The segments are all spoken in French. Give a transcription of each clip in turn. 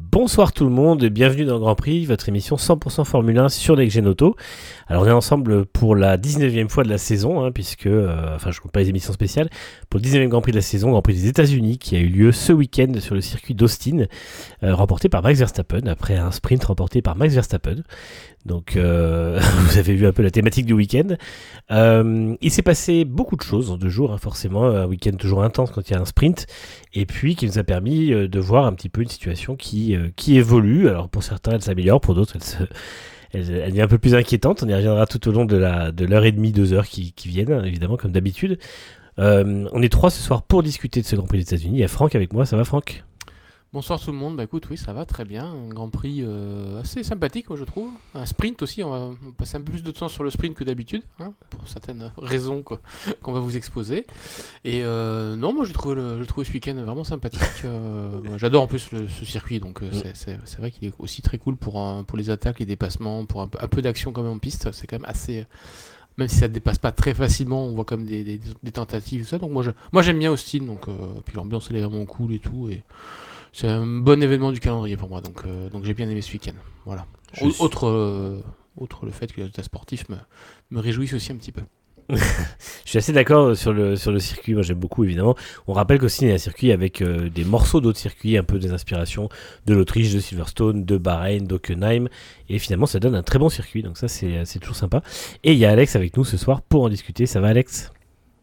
Bonsoir tout le monde et bienvenue dans Grand Prix, votre émission 100% Formule 1 sur Next Gen Auto. Alors on est ensemble pour la 19e fois de la saison, puisque, je compte pas les émissions spéciales, pour le 19e Grand Prix de la saison, Grand Prix des États-Unis qui a eu lieu ce week-end sur le circuit d'Austin, remporté par Max Verstappen, après un sprint remporté par Max Verstappen. Donc vous avez vu un peu la thématique du week-end. Il s'est passé beaucoup de choses en 2 jours, forcément, un week-end toujours intense quand il y a un sprint, et puis qui nous a permis de voir un petit peu une situation qui évolue. Alors pour certains elle s'améliore, pour d'autres elle devient un peu plus inquiétante. On y reviendra tout au long de l'heure et demie, 2 heures qui viennent, évidemment, comme d'habitude. On est 3 ce soir pour discuter de ce Grand Prix des États-Unis. Il y a Franck avec moi, ça va Franck ? Bonsoir tout le monde, écoute, oui, ça va très bien, un Grand Prix assez sympathique, moi je trouve. Un sprint aussi, on va passer un peu plus de temps sur le sprint que d'habitude, pour certaines raisons qu'on va vous exposer. Et non, moi je trouve ce week-end vraiment sympathique. J'adore en plus ce circuit, donc c'est vrai qu'il est aussi très cool pour les attaques, les dépassements, pour un peu d'action quand même en piste. C'est quand même assez... Même si ça ne dépasse pas très facilement, on voit comme des tentatives, tout ça. Donc moi j'aime bien Austin, donc puis l'ambiance elle est vraiment cool et tout. Et c'est un bon événement du calendrier pour moi, donc j'ai bien aimé ce week-end. Voilà. Autre le fait que les résultats sportifs me réjouissent aussi un petit peu. Je suis assez d'accord sur le circuit, moi j'aime beaucoup évidemment. On rappelle qu'aussi il y a un circuit avec des morceaux d'autres circuits, un peu des inspirations de l'Autriche, de Silverstone, de Bahreïn, d'Hockenheim, et finalement ça donne un très bon circuit, donc ça c'est toujours sympa. Et il y a Alex avec nous ce soir pour en discuter. Ça va Alex ?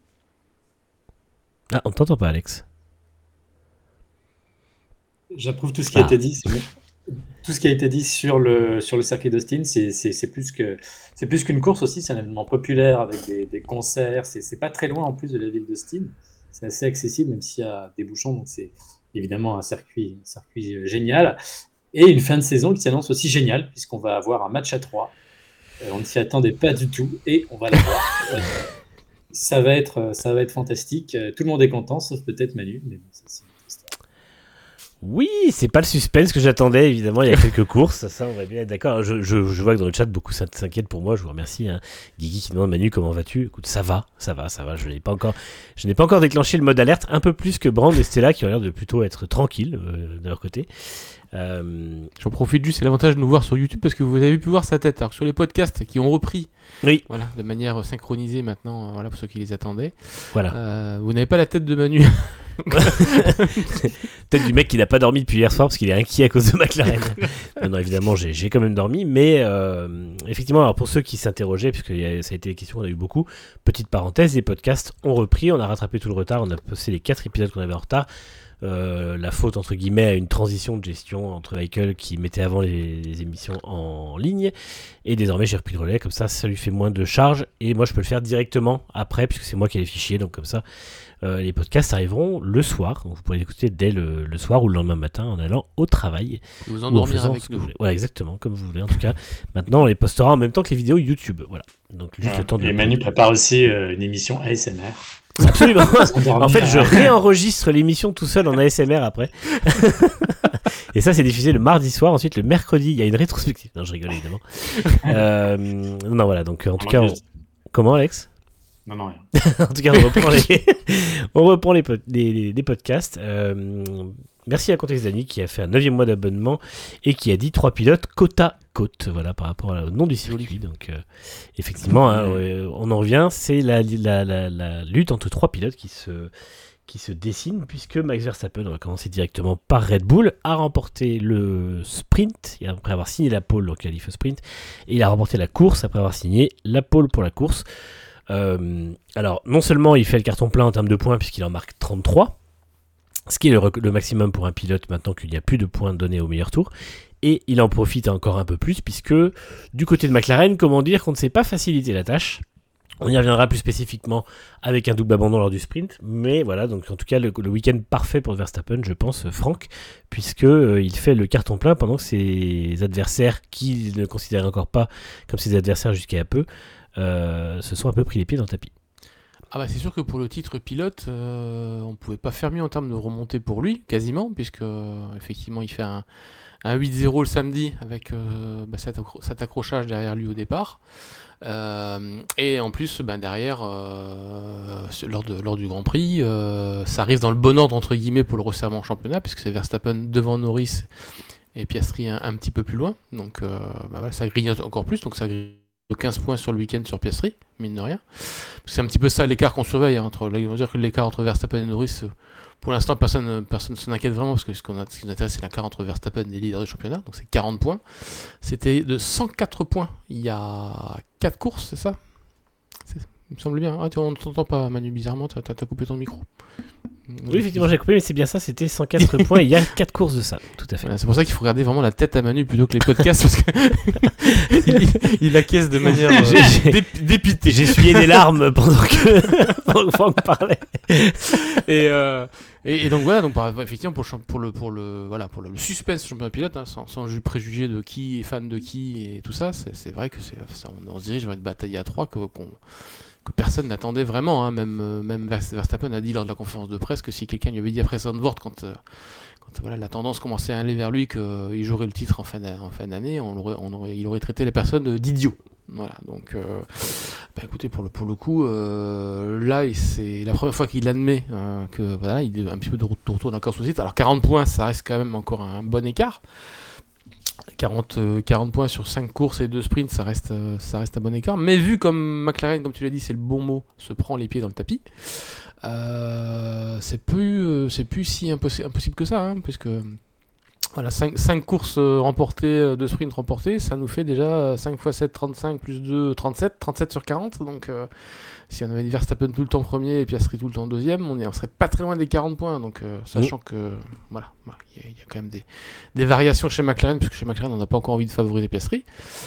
Ah, on t'entend pas Alex. J'approuve tout ce qui a été dit. Tout ce qui a été dit sur le circuit d'Austin, c'est plus qu'une course aussi, c'est un événement populaire avec des concerts. C'est pas très loin en plus de la ville d'Austin. C'est assez accessible, même s'il y a des bouchons. Donc c'est évidemment un circuit génial. Et une fin de saison qui s'annonce aussi géniale, puisqu'on va avoir un match à 3. On ne s'y attendait pas du tout et on va l'avoir. Ça va être fantastique. Tout le monde est content, sauf peut-être Manu. Mais bon, c'est Oui, c'est pas le suspense que j'attendais, évidemment, il y a quelques courses, ça on va bien être d'accord. Je vois que dans le chat, beaucoup s'inquiètent pour moi, je vous remercie. Guigui qui demande, Manu, comment vas-tu ? Écoute, ça va, je n'ai pas encore déclenché le mode alerte, un peu plus que Brand et Stella qui ont l'air de plutôt être tranquilles de leur côté. J'en profite juste, c'est l'avantage de nous voir sur YouTube parce que vous avez pu voir sa tête. Alors sur les podcasts qui ont repris, oui, voilà, de manière synchronisée maintenant, voilà, pour ceux qui les attendaient. Voilà. Vous n'avez pas la tête de Manu. Peut-être du mec qui n'a pas dormi depuis hier soir parce qu'il est inquiet à cause de McLaren. Non, évidemment, j'ai quand même dormi, mais effectivement, alors pour ceux qui s'interrogeaient, puisque ça a été des questions, on a eu beaucoup. Petite parenthèse, les podcasts ont repris, on a rattrapé tout le retard, on a posté les 4 épisodes qu'on avait en retard. La faute entre guillemets à une transition de gestion entre Michael qui mettait avant les émissions en ligne, et désormais j'ai repris le relais, comme ça lui fait moins de charge et moi je peux le faire directement après puisque c'est moi qui ai les fichiers, donc comme ça les podcasts arriveront le soir, donc vous pourrez l'écouter dès le soir ou le lendemain matin en allant au travail. Vous endormir avec nous. Voilà, exactement, comme vous voulez. En tout cas, maintenant on les postera en même temps que les vidéos YouTube. Voilà. Donc juste le temps de. Et Manu prépare aussi une émission ASMR. Absolument. En fait, je réenregistre l'émission tout seul en ASMR après. Et ça, c'est diffusé le mardi soir. Ensuite, le mercredi, il y a une rétrospective. Non, je rigole évidemment. Non, voilà. Donc, en tout cas, comment, Alex ? Non, rien. En tout cas, on reprend les podcasts. Merci à Contexte Dany qui a fait un 9e mois d'abonnement et qui a dit 3 pilotes côte à côte, voilà, par rapport au nom du circuit. Donc, effectivement, on en revient, c'est la lutte entre 3 pilotes qui se dessine, puisque Max Verstappen, on va commencer directement par Red Bull, a remporté le sprint, après avoir signé la pole, donc qualif sprint, et il a remporté la course après avoir signé la pole pour la course. Alors, non seulement il fait le carton plein en termes de points, puisqu'il en marque 33, ce qui est le maximum pour un pilote maintenant qu'il n'y a plus de points donnés au meilleur tour, et il en profite encore un peu plus, puisque du côté de McLaren, comment dire qu'on ne s'est pas facilité la tâche. On y reviendra plus spécifiquement avec un double abandon lors du sprint, mais voilà, donc en tout cas le week-end parfait pour Verstappen, je pense, Franck, puisque il fait le carton plein pendant que ses adversaires, qu'il ne considérait encore pas comme ses adversaires jusqu'à peu, se sont un peu pris les pieds dans le tapis. Ah bah c'est sûr que pour le titre pilote, on pouvait pas faire mieux en termes de remontée pour lui, quasiment, puisque effectivement il fait un 8-0 le samedi avec cet accrochage derrière lui au départ. Et en plus, derrière, lors du Grand Prix, ça arrive dans le bon ordre entre guillemets pour le resserrement en championnat, puisque c'est Verstappen devant Norris et Piastri un petit peu plus loin. Donc voilà, ça grignote encore plus. Donc ça grignote 15 points sur le week-end sur Piastri, mine de rien. C'est un petit peu ça l'écart qu'on surveille. On va dire que l'écart entre Verstappen et Norris, pour l'instant, personne ne s'en inquiète vraiment, parce que ce qui nous intéresse, c'est l'écart entre Verstappen et les leaders du championnat. Donc c'est 40 points. C'était de 104 points il y a 4 courses, c'est ça? Il me semble bien. Ah, on ne t'entend pas, Manu, bizarrement, t'as coupé ton micro. Oui, effectivement, j'ai coupé, mais c'est bien ça, c'était 104 points, il y a 4 courses de ça, tout à fait. Voilà, c'est pour ça qu'il faut regarder vraiment la tête à Manu plutôt que les podcasts, parce que il acquiesce de manière dépitée. J'ai essuyé des larmes pendant que Franck parlait. Et donc voilà, effectivement pour le suspense du championnat pilote, hein, sans préjuger de qui est fan de qui et tout ça, c'est vrai que on se dirige vers une bataille à 3 que personne n'attendait vraiment, hein. Même Verstappen a dit lors de la conférence de presse que si quelqu'un lui avait dit après Zandvoort, quand voilà, la tendance commençait à aller vers lui, qu'il jouerait le titre en fin d'année, il aurait traité les personnes d'idiots. Voilà, donc écoutez, pour le coup, là c'est la première fois qu'il admet que voilà, il est un petit peu de retour dans le course au titre. Alors 40 points, ça reste quand même encore un bon écart. 40 points sur 5 courses et 2 sprints, ça reste un bon écart. Mais vu comme McLaren, comme tu l'as dit, c'est le bon mot, se prend les pieds dans le tapis, c'est plus si impossible que ça, hein, puisque voilà, 5 courses remportées, 2 sprints remportés, ça nous fait déjà 5 x 7, 35, plus 2, 37 sur 40. Donc si on avait Verstappen tout le temps premier et Piastri tout le temps deuxième, on serait pas très loin des 40 points. Donc sachant que voilà, il y a quand même des variations chez McLaren, puisque chez McLaren on n'a pas encore envie de favoriser Piastri.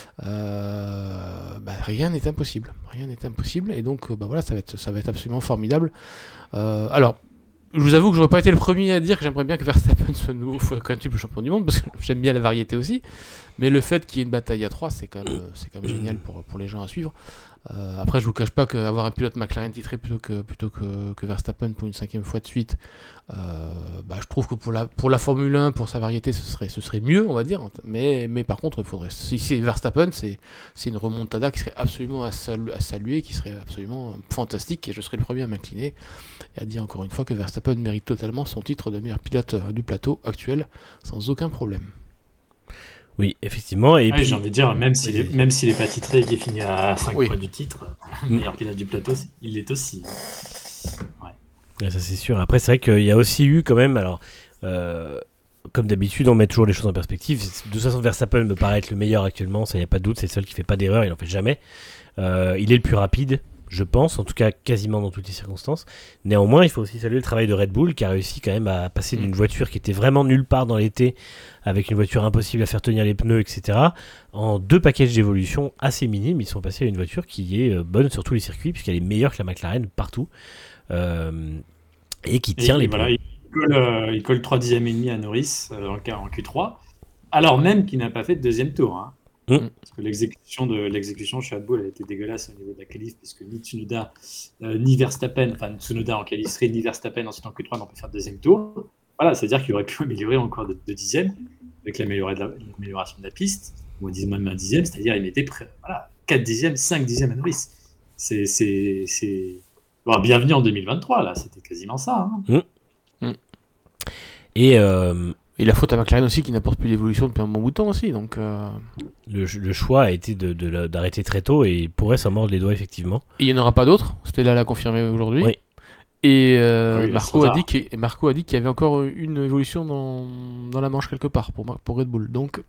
Rien n'est impossible. Et donc voilà, ça va être absolument formidable. Alors, je vous avoue que j'aurais pas été le premier à dire que j'aimerais bien que Verstappen soit nouveau quintuple champion du monde, parce que j'aime bien la variété aussi. Mais le fait qu'il y ait une bataille à 3, c'est quand même génial pour les gens à suivre. Après, je vous cache pas qu'avoir un pilote McLaren titré plutôt que Verstappen pour une 5e fois de suite, je trouve que pour la Formule 1, pour sa variété, ce serait mieux, on va dire. Mais par contre, il faudrait, si c'est Verstappen, c'est une remontada qui serait absolument à saluer, qui serait absolument fantastique, et je serais le premier à m'incliner et à dire encore une fois que Verstappen mérite totalement son titre de meilleur pilote du plateau actuel, sans aucun problème. Oui, effectivement. Et puis, j'ai envie de dire, même s'il est pas titré et qu'il finit à 5 points du titre, meilleur pilote du plateau, il l'est aussi. Ouais, ça c'est sûr. Après, c'est vrai qu'il y a aussi eu quand même, alors, comme d'habitude, on met toujours les choses en perspective. De toute façon, Verstappen me paraît être le meilleur actuellement, ça y a pas de doute, c'est le seul qui fait pas d'erreur, il en fait jamais. Il est le plus rapide, je pense, en tout cas quasiment dans toutes les circonstances. Néanmoins, il faut aussi saluer le travail de Red Bull qui a réussi quand même à passer d'une voiture qui était vraiment nulle part dans l'été, avec une voiture impossible à faire tenir les pneus, etc., en 2 packages d'évolution assez minimes. Ils sont passés à une voiture qui est bonne sur tous les circuits, puisqu'elle est meilleure que la McLaren partout, et qui tient les pneus. Voilà, il colle 3 dixièmes et demi à Norris en Q3, alors même qu'il n'a pas fait de deuxième tour, hein. Parce que l'exécution chez Red Bull a été dégueulasse au niveau de la qualif, puisque ni Tsunoda ni Verstappen, enfin Tsunoda en qualifierait, ni Verstappen ensuite en Q3 n'ont pu faire de deuxième tour. Voilà, c'est-à-dire qu'il aurait pu améliorer encore de dixièmes avec l'amélioration de la piste, ou même un dixième, c'est-à-dire il mettait 4 dixièmes, 5 dixièmes à Norris. Bon, bienvenue en 2023, là, c'était quasiment ça. Hein. Et la faute à McLaren aussi, qui n'apporte plus d'évolution depuis un bon bout de temps aussi. Donc, le choix a été d'arrêter très tôt et il pourrait s'en mordre les doigts, effectivement. Et il n'y en aura pas d'autres, c'était là l'a confirmé aujourd'hui. Oui. Et Marco a dit qu'il y avait encore une évolution dans la manche quelque part pour Red Bull. Donc,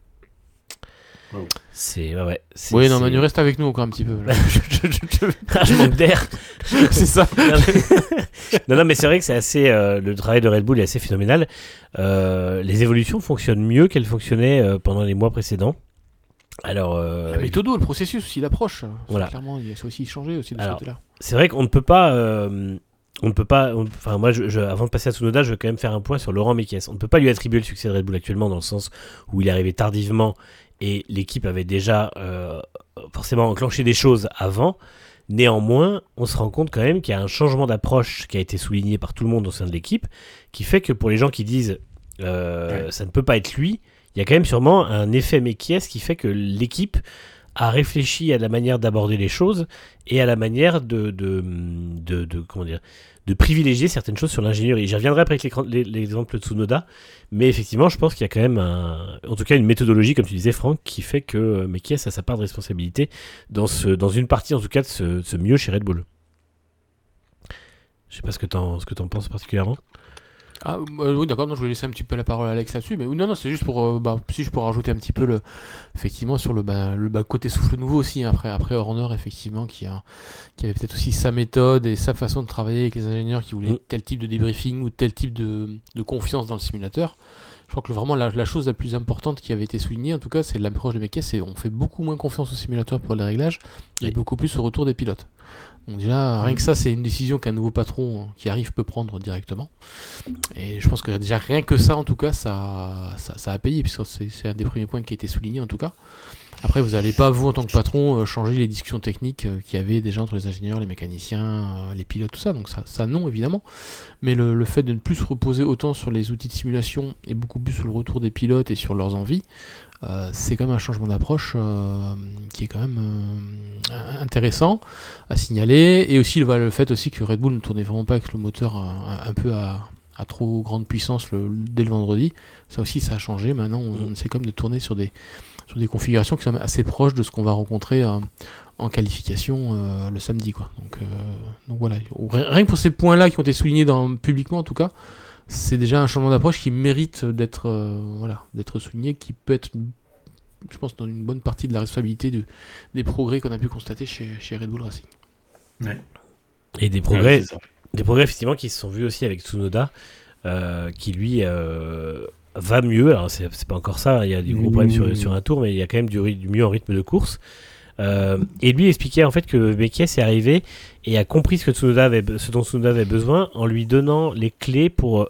Manu, reste avec nous encore un petit peu. Je manque d'air. C'est ça. Non, mais c'est vrai que c'est assez. Le travail de Red Bull est assez phénoménal. Les évolutions fonctionnent mieux qu'elles fonctionnaient pendant les mois précédents. Alors, la méthode, le processus aussi, l'approche. Voilà. Clairement, il a aussi changé aussi de ce côté-là. C'est vrai qu'on ne peut pas. Enfin, moi, avant de passer à Tsunoda, je veux quand même faire un point sur Laurent Mekies. On ne peut pas lui attribuer le succès de Red Bull actuellement, dans le sens où il est arrivé tardivement et l'équipe avait déjà forcément enclenché des choses avant. Néanmoins, on se rend compte quand même qu'il y a un changement d'approche qui a été souligné par tout le monde au sein de l'équipe, qui fait que pour les gens qui disent ça ne peut pas être lui, il y a quand même sûrement un effet Mekies qui fait que l'équipe a réfléchi à la manière d'aborder les choses et à la manière de privilégier certaines choses sur l'ingénierie. J'y reviendrai après avec l'exemple de Tsunoda, mais effectivement, je pense qu'il y a quand même en tout cas une méthodologie, comme tu disais Franck, qui fait que Mekies a sa part de responsabilité dans une partie en tout cas de ce mieux chez Red Bull. Je sais pas ce que t'en penses particulièrement. Oui, d'accord, non, je vais laisser un petit peu la parole à Alex là-dessus, mais non, c'est juste pour, si je peux rajouter un petit peu effectivement sur le côté souffle nouveau aussi, hein, après Horner, effectivement, qui avait peut-être aussi sa méthode et sa façon de travailler avec les ingénieurs qui voulaient tel type de débriefing ou tel type de confiance dans le simulateur. Je crois que vraiment la chose la plus importante qui avait été soulignée, en tout cas, c'est l'approche de Mekies, c'est on fait beaucoup moins confiance au simulateur pour les réglages et beaucoup plus au retour des pilotes. Donc déjà, rien que ça, c'est une décision qu'un nouveau patron qui arrive peut prendre directement. Et je pense que déjà, rien que ça, en tout cas, ça a payé, puisque c'est un des premiers points qui a été souligné, en tout cas. Après, vous n'allez pas, vous, en tant que patron, changer les discussions techniques qu'il y avait déjà entre les ingénieurs, les mécaniciens, les pilotes, tout ça. Donc ça non, évidemment. Mais le fait de ne plus se reposer autant sur les outils de simulation et beaucoup plus sur le retour des pilotes et sur leurs envies, c'est quand même un changement d'approche qui est quand même intéressant à signaler. Et aussi le fait aussi que Red Bull ne tournait vraiment pas avec le moteur un peu à trop grande puissance dès le vendredi. Ça aussi, ça a changé. Maintenant, on essaie quand même de tourner sur des configurations qui sont assez proches de ce qu'on va rencontrer en qualification le samedi, quoi. Donc voilà. Rien que pour ces points-là qui ont été soulignés publiquement, en tout cas, c'est déjà un changement d'approche qui mérite d'être souligné, qui peut être, je pense, dans une bonne partie de la responsabilité des progrès qu'on a pu constater chez Red Bull Racing. Ouais. Et des progrès effectivement qui se sont vus aussi avec Tsunoda, qui lui va mieux. Alors c'est pas encore ça, il y a des gros problèmes sur un tour, mais il y a quand même du mieux en rythme de course. Et lui expliquait en fait que Mekies est arrivé et a compris ce dont Tsunoda avait besoin en lui donnant les clés pour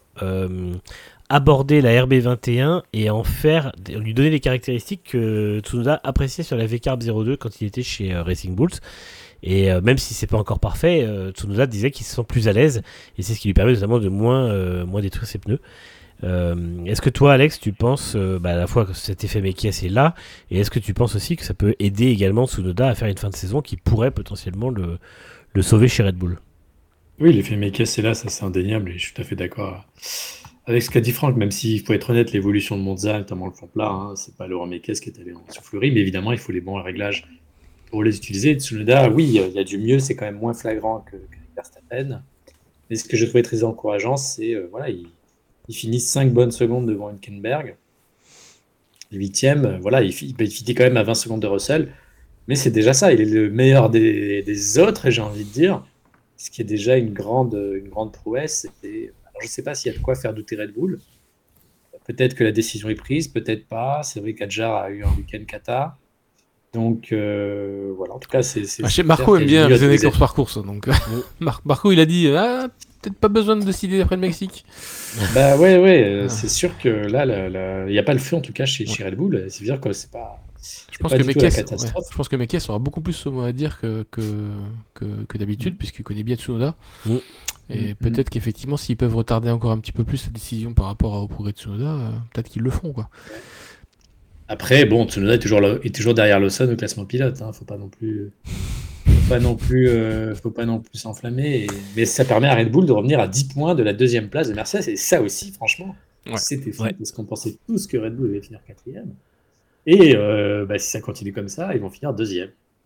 aborder la RB21 et lui donner les caractéristiques que Tsunoda appréciait sur la V-Carb 02 quand il était chez Racing Bulls. Et même si c'est pas encore parfait, Tsunoda disait qu'il se sent plus à l'aise et c'est ce qui lui permet notamment de moins détruire ses pneus. Est-ce que toi, Alex, tu penses à la fois que cet effet Mekies est là, et est-ce que tu penses aussi que ça peut aider également Tsunoda à faire une fin de saison qui pourrait potentiellement le sauver chez Red Bull? Oui, l'effet Mekies est là, ça c'est indéniable, et je suis tout à fait d'accord avec ce qu'a dit Franck, même s'il faut être honnête, l'évolution de Monza, notamment le fond plat, hein, c'est pas Laurent Mekies qui est allé en soufflerie, mais évidemment il faut les bons réglages pour les utiliser. Tsunoda, oui, il y a du mieux, c'est quand même moins flagrant que Verstappen, mais ce que je trouvais très encourageant, c'est il finit 5 bonnes secondes devant Hülkenberg. Le 8e, il finit quand même à 20 secondes de Russell. Mais c'est déjà ça, il est le meilleur des autres, et j'ai envie de dire, ce qui est déjà une grande prouesse. Alors, je ne sais pas s'il y a de quoi faire douter Red Bull. Peut-être que la décision est prise, peut-être pas. C'est vrai qu'Adjar a eu un week-end cata. Donc voilà, en tout cas, c'est Marco aime bien raisonner course par course. Donc Marco, il a dit peut-être pas besoin de décider après le Mexique. Bah ouais, c'est sûr que là, il n'y a pas le feu en tout cas chez Red Bull. C'est dire que c'est pas. Je pense que Mekies aura beaucoup plus ce mot à dire que d'habitude, puisqu'il connaît bien Tsunoda. Et peut-être qu'effectivement, s'ils peuvent retarder encore un petit peu plus la décision par rapport au progrès de Tsunoda, peut-être qu'ils le font, quoi. Après, bon, Tsunoda est toujours derrière Lawson au classement pilote. Faut pas non plus s'enflammer. Mais ça permet à Red Bull de revenir à 10 points de la deuxième place de Mercedes. Et ça aussi, franchement, c'était fou, parce qu'on pensait tous que Red Bull allait finir 4e. Et si ça continue comme ça, ils vont finir 2e.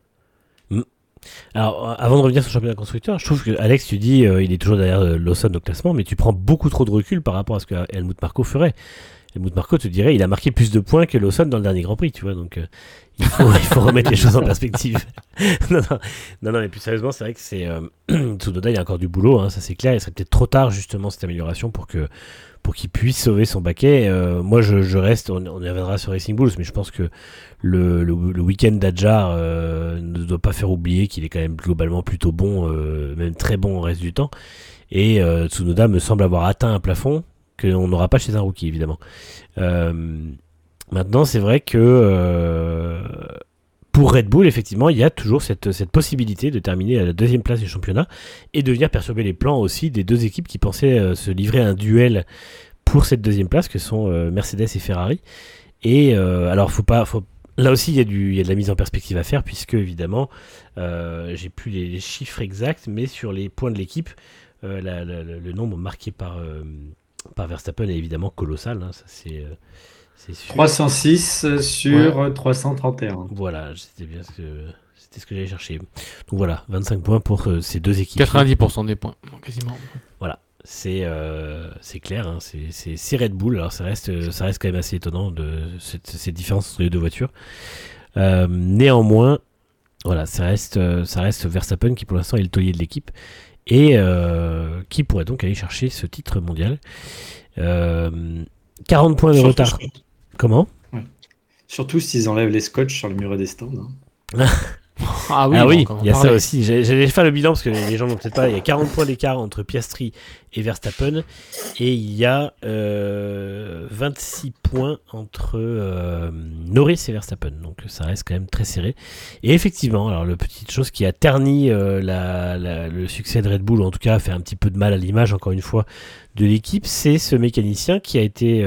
Alors, avant de revenir sur le championnat constructeur, je trouve que Alex, tu dis il est toujours derrière Lawson au classement, mais tu prends beaucoup trop de recul par rapport à ce que Helmut Marko ferait. Helmut Marko te dirait il a marqué plus de points que Lawson dans le dernier Grand Prix, tu vois, donc il faut remettre les choses en perspective. non, mais plus sérieusement, c'est vrai que Tsunoda, il y a encore du boulot, hein, ça c'est clair. Il serait peut-être trop tard justement cette amélioration pour qu'il puisse sauver son baquet. Moi, je reste, on y reviendra sur Racing Bulls, mais je pense que le week-end d'Adjar ne doit pas faire oublier qu'il est quand même globalement plutôt bon, même très bon au reste du temps. Et Tsunoda me semble avoir atteint un plafond qu'on n'aura pas chez un rookie, évidemment. Maintenant, c'est vrai que pour Red Bull, effectivement, il y a toujours cette possibilité de terminer à la deuxième place du championnat et de venir perturber les plans aussi des deux équipes qui pensaient se livrer à un duel pour cette deuxième place, que sont Mercedes et Ferrari. Et alors, là aussi, il y a de la mise en perspective à faire, puisque, évidemment, j'ai plus les chiffres exacts, mais sur les points de l'équipe, le nombre marqué par Verstappen est évidemment colossal. Hein, ça, c'est sûr. 306 sur 331. Voilà, c'était ce que j'allais chercher. Donc voilà, 25 points pour ces deux équipes. 90% des points, quasiment. Voilà, c'est clair. Hein, c'est Red Bull. Alors ça reste quand même assez étonnant de cette différence entre les deux voitures. Néanmoins, voilà, ça reste Verstappen qui pour l'instant est le taulier de l'équipe et qui pourrait donc aller chercher ce titre mondial. 40 points de retard. Comment ? Surtout s'ils enlèvent les scotch sur le muret des stands. Hein. Ah oui, il y a ça aussi. J'allais faire le bilan parce que les gens n'ont peut-être pas. Il y a 40 points d'écart entre Piastri et Verstappen et il y a 26 points entre Norris et Verstappen. Donc ça reste quand même très serré. Et effectivement, alors la petite chose qui a terni le succès de Red Bull, ou en tout cas a fait un petit peu de mal à l'image encore une fois de l'équipe, c'est ce mécanicien qui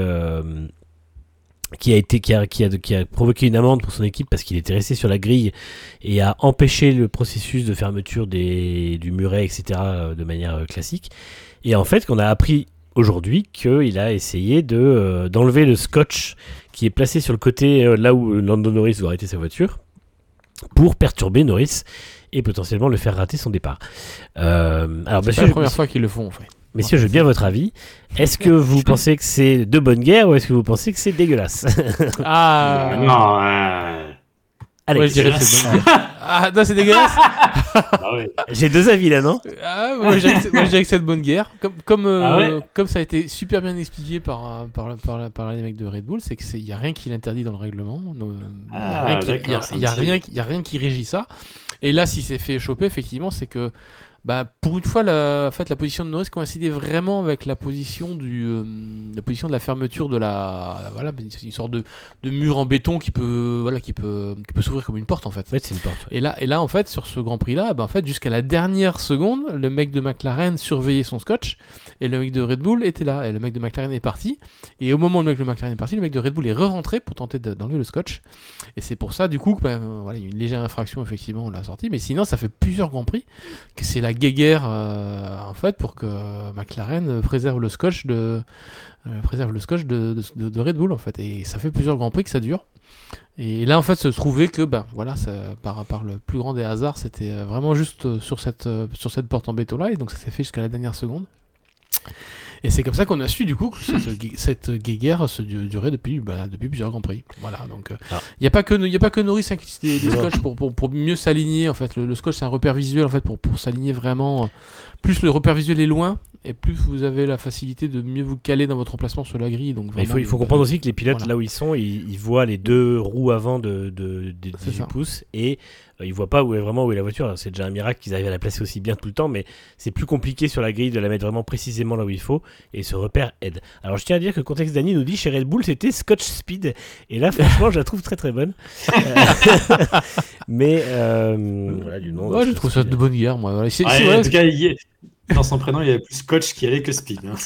a provoqué une amende pour son équipe parce qu'il était resté sur la grille et a empêché le processus de fermeture du muret, etc. De manière classique. Et en fait, qu'on a appris aujourd'hui qu'il a essayé d'enlever le scotch qui est placé sur le côté là où Lando Norris doit arrêter sa voiture pour perturber Norris et potentiellement le faire rater son départ. Alors, c'est pas la première fois qu'ils le font en fait. Messieurs, je veux bien votre avis. Est-ce que vous pensez que c'est de bonne guerre ou est-ce que vous pensez que c'est dégueulasse ? Non, allez, ouais, je dirais que c'est bonne guerre. Ah non, c'est dégueulasse. J'ai deux avis là, non ? Moi, je dirais que c'est de bonne guerre. Comme ça a été super bien expliqué par les mecs de Red Bull, c'est qu'il n'y a rien qui l'interdit dans le règlement. Il n'y a rien qui régit ça. Et là, si c'est fait choper, effectivement, c'est que pour une fois, la position de Norris coïncidait vraiment avec la position de la fermeture de une sorte de mur en béton qui peut s'ouvrir comme une porte en fait. Ouais, c'est une porte. Ouais. Et là en fait sur ce Grand Prix là, en fait jusqu'à la dernière seconde, le mec de McLaren surveillait son scotch et le mec de Red Bull était là et le mec de McLaren est parti et au moment où le mec de McLaren est parti, le mec de Red Bull est re-rentré pour tenter d'enlever le scotch et c'est pour ça du coup il y a une légère infraction effectivement on l'a sorti, mais sinon ça fait plusieurs Grands Prix que c'est la guéguerre en fait pour que McLaren préserve le scotch de Red Bull en fait, et ça fait plusieurs Grands Prix que ça dure. Et là en fait se trouvait que ça, par le plus grand des hasards, c'était vraiment juste sur cette porte en béton là, et donc ça s'est fait jusqu'à la dernière seconde. Et c'est comme ça qu'on a su du coup que cette guéguerre se durait depuis plusieurs Grands Prix. Voilà, donc il n'y a pas que Norris qui utilise des scotch pour mieux s'aligner en fait. Le scotch c'est un repère visuel en fait pour s'aligner vraiment. Plus le repère visuel est loin, et plus vous avez la facilité de mieux vous caler dans votre emplacement sur la grille. Donc il faut comprendre aussi que les pilotes là où ils sont, ils voient les deux roues avant des 18 pouces et ils voient pas où est la voiture. C'est déjà un miracle qu'ils arrivent à la placer aussi bien tout le temps, mais c'est plus compliqué sur la grille de la mettre vraiment précisément là où il faut, et ce repère aide. Alors je tiens à dire que Contexte Dany nous dit chez Red Bull c'était Scotch Speed, et là franchement je la trouve très très bonne. Mais voilà du nom. Je trouve ça de bonne guerre moi. En tout cas, dans son prénom, il y avait plus Scotch qui allait que Speed. Hein.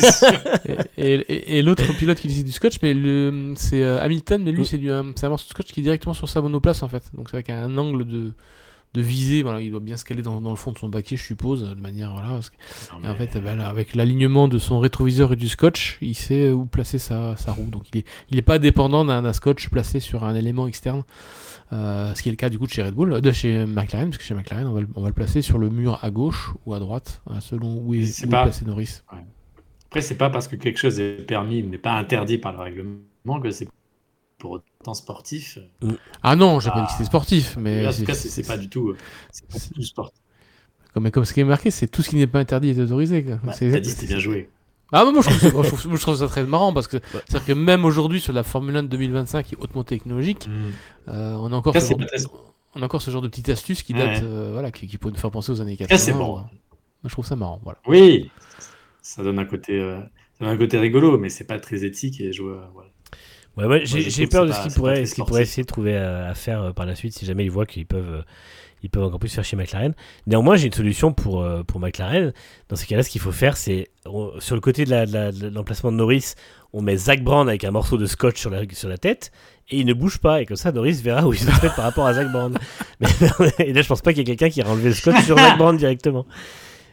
et l'autre pilote qui utilise du Scotch, mais c'est Hamilton, mais lui c'est un morceau de Scotch qui est directement sur sa monoplace en fait. Donc c'est avec un angle de visée, voilà, il doit bien se caler dans le fond de son baquet, je suppose, de manière et en fait, avec l'alignement de son rétroviseur et du Scotch, il sait où placer sa roue. Donc il est pas dépendant d'un Scotch placé sur un élément externe. Ce qui est le cas du coup de chez Red Bull, de chez McLaren, parce que chez McLaren on va le placer sur le mur à gauche ou à droite, selon où est placé Norris. Ouais. Après, c'est pas parce que quelque chose est permis mais pas interdit par le règlement que c'est pour autant sportif. Ah non, j'ai pas dit que c'était sportif, mais en tout cas c'est pas du tout sportif. Comme ce qui est marqué, c'est tout ce qui n'est pas interdit est autorisé. T'as dit c'était bien joué. Ah, moi je trouve ça très marrant parce que c'est-à-dire que même aujourd'hui sur la Formule 1 de 2025 qui est hautement technologique, on a encore ce genre de petites astuces qui datent, qui pourraient nous faire penser aux années 80. C'est bon. Moi, je trouve ça marrant. Voilà. Oui, ça donne un côté rigolo, mais c'est pas très éthique et Ouais, j'ai peur de ce qu'ils pourraient essayer de trouver à faire par la suite si jamais ils voient qu'ils peuvent encore plus faire chez McLaren. Néanmoins, j'ai une solution pour McLaren. Dans ces cas-là, ce qu'il faut faire, c'est sur le côté de l'emplacement de Norris, on met Zak Brown avec un morceau de scotch sur la tête et il ne bouge pas. Et comme ça, Norris verra où il se fait par rapport à Zak Brown. Et là, je pense pas qu'il y ait quelqu'un qui a enlevé le scotch sur Zak Brown directement.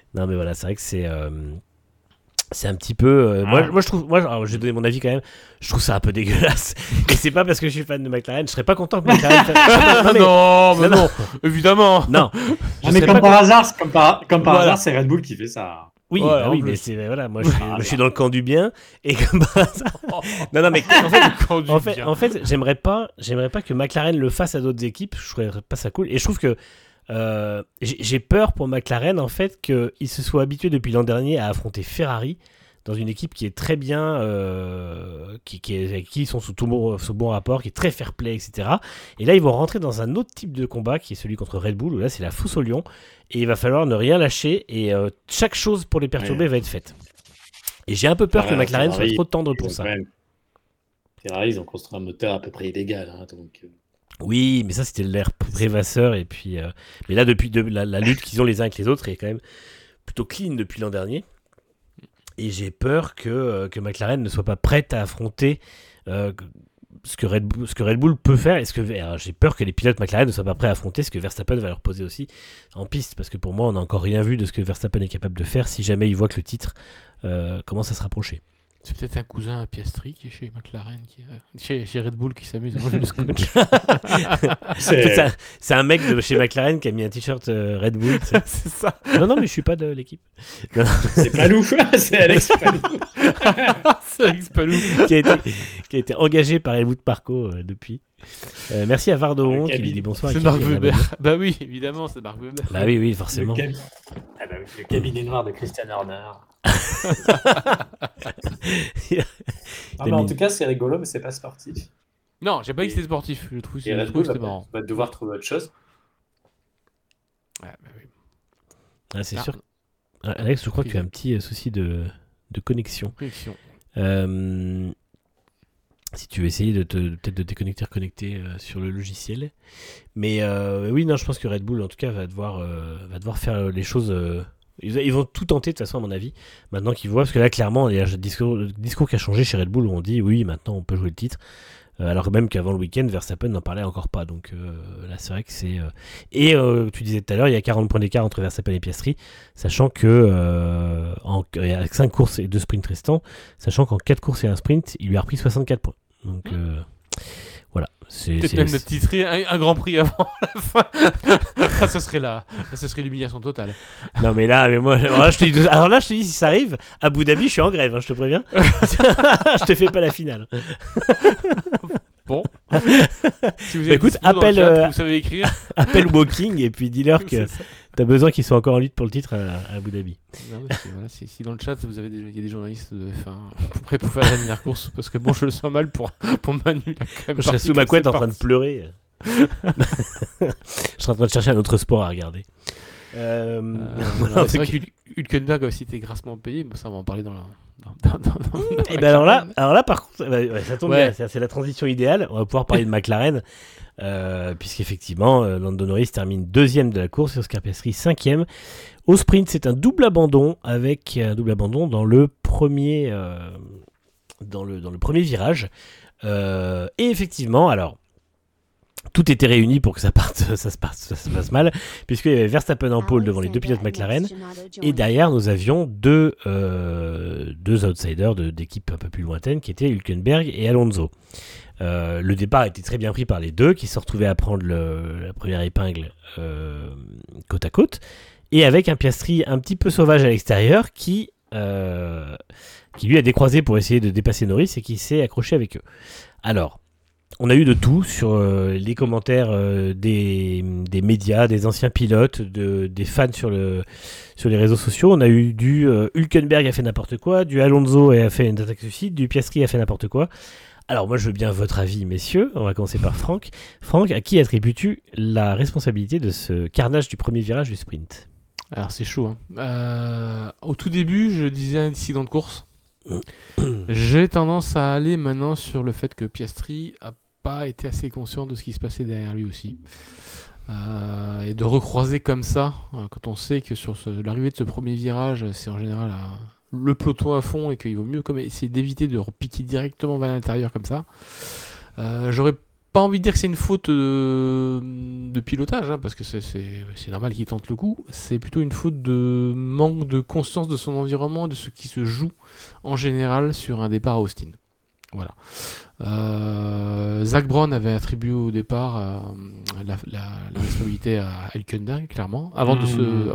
Non, mais voilà, c'est vrai que c'est un petit peu. Moi, je trouve. Alors, je vais donner mon avis quand même. Je trouve ça un peu dégueulasse. Et c'est pas parce que je suis fan de McLaren. Je serais pas content que McLaren. Non, évidemment. Non. Mais comme par hasard, hasard, c'est Red Bull qui fait ça. Oui, Ouais, oui, mais c'est voilà. Moi, je suis dans le camp du bien. Et comme par hasard. Non, mais en fait, j'aimerais pas que McLaren le fasse à d'autres équipes. Je trouverais pas ça cool. Et je trouve que. J'ai peur pour McLaren en fait qu'il se soit habitué depuis l'an dernier à affronter Ferrari dans une équipe qui est très bien, avec qui ils sont sous bon rapport, qui est très fair play, etc. Et là ils vont rentrer dans un autre type de combat qui est celui contre Red Bull où là c'est la fosse au lion et il va falloir ne rien lâcher et chaque chose pour les perturber va être faite. Et j'ai un peu peur que McLaren soit trop tendre pour ça. Ferrari ils ont construit un moteur à peu près illégal, hein, donc... Oui, mais ça c'était l'ère pré-Vasseur et puis mais là depuis la lutte qu'ils ont les uns avec les autres est quand même plutôt clean depuis l'an dernier et j'ai peur que McLaren ne soit pas prête à affronter ce que Red Bull peut faire et j'ai peur que les pilotes McLaren ne soient pas prêts à affronter ce que Verstappen va leur poser aussi en piste parce que pour moi on n'a encore rien vu de ce que Verstappen est capable de faire si jamais il voit que le titre commence à se rapprocher. C'est peut-être un cousin à Piastri qui est chez McLaren, chez Red Bull qui s'amuse à manger le scotch. C'est un mec de chez McLaren qui a mis un t-shirt Red Bull. C'est ça. Non, mais je suis pas de l'équipe. C'est Palou, c'est Alex Palou. C'est Alex Palou. qui a été engagé par Helmut Marko depuis. Merci à Vardoron qui lui dit bonsoir. C'est Marc Weber. Bah oui, évidemment, c'est Marc Weber. Bah oui, forcément. Le cabinet noir de Christian Horner. Mais en tout cas, c'est rigolo, mais c'est pas sportif. Non, j'ai pas dit que c'était sportif. Je trouve que c'était marrant. On va devoir trouver autre chose. Ouais, bah oui. Ah, c'est sûr. Alex, je crois que tu as un petit souci de connexion. Si tu veux essayer peut-être de déconnecter, reconnecter sur le logiciel. Mais oui, non, je pense que Red Bull, en tout cas, va devoir faire les choses. Ils vont tout tenter, de toute façon, à mon avis, maintenant qu'ils voient. Parce que là, clairement, il y a le discours qui a changé chez Red Bull où on dit oui, maintenant on peut jouer le titre. Alors même qu'avant le week-end, Verstappen n'en parlait encore pas. Donc là, c'est vrai que c'est. Et tu disais tout à l'heure, il y a 40 points d'écart entre Verstappen et Piastri, sachant que avec 5 courses et 2 sprints restants, sachant qu'en 4 courses et 1 sprint, il lui a repris 64 points. Donc voilà. Peut-être même de titrer un Grand Prix avant la fin. Ce serait l'humiliation totale. Non mais moi, alors là je te dis si ça arrive, à Abu Dhabi, je suis en grève, hein, je te préviens. Je te fais pas la finale. Bon. Si vous écoute, vous savez écrire. Appelle Walking et puis dis-leur que t'as besoin qu'ils soient encore en lutte pour le titre à Abu Dhabi. Non, si dans le chat il y a des journalistes de F1 prêts pour faire la dernière course, parce que bon, je le sens mal pour Manu. Je serais sous ma couette en train de pleurer. Je serais en train de chercher un autre sport à regarder. C'est vrai qu'Hülkenberg a aussi été grassement payé, mais ça on va en parler dans et ben alors là par contre ça tombe bien, c'est la transition idéale. On va pouvoir parler de McLaren puisqu'effectivement Lando Norris termine 2e de la course et Oscar Piastri 5e. Au sprint c'est un double abandon dans le premier virage et effectivement alors tout était réuni pour que ça se passe mal, puisqu'il y avait Verstappen en pole devant les 2 pilotes McLaren, et derrière nous avions deux outsiders d'équipes un peu plus lointaines, qui étaient Hülkenberg et Alonso. Le départ était très bien pris par les deux, qui se retrouvaient à prendre la première épingle côte à côte, et avec un Piastri un petit peu sauvage à l'extérieur, qui lui a décroisé pour essayer de dépasser Norris, et qui s'est accroché avec eux. Alors, on a eu de tout sur les commentaires des médias, des anciens pilotes, des fans sur les réseaux sociaux. On a eu du Hülkenberg a fait n'importe quoi, du Alonso a fait une attaque suicide, du Piastri a fait n'importe quoi. Alors moi je veux bien votre avis messieurs, on va commencer par Franck. Franck, à qui attribues-tu la responsabilité de ce carnage du premier virage du sprint ? Alors c'est chaud. Au tout début je disais un incident de course. J'ai tendance à aller maintenant sur le fait que Piastri a pas été assez conscient de ce qui se passait derrière lui aussi. Et de recroiser comme ça, quand on sait que sur l'arrivée de ce premier virage, c'est en général le peloton à fond et qu'il vaut mieux essayer d'éviter de repiquer directement vers l'intérieur comme ça. J'aurais pas envie de dire que c'est une faute de pilotage, hein, parce que c'est normal qu'il tente le coup. C'est plutôt une faute de manque de conscience de son environnement, de ce qui se joue en général sur un départ à Austin. Voilà. Zach Brown avait attribué au départ la responsabilité à Hülkenberg, clairement, avant de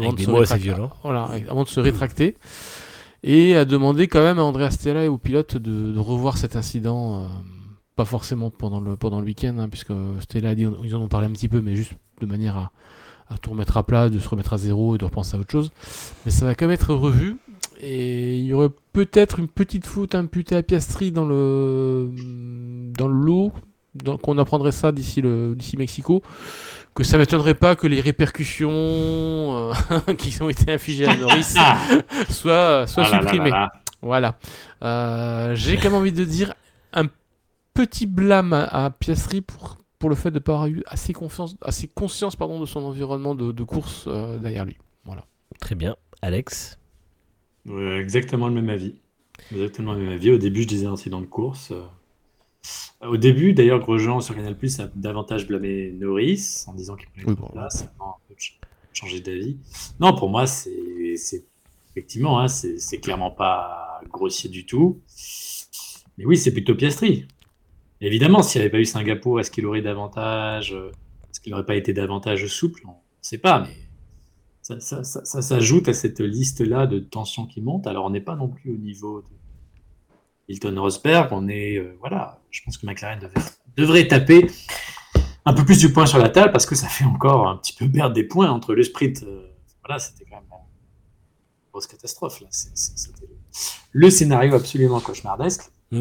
se rétracter, et a demandé quand même à Andrea Stella et au pilote de revoir cet incident, pas forcément pendant le week-end, hein, puisque Stella a dit, ils en ont parlé un petit peu, mais juste de manière à tout remettre à plat, de se remettre à zéro et de repenser à autre chose. Mais ça va quand même être revu. Et il y aurait peut-être une petite faute imputée à Piastri dans le lot, qu'on apprendrait ça d'ici Mexico, que ça m'étonnerait pas que les répercussions qui ont été infligées à Norris soient supprimées. Voilà. J'ai quand même envie de dire un petit blâme à Piastri pour le fait de ne pas avoir eu assez conscience de son environnement de course derrière lui. Voilà. Très bien. Alex? Exactement le même avis. Au début, je disais incident de course. Au début, d'ailleurs, Grosjean sur Canal+ a davantage blâmé Norris en disant qu'il prenait trop de place. On peut changer d'avis. Non, pour moi, c'est effectivement, hein, c'est clairement pas grossier du tout. Mais oui, c'est plutôt Piastri. Évidemment, s'il n'avait pas eu Singapour, est-ce qu'il aurait davantage, est-ce qu'il n'aurait pas été davantage souple? On ne sait pas, mais ça s'ajoute à cette liste-là de tensions qui montent. Alors, on n'est pas non plus au niveau de Hilton Rosberg. On est, voilà, je pense que McLaren devrait taper un peu plus du poing sur la table parce que ça fait encore un petit peu perdre des points entre le sprint. Voilà, c'était quand même une grosse catastrophe. Là. C'était le scénario absolument cauchemardesque.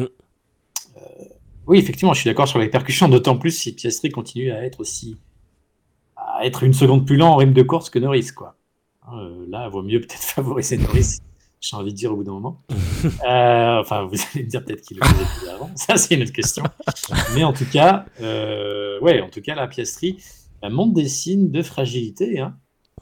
Oui, effectivement, je suis d'accord sur les répercussions, d'autant plus si Piastri continue à être une seconde plus lent en rythme de course que Norris, quoi. Là, il vaut mieux peut-être favoriser Norris, j'ai envie de dire au bout d'un moment. Enfin, vous allez me dire peut-être qu'il le faisait plus avant, ça c'est une autre question. Mais en tout cas, là, Piastri montre des signes de fragilité. Hein.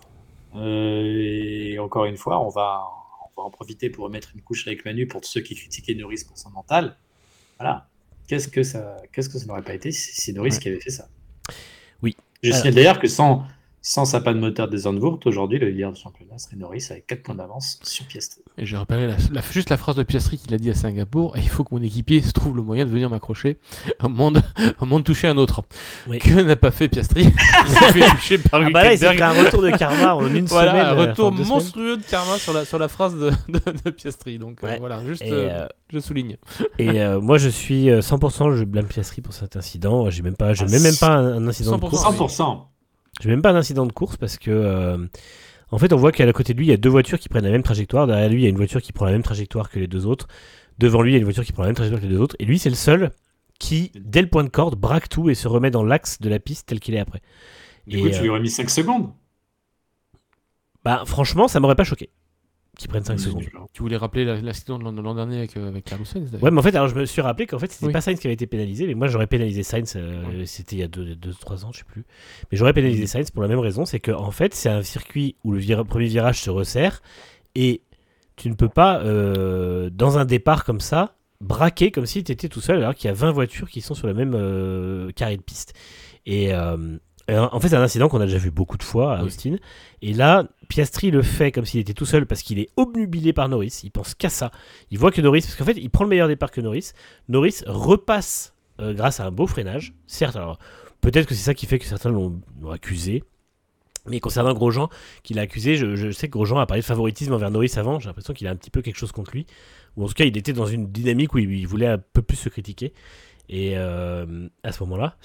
Et encore une fois, on va en profiter pour remettre une couche avec Manu pour tous ceux qui critiquaient Norris pour son mental. Voilà. Qu'est-ce que ça n'aurait pas été si c'est Norris qui avait fait ça? Oui. Je signale d'ailleurs que sans sapin de moteur des Zandvoort, aujourd'hui, le leader du championnat serait Norris avec 4 points d'avance sur Piastri. Et j'ai repéré juste la phrase de Piastri qu'il a dit à Singapour: il faut que mon équipier se trouve le moyen de venir m'accrocher au moment de toucher un autre. Oui. Que n'a pas fait Piastri? Il s'est fait toucher par Hülkenberg. C'est un retour de karma en une semaine. Un retour monstrueux de karma sur la phrase de Piastri. Donc voilà, juste je souligne. Et moi je suis 100%, je blâme Piastri pour cet incident. Je n'ai même pas un incident de course. 100%. Je n'ai même pas un incident de course parce que en fait on voit qu'à côté de lui il y a deux voitures qui prennent la même trajectoire. Derrière lui il y a une voiture qui prend la même trajectoire que les deux autres. Devant lui il y a une voiture qui prend la même trajectoire que les deux autres. Et lui c'est le seul qui, dès le point de corde, braque tout et se remet dans l'axe de la piste tel qu'il est après. Du coup tu lui aurais mis 5 secondes? Bah franchement ça m'aurait pas choqué qu'ils prennent 5 secondes. Tu voulais rappeler l'incident de l'an dernier avec Carlos Sainz d'ailleurs. Ouais, mais en fait, alors je me suis rappelé qu'en fait, c'était pas Sainz qui avait été pénalisé, mais moi j'aurais pénalisé Sainz, c'était il y a 2-3 ans, je sais plus. Mais j'aurais pénalisé Sainz pour la même raison, c'est qu'en fait, c'est un circuit où le premier virage se resserre et tu ne peux pas, dans un départ comme ça, braquer comme si tu étais tout seul alors qu'il y a 20 voitures qui sont sur le même carré de piste. Et en fait, c'est un incident qu'on a déjà vu beaucoup de fois à Austin. Et là, Piastri le fait comme s'il était tout seul parce qu'il est obnubilé par Norris. Il pense qu'à ça. Il voit que Norris, parce qu'en fait, il prend le meilleur départ que Norris. Norris repasse grâce à un beau freinage. Certes, alors peut-être que c'est ça qui fait que certains l'ont accusé. Mais concernant Grosjean, qu'il a accusé, je sais que Grosjean a parlé de favoritisme envers Norris avant. J'ai l'impression qu'il a un petit peu quelque chose contre lui. Ou en tout cas, il était dans une dynamique où il voulait un peu plus se critiquer. Et à ce moment-là.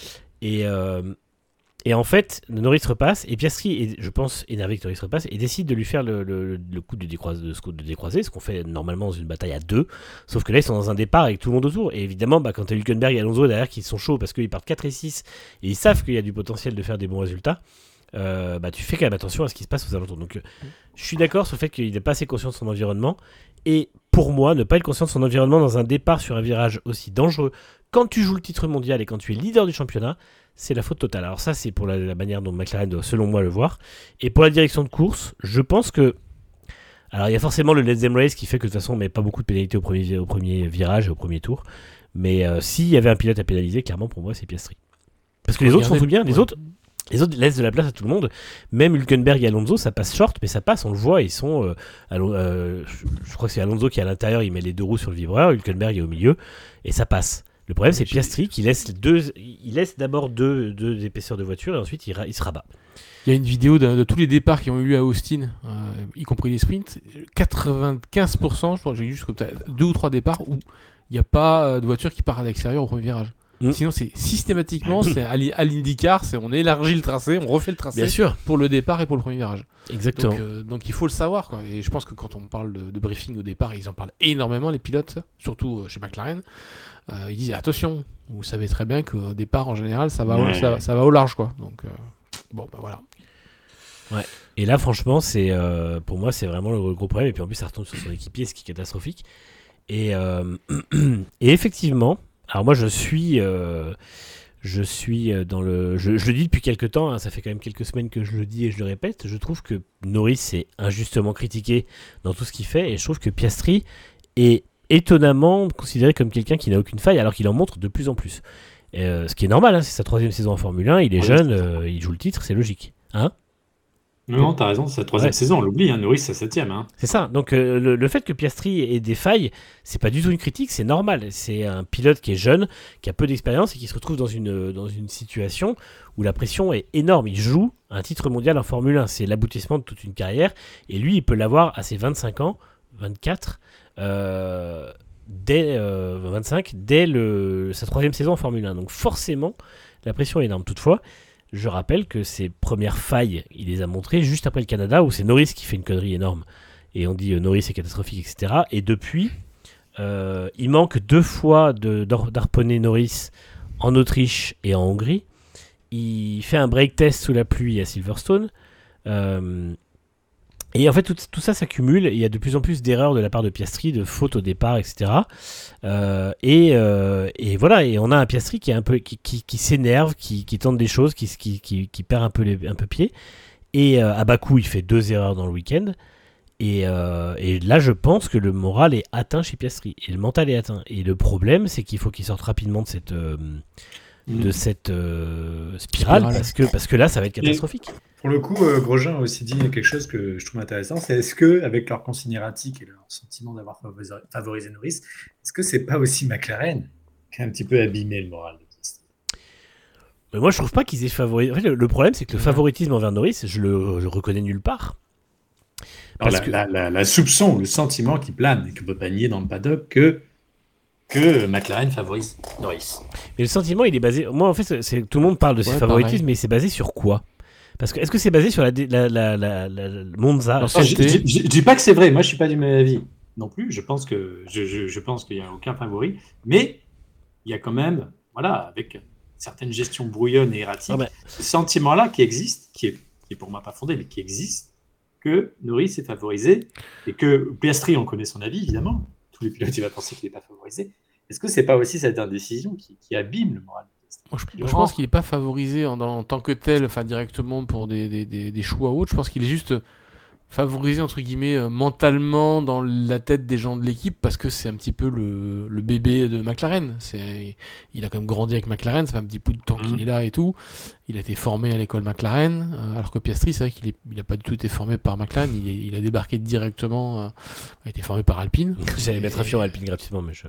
Et en fait, Norris repasse, et Piastri est, je pense, énervé que Norris repasse, et décide de lui faire le coup de décroiser, ce qu'on fait normalement dans une bataille à deux, sauf que là, ils sont dans un départ avec tout le monde autour, et évidemment, quand tu as Hülkenberg et Alonso derrière qui sont chauds, parce qu'ils partent 4 et 6, et ils savent qu'il y a du potentiel de faire des bons résultats, tu fais quand même attention à ce qui se passe aux alentours. Donc, je suis d'accord sur le fait qu'il n'est pas assez conscient de son environnement, et pour moi, ne pas être conscient de son environnement dans un départ sur un virage aussi dangereux, quand tu joues le titre mondial et quand tu es leader du championnat, c'est la faute totale. Alors ça, c'est pour la manière dont McLaren doit, selon moi, le voir. Et pour la direction de course, je pense que... Alors, il y a forcément le Let Them Race qui fait que de toute façon, on ne met pas beaucoup de pénalités au premier virage et au premier tour. Mais s'il y avait un pilote à pénaliser, clairement, pour moi, c'est Piastri. Parce que les autres font tout bien, les Ouais. autres laissent de la place à tout le monde. Même Hülkenberg et Alonso, ça passe short, mais ça passe, on le voit. Ils sont. Je crois que c'est Alonso qui est à l'intérieur, il met les deux roues sur le vibreur, Hülkenberg est au milieu, et ça passe. Le problème, c'est Piastri qui laisse d'abord deux épaisseurs de voiture et ensuite il se rabat. Il y a une vidéo de tous les départs qui ont eu lieu à Austin, y compris les sprints. 95%, je crois que j'ai juste 2 ou 3 départs où il n'y a pas de voiture qui part à l'extérieur au premier virage. Sinon, c'est systématiquement, c'est à l'IndyCar, on élargit le tracé, on refait le tracé Bien sûr. pour le départ et pour le premier virage. Exactement. Donc il faut le savoir, quoi. Et je pense que quand on parle de briefing au départ, ils en parlent énormément, les pilotes, surtout chez McLaren. Ils disent attention, vous savez très bien qu'au départ, en général, ça va au large, quoi. Donc, bon, bah voilà. Ouais. Et là, franchement, pour moi, c'est vraiment le gros problème. Et puis en plus, ça retombe sur son équipier, ce qui est catastrophique. Et effectivement, alors moi, je suis dans le. Je le dis depuis quelques temps, hein, ça fait quand même quelques semaines que je le dis et je le répète. Je trouve que Norris est injustement critiqué dans tout ce qu'il fait. Et je trouve que Piastri est étonnamment considéré comme quelqu'un qui n'a aucune faille, alors qu'il en montre de plus en plus. Ce qui est normal, hein, c'est sa 3e saison en Formule 1, il est jeune, il joue le titre, c'est logique. Hein ? Non, t'as raison, c'est sa 3e saison, on l'oublie, hein, Norris c'est sa 7e. Hein. C'est ça, donc le fait que Piastri ait des failles, c'est pas du tout une critique, c'est normal. C'est un pilote qui est jeune, qui a peu d'expérience et qui se retrouve dans une situation où la pression est énorme. Il joue un titre mondial en Formule 1, c'est l'aboutissement de toute une carrière, et lui il peut l'avoir à ses 25 ans, 24, dès 25, dès sa 3e saison en Formule 1. Donc forcément, la pression est énorme. Toutefois, je rappelle que ses premières failles, il les a montrées juste après le Canada, où c'est Norris qui fait une connerie énorme. Et on dit Norris est catastrophique, etc. Et depuis, il manque 2 fois d'harponner Norris en Autriche et en Hongrie. Il fait un break test sous la pluie à Silverstone. Et en fait, tout ça s'accumule. Il y a de plus en plus d'erreurs de la part de Piastri, de fautes au départ, etc. Et voilà. Et on a un Piastri qui est un peu qui s'énerve, qui tente des choses, qui perd un peu pied. Et à Bakou, il fait 2 erreurs dans le week-end. Et là, je pense que le moral est atteint chez Piastri et le mental est atteint. Et le problème, c'est qu'il faut qu'il sorte rapidement de cette spirale parce que là, ça va être catastrophique. Pour le coup, Grosjean a aussi dit quelque chose que je trouve intéressant, c'est est-ce que, avec leur consigne erratique et leur sentiment d'avoir favorisé Norris, est-ce que c'est pas aussi McLaren qui a un petit peu abîmé le moral de Piastri ? Mais moi, je trouve pas qu'ils aient favorisé. En fait, le problème, c'est que le favoritisme envers Norris, je le reconnais nulle part. Alors, la soupçon, le sentiment qui plane et qu'on peut pas nier dans le paddock que McLaren favorise Norris. Mais le sentiment, il est basé. Moi, en fait, tout le monde parle de ses favoritismes, mais c'est basé sur quoi ? Parce que est-ce que c'est basé sur la Monza ? Je dis pas que c'est vrai. Moi, je suis pas du même avis non plus. Je pense que je pense qu'il y a aucun favori, mais il y a quand même, voilà, avec certaines gestions brouillonnes et erratiques, ce sentiment-là qui existe, qui est pour moi pas fondé, mais qui existe, que Norris est favorisé et que Piastri, on connaît son avis évidemment. Tous les pilotes, il va penser qu'il n'est pas favorisé. Est-ce que c'est pas aussi cette indécision qui abîme le moral ? Je pense qu'il n'est pas favorisé en tant que tel, enfin directement pour des choix ou autres. Je pense qu'il est juste favorisé entre guillemets mentalement dans la tête des gens de l'équipe parce que c'est un petit peu le bébé de McLaren. Il a quand même grandi avec McLaren, ça fait un petit bout de temps qu'il est là et tout. Il a été formé à l'école McLaren, alors que Piastri, c'est vrai qu'il n'a pas du tout été formé par McLaren. Il a débarqué directement, il a été formé par Alpine. J'allais mettre un fion à Alpine gratuitement, mais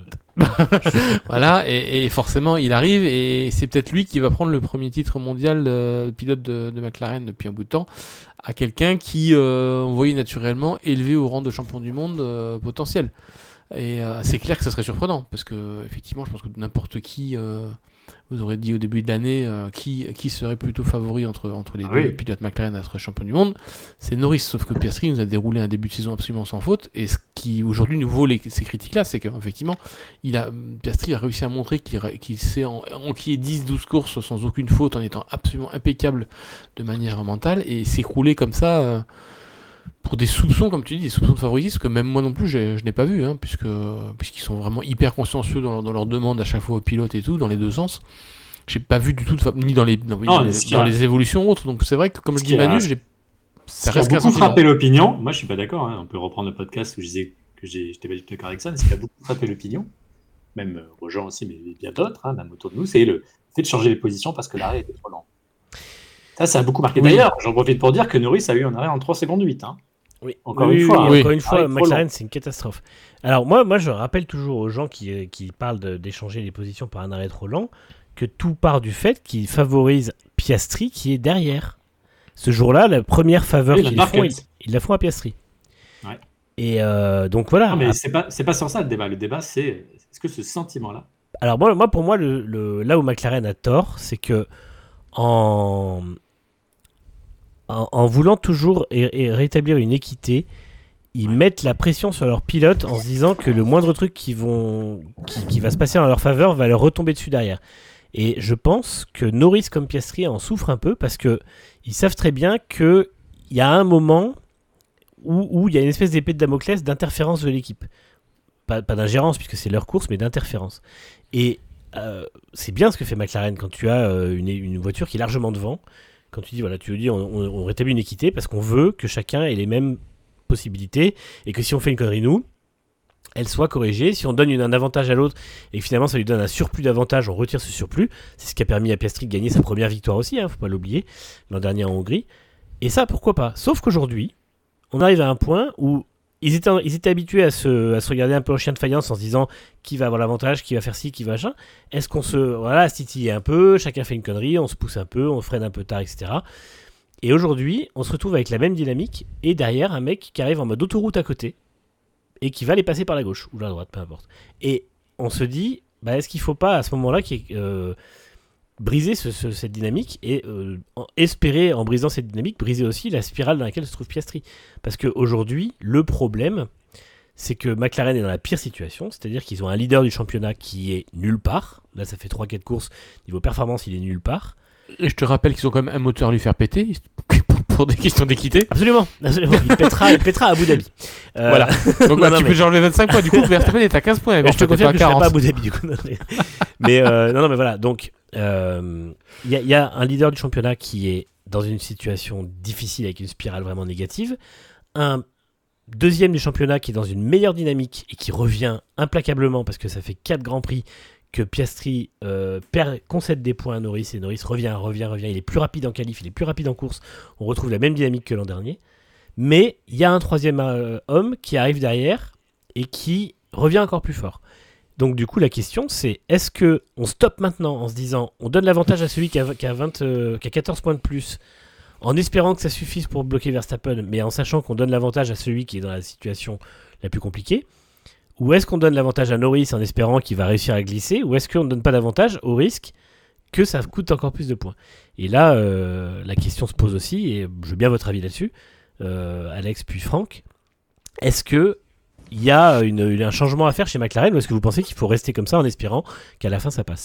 voilà, et forcément, il arrive et c'est peut-être lui qui va prendre le premier titre mondial pilote de McLaren depuis un bout de temps à quelqu'un qui, on voyait naturellement, élevé au rang de champion du monde potentiel. Et c'est clair que ça serait surprenant, parce que effectivement, je pense que n'importe qui, vous aurez dit au début de l'année, qui serait plutôt favori entre les deux pilotes McLaren à être champion du monde, c'est Norris, sauf que Piastri nous a déroulé un début de saison absolument sans faute, et ce qui aujourd'hui nous vaut ces critiques-là, c'est qu'effectivement, Piastri a réussi à montrer qu'il sait enquiller 10-12 courses sans aucune faute, en étant absolument impeccable de manière mentale, et s'écrouler comme ça... pour des soupçons, comme tu dis, des soupçons de favoritisme que même moi non plus je n'ai pas vu, hein, puisqu'ils sont vraiment hyper consciencieux dans leur demande à chaque fois aux pilotes et tout, dans les deux sens. J'ai pas vu du tout ni dans les évolutions autres. Donc c'est vrai que, comme je dis Manu, ça reste beaucoup frappé l'opinion. Moi, je suis pas d'accord. Hein. On peut reprendre le podcast où je disais que j'étais pas du tout d'accord avec ça, mais ce qui a beaucoup frappé l'opinion, même Grosjean aussi, mais bien d'autres, hein, même autour de nous, c'est le de changer les positions parce que l'arrêt était trop lent. Ça a beaucoup marqué. D'ailleurs, j'en profite pour dire que Norris a eu un arrêt en 3 secondes 8. Hein. Oui. Encore une fois, McLaren, c'est une catastrophe. Alors moi, je rappelle toujours aux gens qui parlent d'échanger les positions par un arrêt trop lent que tout part du fait qu'ils favorisent Piastri qui est derrière. Ce jour-là, la première faveur qu'ils font, ils la font à Piastri. Ouais. Et donc voilà. Non, mais c'est pas sur ça le débat. Le débat, c'est est-ce que ce sentiment-là. Alors pour moi, là où McLaren a tort, c'est que en voulant toujours rétablir une équité, ils mettent la pression sur leurs pilotes en se disant que le moindre truc qui va se passer en leur faveur va leur retomber dessus derrière. Et je pense que Norris comme Piastri en souffrent un peu parce que ils savent très bien qu'il y a un moment où il y a une espèce d'épée de Damoclès d'interférence de l'équipe. Pas d'ingérence puisque c'est leur course, mais d'interférence. Et c'est bien ce que fait McLaren quand tu as une voiture qui est largement devant. Quand tu dis, on rétablit une équité parce qu'on veut que chacun ait les mêmes possibilités et que si on fait une connerie nous, elle soit corrigée. Si on donne un avantage à l'autre et que finalement ça lui donne un surplus d'avantage, on retire ce surplus. C'est ce qui a permis à Piastri de gagner sa première victoire aussi, faut pas l'oublier, l'an dernier en Hongrie. Et ça, pourquoi pas ? Sauf qu'aujourd'hui, on arrive à un point où ils étaient habitués à se regarder un peu en chien de faïence en se disant qui va avoir l'avantage, qui va faire ci, qui va machin. Est-ce qu'on se titille un peu, chacun fait une connerie, on se pousse un peu, on freine un peu tard, etc. Et aujourd'hui, on se retrouve avec la même dynamique et derrière un mec qui arrive en mode autoroute à côté et qui va les passer par la gauche ou la droite, peu importe. Et on se dit, est-ce qu'il ne faut pas à ce moment-là briser cette dynamique et espérer, en brisant cette dynamique, briser aussi la spirale dans laquelle se trouve Piastri. Parce qu'aujourd'hui, le problème, c'est que McLaren est dans la pire situation, c'est-à-dire qu'ils ont un leader du championnat qui est nulle part. Là, ça fait 3-4 courses, niveau performance, il est nulle part. Et je te rappelle qu'ils ont quand même un moteur à lui faire péter, pour des questions d'équité. Absolument. Il pètera à Abu Dhabi. Voilà. Donc tu peux enlever 25 points, du coup, Verstappen est à 15 points. Je te confirme que je ne serai pas à Abu Dhabi, du coup. Mais mais voilà, donc... Il y a un leader du championnat qui est dans une situation difficile avec une spirale vraiment négative, un deuxième du championnat qui est dans une meilleure dynamique et qui revient implacablement parce que ça fait 4 grands prix que Piastri concède des points à Norris et Norris revient, il est plus rapide en qualif, il est plus rapide en course, on retrouve la même dynamique que l'an dernier, mais il y a un troisième homme qui arrive derrière et qui revient encore plus fort. Donc du coup la question c'est, est-ce qu'on stoppe maintenant en se disant on donne l'avantage à celui qui a 14 points de plus en espérant que ça suffise pour bloquer Verstappen, mais en sachant qu'on donne l'avantage à celui qui est dans la situation la plus compliquée, ou est-ce qu'on donne l'avantage à Norris en espérant qu'il va réussir à glisser, ou est-ce qu'on ne donne pas d'avantage au risque que ça coûte encore plus de points. Et là la question se pose aussi, et je veux bien votre avis là-dessus, Alex puis Franck, est-ce que il y a un changement à faire chez McLaren ou est-ce que vous pensez qu'il faut rester comme ça en espérant qu'à la fin ça passe ?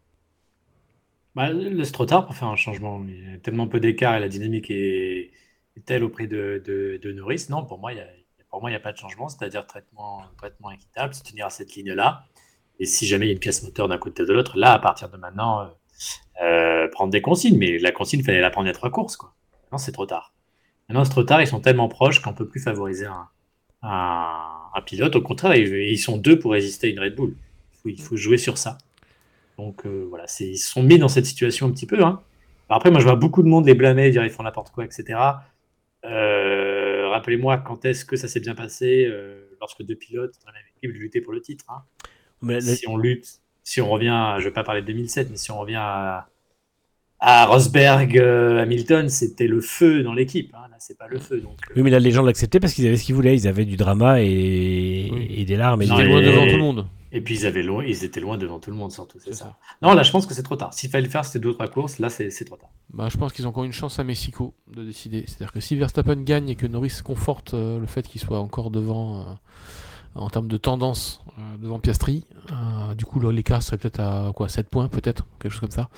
C'est trop tard pour faire un changement. Il y a tellement peu d'écart et la dynamique est telle auprès de Norris. Non, pour moi, il n'y a pas de changement, c'est-à-dire traitement équitable, se tenir à cette ligne-là. Et si jamais il y a une pièce moteur d'un côté de l'autre, là, à partir de maintenant, prendre des consignes. Mais la consigne, il fallait la prendre il y a 3 courses, quoi. Maintenant, c'est trop tard. Maintenant, c'est trop tard, ils sont tellement proches qu'on ne peut plus favoriser un pilote. Au contraire, ils sont 2 pour résister à une Red Bull. Il faut jouer sur ça. Donc voilà, ils se sont mis dans cette situation un petit peu. Hein. Après, moi, je vois beaucoup de monde les blâmer, dire ils font n'importe quoi, etc. Rappelez-moi quand est-ce que ça s'est bien passé lorsque 2 pilotes dans la même équipe luttaient pour le titre. Hein. Mais si on revient, je ne vais pas parler de 2007, mais si on revient à Rosberg, Hamilton, c'était le feu dans l'équipe. Hein. Là, c'est pas le feu. Donc, Oui, mais là, les gens l'acceptaient parce qu'ils avaient ce qu'ils voulaient. Ils avaient du drama et des larmes. Ils étaient loin devant tout le monde. Et puis, ils étaient loin devant tout le monde, surtout. C'est ça. Non, là, je pense que c'est trop tard. S'il fallait le faire, c'était 2 ou 3 courses. Là, c'est trop tard. Je pense qu'ils ont encore une chance à Mexico de décider. C'est-à-dire que si Verstappen gagne et que Norris conforte le fait qu'il soit encore devant en termes de tendance devant Piastri, du coup l'écart serait peut-être à 7 points, peut-être, quelque chose comme ça.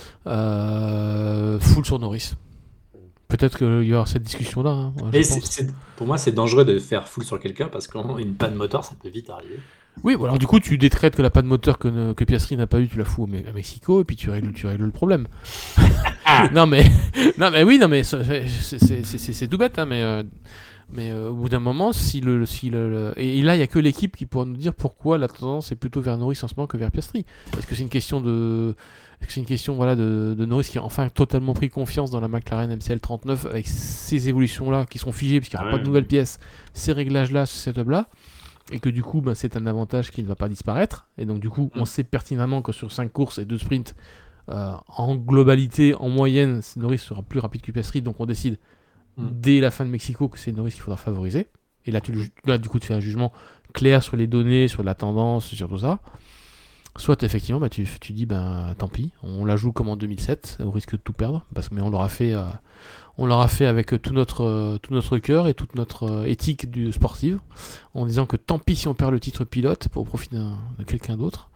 Full sur Norris. Peut-être qu'il y aura cette discussion-là. Hein, pour moi, c'est dangereux de faire full sur quelqu'un parce qu'une panne moteur, ça peut vite arriver. Oui, alors du coup, tu décrètes que la panne moteur que Piastri n'a pas eu, tu la fous à Mexico et puis tu règles le problème. non mais c'est tout bête, hein, mais Mais au bout d'un moment, et là, il n'y a que l'équipe qui pourra nous dire pourquoi la tendance est plutôt vers Norris en ce moment que vers Piastri. Est-ce que c'est une question voilà, de Norris qui a enfin totalement pris confiance dans la McLaren MCL 39 avec ces évolutions-là qui sont figées puisqu'il n'y aura pas de nouvelles pièces, ces réglages-là, ce setup-là, et que du coup, c'est un avantage qui ne va pas disparaître. Et donc, du coup, on sait pertinemment que sur 5 courses et 2 sprints, en globalité, en moyenne, Norris sera plus rapide que Piastri, donc on décide dès la fin de Mexico que c'est Norris qu'il faudra favoriser. Et là, du coup, tu fais un jugement clair sur les données, sur la tendance, sur tout ça. Soit effectivement, tu dis, tant pis, on la joue comme en 2007, au risque de tout perdre, mais on l'aura fait avec tout notre cœur et toute notre éthique sportive, en disant que tant pis si on perd le titre pilote au profit de quelqu'un d'autre.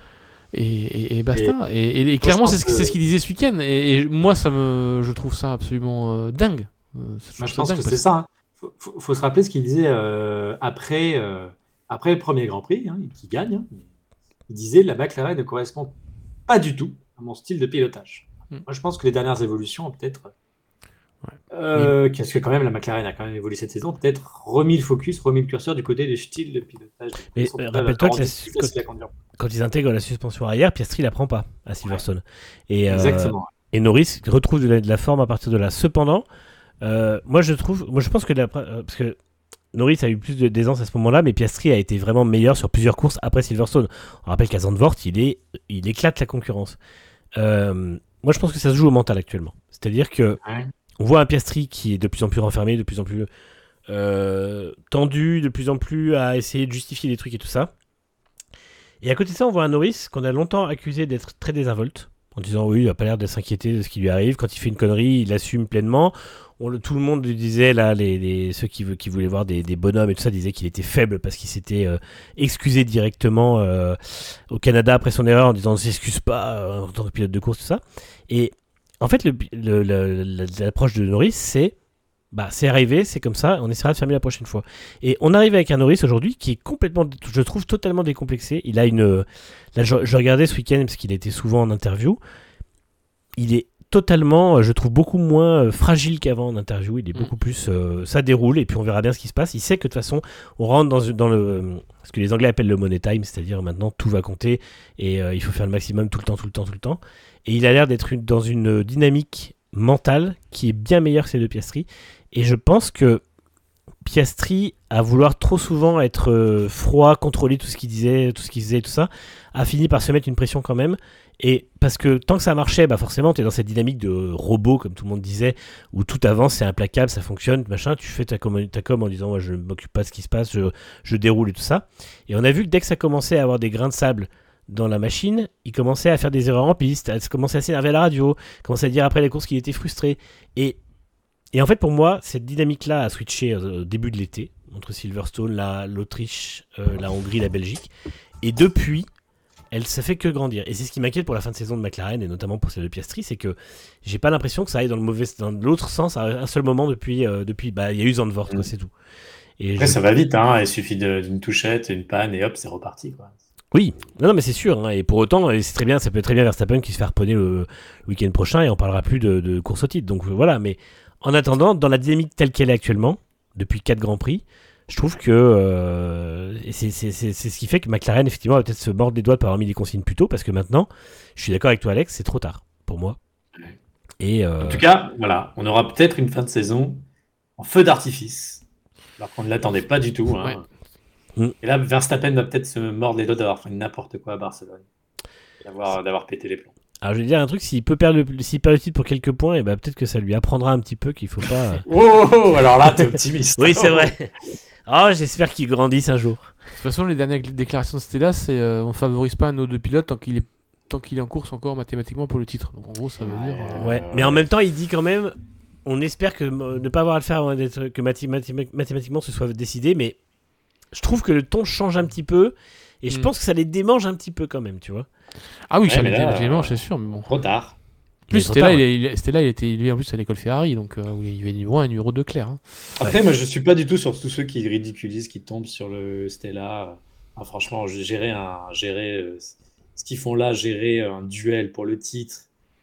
Et basta. Et clairement, c'est ce qu'il disait ce week-end. Et moi, je trouve ça absolument dingue. Je pense que c'est ça. Faut se rappeler ce qu'il disait après le premier Grand Prix, qui gagne. Il disait la McLaren ne correspond pas du tout à mon style de pilotage. Moi, je pense que les dernières évolutions ont peut-être. Parce que quand même, la McLaren a quand même évolué cette saison, peut-être remis le focus, remis le curseur du côté du style de pilotage. Mais rappelle-toi que quand ils intègrent la suspension arrière, Piastri la prend pas à Silverstone. Exactement. Et Norris retrouve de la forme à partir de là. Cependant, moi je pense que parce que Norris a eu plus d'aisance à ce moment-là, mais Piastri a été vraiment meilleur sur plusieurs courses après Silverstone. On rappelle qu'à Zandvoort, il éclate la concurrence. Moi, je pense que ça se joue au mental actuellement. C'est-à-dire que on voit un Piastri qui est de plus en plus renfermé, de plus en plus tendu, de plus en plus à essayer de justifier des trucs et tout ça. Et à côté de ça, on voit un Norris qu'on a longtemps accusé d'être très désinvolte, en disant oui, il n'a pas l'air de s'inquiéter de ce qui lui arrive. Quand il fait une connerie, il assume pleinement. Tout le monde lui disait, là, ceux qui voulaient voir des bonhommes et tout ça, disaient qu'il était faible parce qu'il s'était excusé directement au Canada après son erreur en disant on ne s'excuse pas en tant que pilote de course, tout ça. Et en fait, l'approche de Norris, c'est arrivé, c'est comme ça, on essaiera de faire mieux la prochaine fois. Et on arrive avec un Norris aujourd'hui qui est complètement, je trouve, totalement décomplexé. Il a là, je regardais ce week-end parce qu'il était souvent en interview. Il est totalement, je trouve, beaucoup moins fragile qu'avant en interview. Il est beaucoup plus, ça déroule et puis on verra bien ce qui se passe. Il sait que de toute façon, on rentre dans ce que les Anglais appellent le money time, c'est-à-dire maintenant tout va compter et il faut faire le maximum tout le temps. Et il a l'air d'être dans une dynamique mentale qui est bien meilleure que celle de Piastri. Et je pense que Piastri, à vouloir trop souvent être froid, contrôler tout ce qu'il disait, tout ça, a fini par se mettre une pression quand même. Et parce que tant que ça marchait, forcément, tu es dans cette dynamique de robot, comme tout le monde disait, où tout avance, c'est implacable, ça fonctionne, machin. Tu fais ta com en disant, moi, je ne m'occupe pas de ce qui se passe, je déroule et tout ça. Et on a vu que dès que ça commençait à avoir des grains de sable dans la machine, il commençait à faire des erreurs en piste, il commençait à s'énerver à la radio, il commençait à dire après les courses qu'il était frustré. Et en fait, pour moi, cette dynamique-là a switché au début de l'été, entre Silverstone, l'Autriche, la Hongrie, la Belgique. Et depuis, ça fait que grandir. Et c'est ce qui m'inquiète pour la fin de saison de McLaren, et notamment pour celle de Piastri, c'est que j'ai pas l'impression que ça aille dans l'autre sens à un seul moment depuis il y a eu Zandvoort, quoi, c'est tout. Et après, ça va vite, il suffit d'une touchette, une panne, et hop, c'est reparti, quoi. Oui, non mais c'est sûr, et pour autant, c'est très bien, ça peut être très bien Verstappen qui se fait harponner le week-end prochain, et on parlera plus de course au titre. Donc voilà, mais en attendant, dans la dynamique telle qu'elle est actuellement, depuis 4 Grands Prix, je trouve que c'est ce qui fait que McLaren, effectivement, va peut-être se mordre les doigts de pas avoir mis des consignes plus tôt, parce que maintenant, je suis d'accord avec toi, Alex, c'est trop tard pour moi. Et en tout cas, voilà, on aura peut-être une fin de saison en feu d'artifice, alors qu'on ne l'attendait pas du tout. Ouais. Et là, Verstappen va peut-être se mordre les doigts d'avoir fait n'importe quoi à Barcelone, d'avoir pété les plombs. Alors je vais dire un truc, s'il perd le titre pour quelques points, et peut-être que ça lui apprendra un petit peu qu'il faut pas... alors là t'es optimiste. Oui, c'est vrai. J'espère qu'il grandisse un jour. De toute façon, les dernières déclarations de Stella, c'est on ne favorise pas nos deux pilotes tant qu'il est en course encore mathématiquement pour le titre. Donc en gros, ça veut dire... Ouais, mais en même temps, il dit quand même, on espère que ne pas avoir à le faire avant que mathématiquement ce soit décidé, mais je trouve que le ton change un petit peu, et je pense que ça les démange un petit peu quand même, tu vois. Ah oui, ça les démange, c'est sûr, mais bon. Trop tard. Plus Stella, il était lui en plus à l'école Ferrari, donc il y avait numéro 1 et numéro 2 clair. Après, moi je suis pas du tout sur tous ceux qui ridiculisent, qui tombent sur le Stella. Franchement, gérer ce qu'ils font là, gérer un duel pour le titre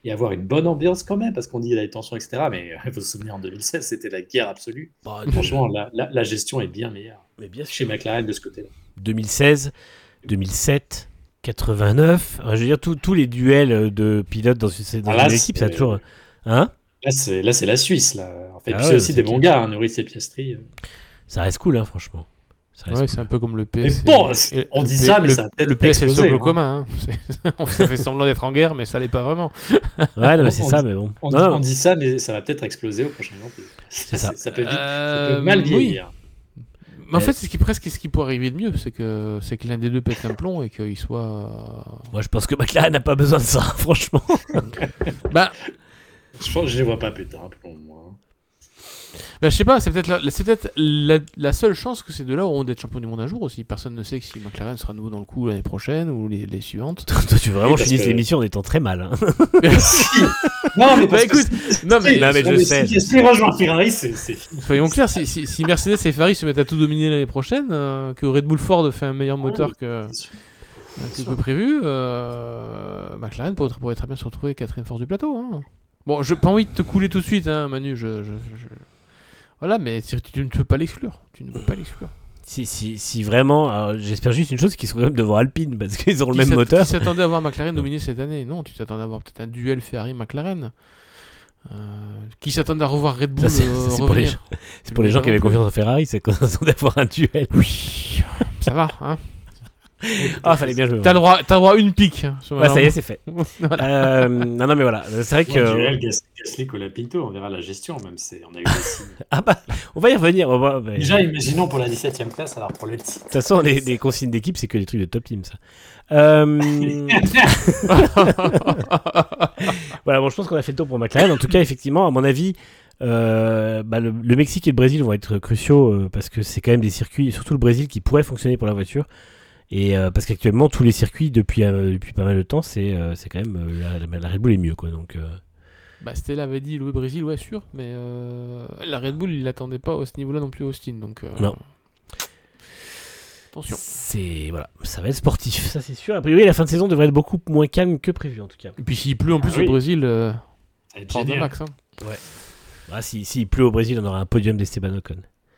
et avoir une bonne ambiance quand même, parce qu'on dit il y a des tensions, etc. Mais il faut se souvenir, en 2016, c'était la guerre absolue. Bah, Franchement, la gestion est bien meilleure mais bien chez sûr. McLaren de ce côté-là. 2016, 2007, 89. Je veux dire, tous les duels de pilotes dans une équipe, ça a toujours. Hein? Là, c'est la Suisse. Là. En fait, Ah c'est ouais, aussi c'est des bons clair. gars, hein, Norris et Piastri. Ça reste cool, hein, franchement. Ça reste Ouais, cool. c'est un peu comme le Mais PS. bon, et on le dit P- ça, mais le, ça va peut-être le PS et le exploser, socle hein. commun. Ça fait semblant d'être en guerre, mais ça l'est pas vraiment. Ouais, non, mais c'est On ça, dit- mais bon. On, Non, dit, non, on dit ça, mais ça va peut-être exploser au prochain Grand Prix. ça. Ça peut mal Oui. vieillir. Mais en fait, c'est presque ce qui pourrait arriver de mieux, c'est que l'un des deux pète un plomb et qu'il soit. moi, je pense que McLaren n'a pas besoin de ça, franchement. Bah, Je les vois pas péter un plomb, moi. je sais pas, c'est peut-être la seule chance que ces deux-là auront d'être champions du monde un jour aussi. Personne ne sait si McLaren sera à nouveau dans le coup l'année prochaine ou les suivantes. Toi, tu veux vraiment Oui, parce finir que- l'émission en étant très mal. Hein. Non, mais parce Bah, écoute, que non, mais je sais. Si rejoint Ferrari, c'est soyons clairs, si Mercedes et Ferrari se mettent à tout dominer l'année prochaine, que Red Bull Ford fait un meilleur moteur que prévu, McLaren pourrait très bien se retrouver quatrième force du plateau. Hein. Bon, je n'ai pas envie de te couler tout de suite, hein, Manu. Voilà, mais tu ne peux pas l'exclure. Tu ne peux pas l'exclure. Si vraiment, alors, j'espère juste une chose, qu'ils seront quand même devant Alpine, parce qu'ils ont le même moteur. Tu s'attendais à voir McLaren dominer cette année? Non, tu t'attendais à voir peut-être un duel Ferrari-McLaren. Qui s'attendent à revoir Red Bull Ça, c'est pour les gens, c'est pour les gens qui avaient confiance en Ferrari, c'est qu'on attend d'avoir un duel. Oui, ça va, hein. Ah, fallait bien jouer. T'as le droit à une pique. Hein, Ouais, ça y est, c'est fait. Voilà. Non, mais voilà, c'est vrai que. Duel Gasly Colapinto, on verra la gestion, même si on a eu des signes. Ah bah, on va y revenir. Déjà, imaginons pour la 17e place, alors pour le titre. De toute façon, les consignes d'équipe, c'est que des trucs de top team, ça. Voilà, bon, je pense qu'on a fait le tour pour McLaren. En tout cas, effectivement, à mon avis, le Mexique et le Brésil vont être cruciaux parce que c'est quand même des circuits, surtout le Brésil, qui pourraient fonctionner pour la voiture. Et parce qu'actuellement, tous les circuits, depuis pas mal de temps, c'est quand même la Red Bull est mieux, quoi. Donc, Stella avait dit le Brésil, ouais, sûr, mais la Red Bull, il l'attendait pas à ce niveau-là non plus, Austin. Donc, non. Attention. Voilà, ça va être sportif, ça c'est sûr. A priori, la fin de saison devrait être beaucoup moins calme que prévu, en tout cas. Et puis s'il pleut en plus oui. au Brésil, Ça va être hors de génial. max. Hein. Ah, s'il pleut au Brésil, on aura un podium d'Esteban Ocon.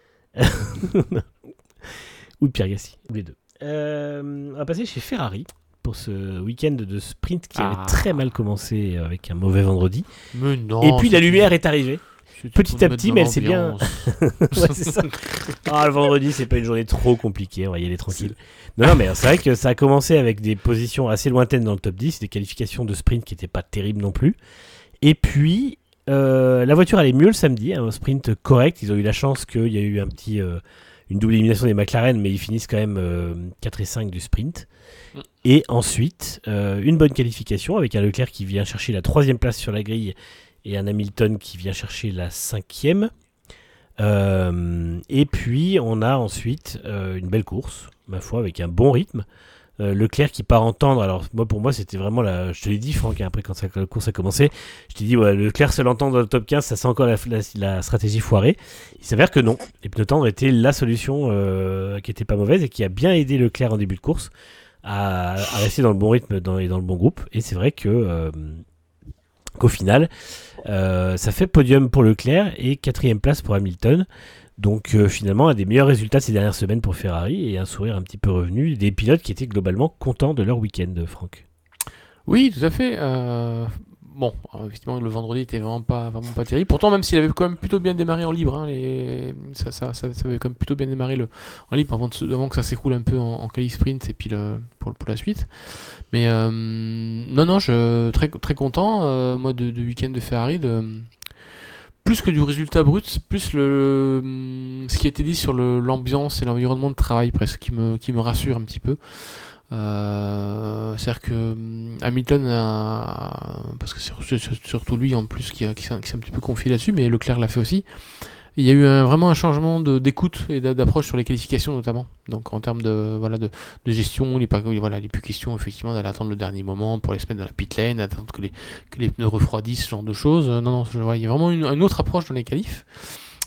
Ou de Pierre Gasly, ou les deux. On va passer chez Ferrari pour ce week-end de sprint qui avait très mal commencé avec un mauvais vendredi. Mais non. Et puis la lumière est arrivée. C'est petit pour à nous petit, mettre mais dans elle s'est bien- l'ambiance. Ouais, c'est ça. Ah, le vendredi, c'est pas une journée trop compliquée, on va y aller tranquille. Non, mais c'est vrai que ça a commencé avec des positions assez lointaines dans le top 10, des qualifications de sprint qui n'étaient pas terribles non plus. Et puis, la voiture allait mieux le samedi, un sprint correct. Ils ont eu la chance qu'il y a eu une double élimination des McLaren, mais ils finissent quand même 4 et 5 du sprint. Et ensuite, une bonne qualification avec un Leclerc qui vient chercher la 3e place sur la grille et un Hamilton qui vient chercher la 5e. Et puis, on a ensuite une belle course, ma foi, avec un bon rythme. Leclerc qui part entendre. Alors, pour moi, c'était vraiment je te l'ai dit, Franck, hein, après, quand la course a commencé, je t'ai dit, ouais, Leclerc se l'entendre dans le top 15, ça sent encore la stratégie foirée. Il s'avère que non. Les pneus tendres étaient la solution qui était pas mauvaise et qui a bien aidé Leclerc en début de course à rester dans le bon rythme et dans le bon groupe. Et c'est vrai qu'au final, ça fait podium pour Leclerc et 4e place pour Hamilton. Donc finalement, un des meilleurs résultats de ces dernières semaines pour Ferrari et un sourire un petit peu revenu des pilotes qui étaient globalement contents de leur week-end, Franck. Oui, tout à fait. Effectivement, le vendredi était vraiment pas terrible. Pourtant, même s'il avait quand même plutôt bien démarré en libre, hein, ça avait quand même plutôt bien démarré en libre avant que ça s'écoule un peu en quali sprint et puis pour la suite. Mais non, je très très content moi de week-end de Ferrari plus que du résultat brut, plus ce qui a été dit sur l'ambiance et l'environnement de travail presque qui me rassure un petit peu. C'est-à-dire que Hamilton parce que c'est surtout lui en plus qui s'est un petit peu confié là-dessus, mais Leclerc l'a fait aussi. Il y a eu vraiment un changement d'écoute et d'approche sur les qualifications notamment. Donc en termes de gestion, il n'est plus question effectivement d'aller attendre le dernier moment pour les se mettre dans la pit lane, attendre que les pneus refroidissent, ce genre de choses. Non, il y a vraiment une autre approche dans les qualifs.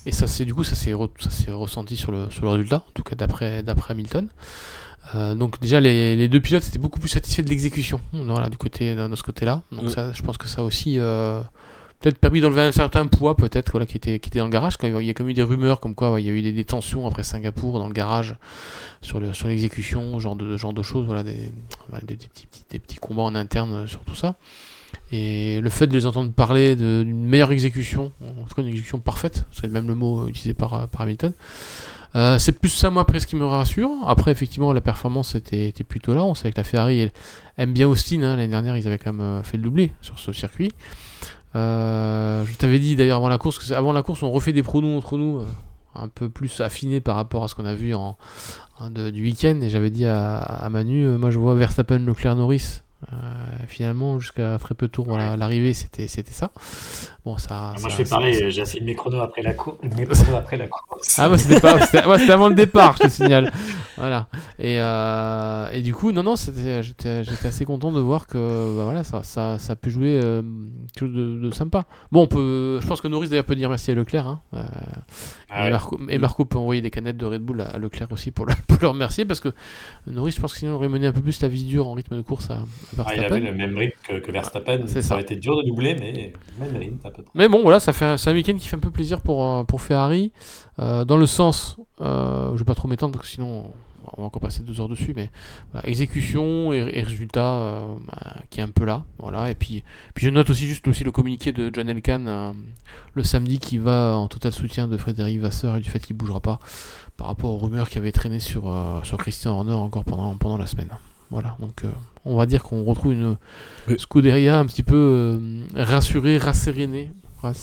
Et ça s'est ressenti sur le résultat, en tout cas d'après Hamilton. Donc déjà les deux pilotes étaient beaucoup plus satisfaits de l'exécution, voilà, de ce côté-là. Donc ça, je pense que ça a aussi peut-être permis d'enlever un certain poids, peut-être, voilà, qui était dans le garage. Quand il y a comme eu des rumeurs comme quoi il y a eu des tensions après Singapour dans le garage sur l'exécution, genre de choses, voilà, des petits combats en interne sur tout ça. Et le fait de les entendre parler d'une meilleure exécution, en tout cas une exécution parfaite, c'est même le mot utilisé par Hamilton. C'est plus ça, moi, après, ce qui me rassure. Après, effectivement, la performance était plutôt là. On sait que la Ferrari aime bien Austin. L'année dernière, ils avaient quand même fait le doublé sur ce circuit. Je t'avais dit d'ailleurs avant la course on refait des pronos entre nous, un peu plus affinés par rapport à ce qu'on a vu du week-end. Et j'avais dit à Manu, moi je vois Verstappen, Leclerc, Norris. Finalement, jusqu'à très peu de tours à l'arrivée, c'était ça. Bon, ça. Moi, je fais pareil. J'ai essayé mes chronos après la course. Ah, moi, c'était avant le départ, je te signale. Voilà. Et du coup, non, j'étais assez content de voir que, bah, voilà, ça peut jouer quelque chose de sympa. Bon, je pense que Norris d'ailleurs peut dire merci à Leclerc. Hein. Et Marco peut envoyer des canettes de Red Bull à Leclerc aussi pour le remercier, parce que Norris, je pense que sinon il aurait mené un peu plus la vie dure en rythme de course à Verstappen. Il avait le même rythme que Verstappen. Ça aurait été dur de doubler, mais même rythme à peu près. Mais bon, voilà, c'est un week-end qui fait un peu plaisir pour Ferrari. Dans le sens, je vais pas trop m'étendre parce que sinon on va encore passer 2 heures dessus, mais voilà, exécution et résultat qui est un peu là, voilà. Et puis je note aussi le communiqué de John Elkann le samedi, qui va en total soutien de Frédéric Vasseur et du fait qu'il bougera pas par rapport aux rumeurs qui avaient traîné sur Christian Horner encore pendant la semaine. Voilà, donc on va dire qu'on retrouve une Scuderia un petit peu rassurée, rassérénée, voilà,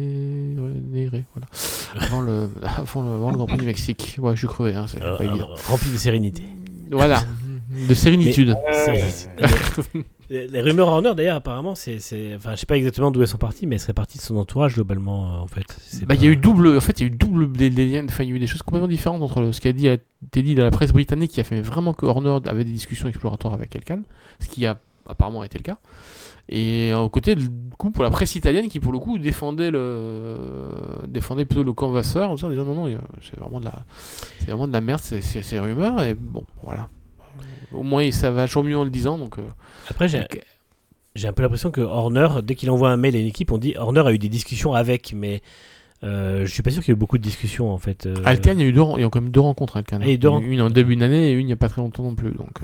avant le Grand Prix du Mexique. Ouais, je suis crevé, hein, c'est pas évident. Rempli de sérénité. Voilà, de sérénitude. Les rumeurs Horner, d'ailleurs, apparemment, enfin, je sais pas exactement d'où elles sont parties, mais elles seraient parties de son entourage globalement, en fait. Il y a eu double, enfin, il y a eu des choses complètement différentes entre ce qui a été dit dans la presse britannique, qui a fait vraiment que Horner avait des discussions exploratoires avec quelqu'un, ce qui a apparemment été le cas. Et au côté, du coup, pour la presse italienne, qui pour le coup défendait plutôt le camp Vasseur, en disant non, c'est vraiment de la merde, ces rumeurs. Et bon, voilà. Au moins, ça va toujours mieux en le disant. Donc, après, j'ai un peu l'impression que Horner, dès qu'il envoie un mail à une équipe, on dit Horner a eu des discussions avec, mais je suis pas sûr qu'il y ait eu beaucoup de discussions en fait. Alcan, il y a quand même 2 rencontres. Alcan, une en début d'année et une il n'y a pas très longtemps non plus. Donc.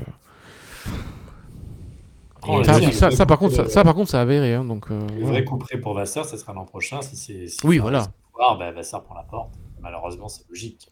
Ça par contre, ça a avéré. Hein, donc, le vrai coup près pour Vasseur, ce sera l'an prochain. Oui, voilà. Vasseur prend la porte. Malheureusement, c'est logique.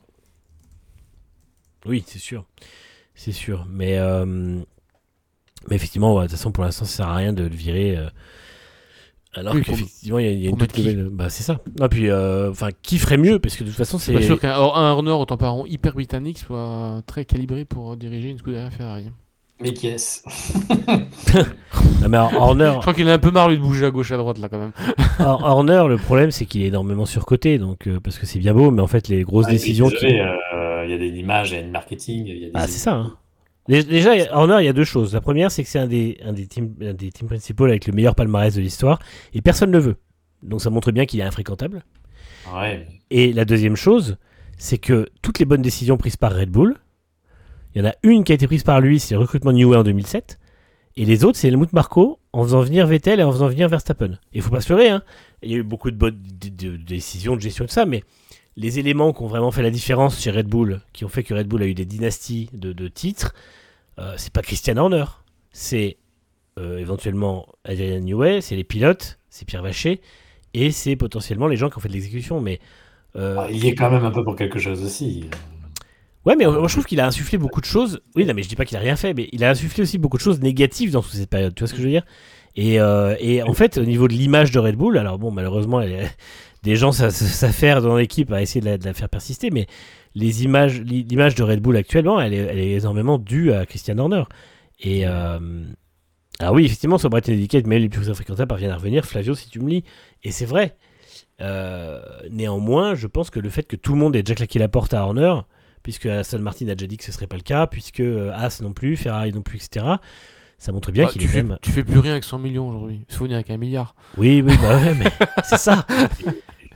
Oui, c'est sûr. Mais effectivement, de toute façon, pour l'instant, ça sert à rien de le virer. Alors qu'effectivement, il y a une toute nouvelle. Bah, c'est ça. Et puis, qui ferait mieux? Parce que de toute façon, c'est. Pas sûr qu'un Horner, autant par an hyper britannique, soit très calibré pour diriger une Scuderia Ferrari. Mais qui est-ce? Non, mais Horner. Je crois qu'il a un peu marre lui de bouger à gauche à droite là quand même. Horner, le problème c'est qu'il est énormément surcoté, donc parce que c'est bien beau, mais en fait les grosses décisions. Il y a des images, il y a du marketing. C'est ça. Hein. Déjà, Horner, il y a 2 choses. La première, c'est que c'est un des teams principaux avec le meilleur palmarès de l'histoire, et personne ne le veut. Donc ça montre bien qu'il est infréquentable. Ouais. Et la deuxième chose, c'est que toutes les bonnes décisions prises par Red Bull, il y en a une qui a été prise par lui, c'est le recrutement de Newey en 2007. Et les autres, c'est Helmut Marko en faisant venir Vettel et en faisant venir Verstappen. Et il faut pas se leurrer, hein. Il y a eu beaucoup de bonnes décisions de gestion de ça, mais les éléments qui ont vraiment fait la différence chez Red Bull, qui ont fait que Red Bull a eu des dynasties de titres, c'est pas Christian Horner. C'est éventuellement Adrian Newey, c'est les pilotes, c'est Pierre Vacher, et c'est potentiellement les gens qui ont fait de l'exécution. Mais il y est quand même un peu pour quelque chose aussi. Ouais, mais moi je trouve qu'il a insufflé beaucoup de choses. Oui, non, mais je dis pas qu'il a rien fait, mais il a insufflé aussi beaucoup de choses négatives dans toute cette période. Tu vois ce que je veux dire? Et en fait, au niveau de l'image de Red Bull, alors bon, malheureusement, des gens s'affairent dans l'équipe à essayer de la faire persister, mais l'image de Red Bull actuellement, elle est énormément due à Christian Horner. Et alors oui, effectivement, sur Brighton Etiquette, même les plus infréquentables parviennent à revenir. Flavio, si tu me lis, et c'est vrai. Néanmoins, je pense que le fait que tout le monde ait déjà claqué la porte à Horner, puisque Aston Martin a déjà dit que ce serait pas le cas, puisque Haas non plus, Ferrari non plus, etc. Ça montre bien qu'il est même... Tu fais plus rien avec 100 millions aujourd'hui. Il faut venir avec 1 milliard. Oui, bah ouais, mais c'est ça.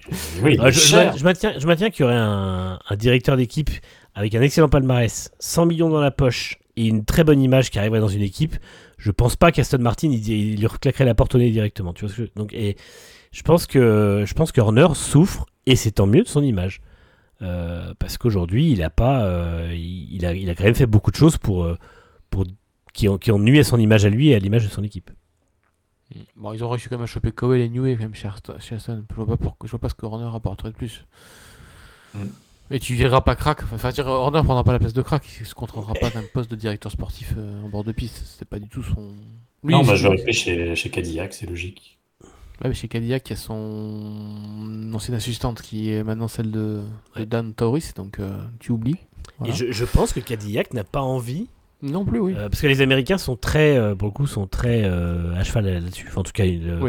Oui, je maintiens qu'il y aurait un directeur d'équipe avec un excellent palmarès, 100 millions dans la poche et une très bonne image qui arriverait dans une équipe. Je pense pas qu'Aston Martin il lui reclaquerait la porte au nez directement. Tu vois donc, et je pense que Horner souffre, et c'est tant mieux, de son image. Parce qu'aujourd'hui, il a quand même fait beaucoup de choses qui ont nuit à son image à lui et à l'image de son équipe. Bon, ils ont réussi quand même à choper Cowell et Newey quand même chez Aston. Je vois pas ce que Horner apporterait de plus. Et tu verras pas Crack. Enfin, Horner prendra pas la place de Crack. Il se contentera pas d'un poste de directeur sportif en bord de piste. C'était pas du tout son. Lui, non, je l'aurais fait chez Cadillac, c'est logique. Ouais, mais chez Cadillac, il y a son ancienne assistante qui est maintenant celle de Dan Tauris, donc tu oublies. Voilà. Et je pense que Cadillac n'a pas envie. Non plus, oui. Parce que les Américains sont très, pour le coup, à cheval là-dessus. Enfin, en tout cas,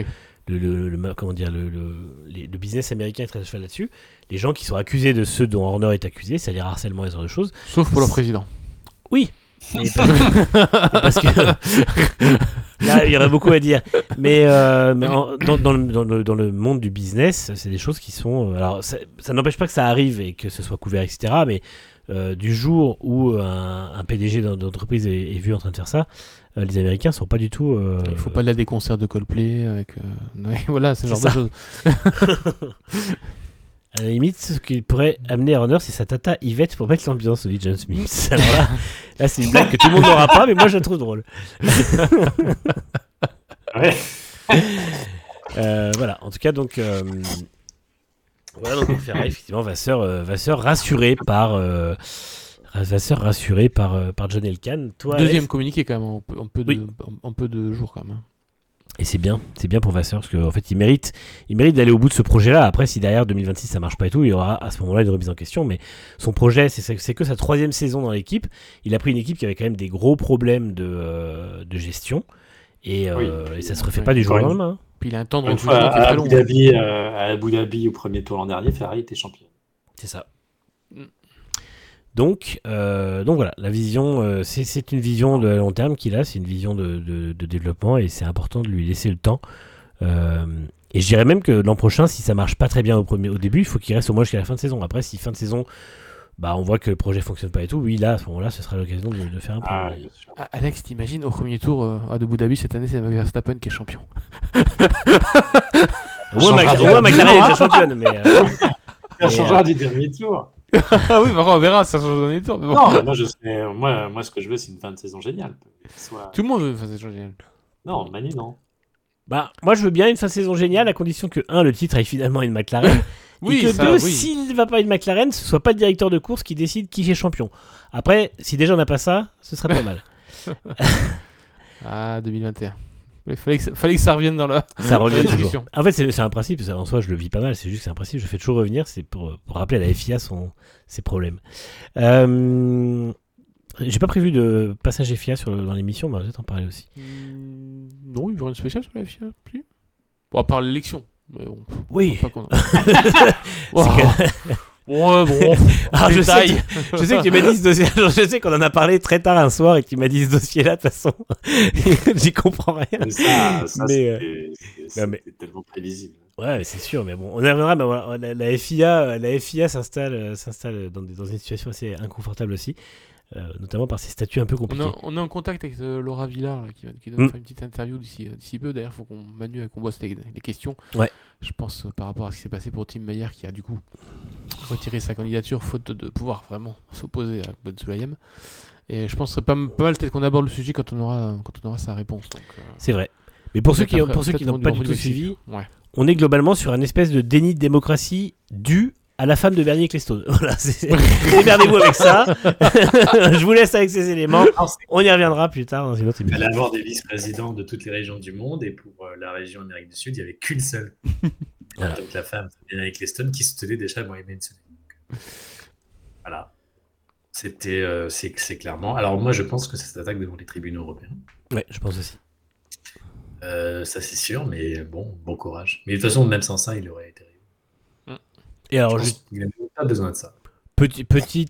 le business américain est très à cheval là-dessus. Les gens qui sont accusés de ceux dont Horner est accusé, c'est-à-dire harcèlement et ce genre de choses. Sauf pour le président. Oui. Parce que là, il y aurait beaucoup à dire. Mais dans le monde du business, c'est des choses qui sont. Alors, ça n'empêche pas que ça arrive et que ce soit couvert, etc. Mais du jour où un PDG d'entreprise est vu en train de faire ça, les Américains sont pas du tout. Il faut pas aller à des concerts de Coldplay avec. Voilà, c'est genre de choses. À la limite, ce qui pourrait amener Horner, c'est sa tata Yvette pour mettre l'ambiance, dit John Smith. Alors là, c'est une blague que tout le monde n'aura pas, mais moi je la trouve drôle. Ouais. Voilà, en tout cas, donc pour Ferrari, effectivement, Vasseur rassuré par John Elkann. Toi, Deuxième Alex, communiqué quand même, en peu de jours quand même. et c'est bien pour Vasseur, parce qu'en fait, il mérite d'aller au bout de ce projet-là. Après, si derrière 2026 ça marche pas et tout, il y aura à ce moment-là une remise en question. Mais son projet, c'est que sa 3e saison dans l'équipe. Il a pris une équipe qui avait quand même des gros problèmes de gestion, et ça se refait pas du jour au lendemain. Puis il a un temps de recrutement qui est très long. À Abu Dhabi, au premier tour l'an dernier, Ferrari était champion. C'est ça. Donc voilà, la vision, c'est une vision de long terme qu'il a, c'est une vision de développement, et c'est important de lui laisser le temps. Et je dirais même que l'an prochain, si ça marche pas très bien au début, il faut qu'il reste au moins jusqu'à la fin de saison. Après, si fin de saison, on voit que le projet fonctionne pas et tout, oui, là, à ce moment-là, ce sera l'occasion de faire un peu. Alex, t'imagines, au premier tour à Abu Dhabi cette année, c'est Max Verstappen qui est champion. Au moins, McLaren est déjà championne, mais. Ça changera du dernier tour. Ah oui, on verra, ça change de dernier tour. Non, moi, ce que je veux, c'est une fin de saison géniale. Tout le monde veut une fin de saison géniale. Non, Manu, non. Moi, je veux bien une fin de saison géniale, à condition que, le titre aille finalement à une McLaren. Et que 2, s'il ne va pas à une McLaren, ce soit pas le directeur de course qui décide qui est champion. Après, si déjà on n'a pas ça, ce serait pas mal. 2021. Il fallait que ça revienne dans la discussion. En fait, c'est un principe, en soi je le vis pas mal, c'est juste que c'est un principe, je fais toujours revenir, c'est pour rappeler à la FIA ses problèmes. J'ai pas prévu de passage FIA dans l'émission, mais on va peut-être en parler aussi. Non, il y aura une spéciale sur la FIA. Bon, à part l'élection. Mais bon, oui. Je sais que tu m'as dit ce dossier. Je sais qu'on en a parlé très tard un soir et que tu m'as dit ce dossier-là de toute façon. J'y comprends rien. Ça c'est tellement prévisible. Ouais, c'est sûr, mais bon, on y reviendra. La FIA s'installe dans une situation assez inconfortable aussi. Notamment par ses statuts un peu compliqués. On est en contact avec Laura Villard là, qui doit faire une petite interview d'ici peu. D'ailleurs, il faut qu'on bosse les questions. Ouais. Je pense par rapport à ce qui s'est passé pour Tim Mayer, qui a du coup retiré sa candidature faute de pouvoir vraiment s'opposer à Ben Sulayem. Et je pense que ce serait pas mal peut-être qu'on aborde le sujet quand on aura sa réponse. Donc, c'est vrai. Mais pour ceux qui n'ont pas du tout suivi, on est globalement sur un espèce de déni de démocratie dû à la femme de Bernie Ecclestone. Voilà, démerdez-vous avec ça. Je vous laisse avec ces éléments. On y reviendra plus tard dans une autre émission. Il allait avoir des vice-présidents de toutes les régions du monde, et pour la région Amérique du Sud, il n'y avait qu'une seule. Voilà. Donc la femme de Bernie Ecclestone qui se tenait déjà Mohamed Soleil. Voilà. C'est clairement. Alors moi, je pense que ça s'attaque devant les tribunaux européens. Ouais, je pense aussi. Ça c'est sûr, mais bon courage. Mais de toute façon, même sans ça, il aurait été. Et alors, il n'a pas besoin de ça. Petite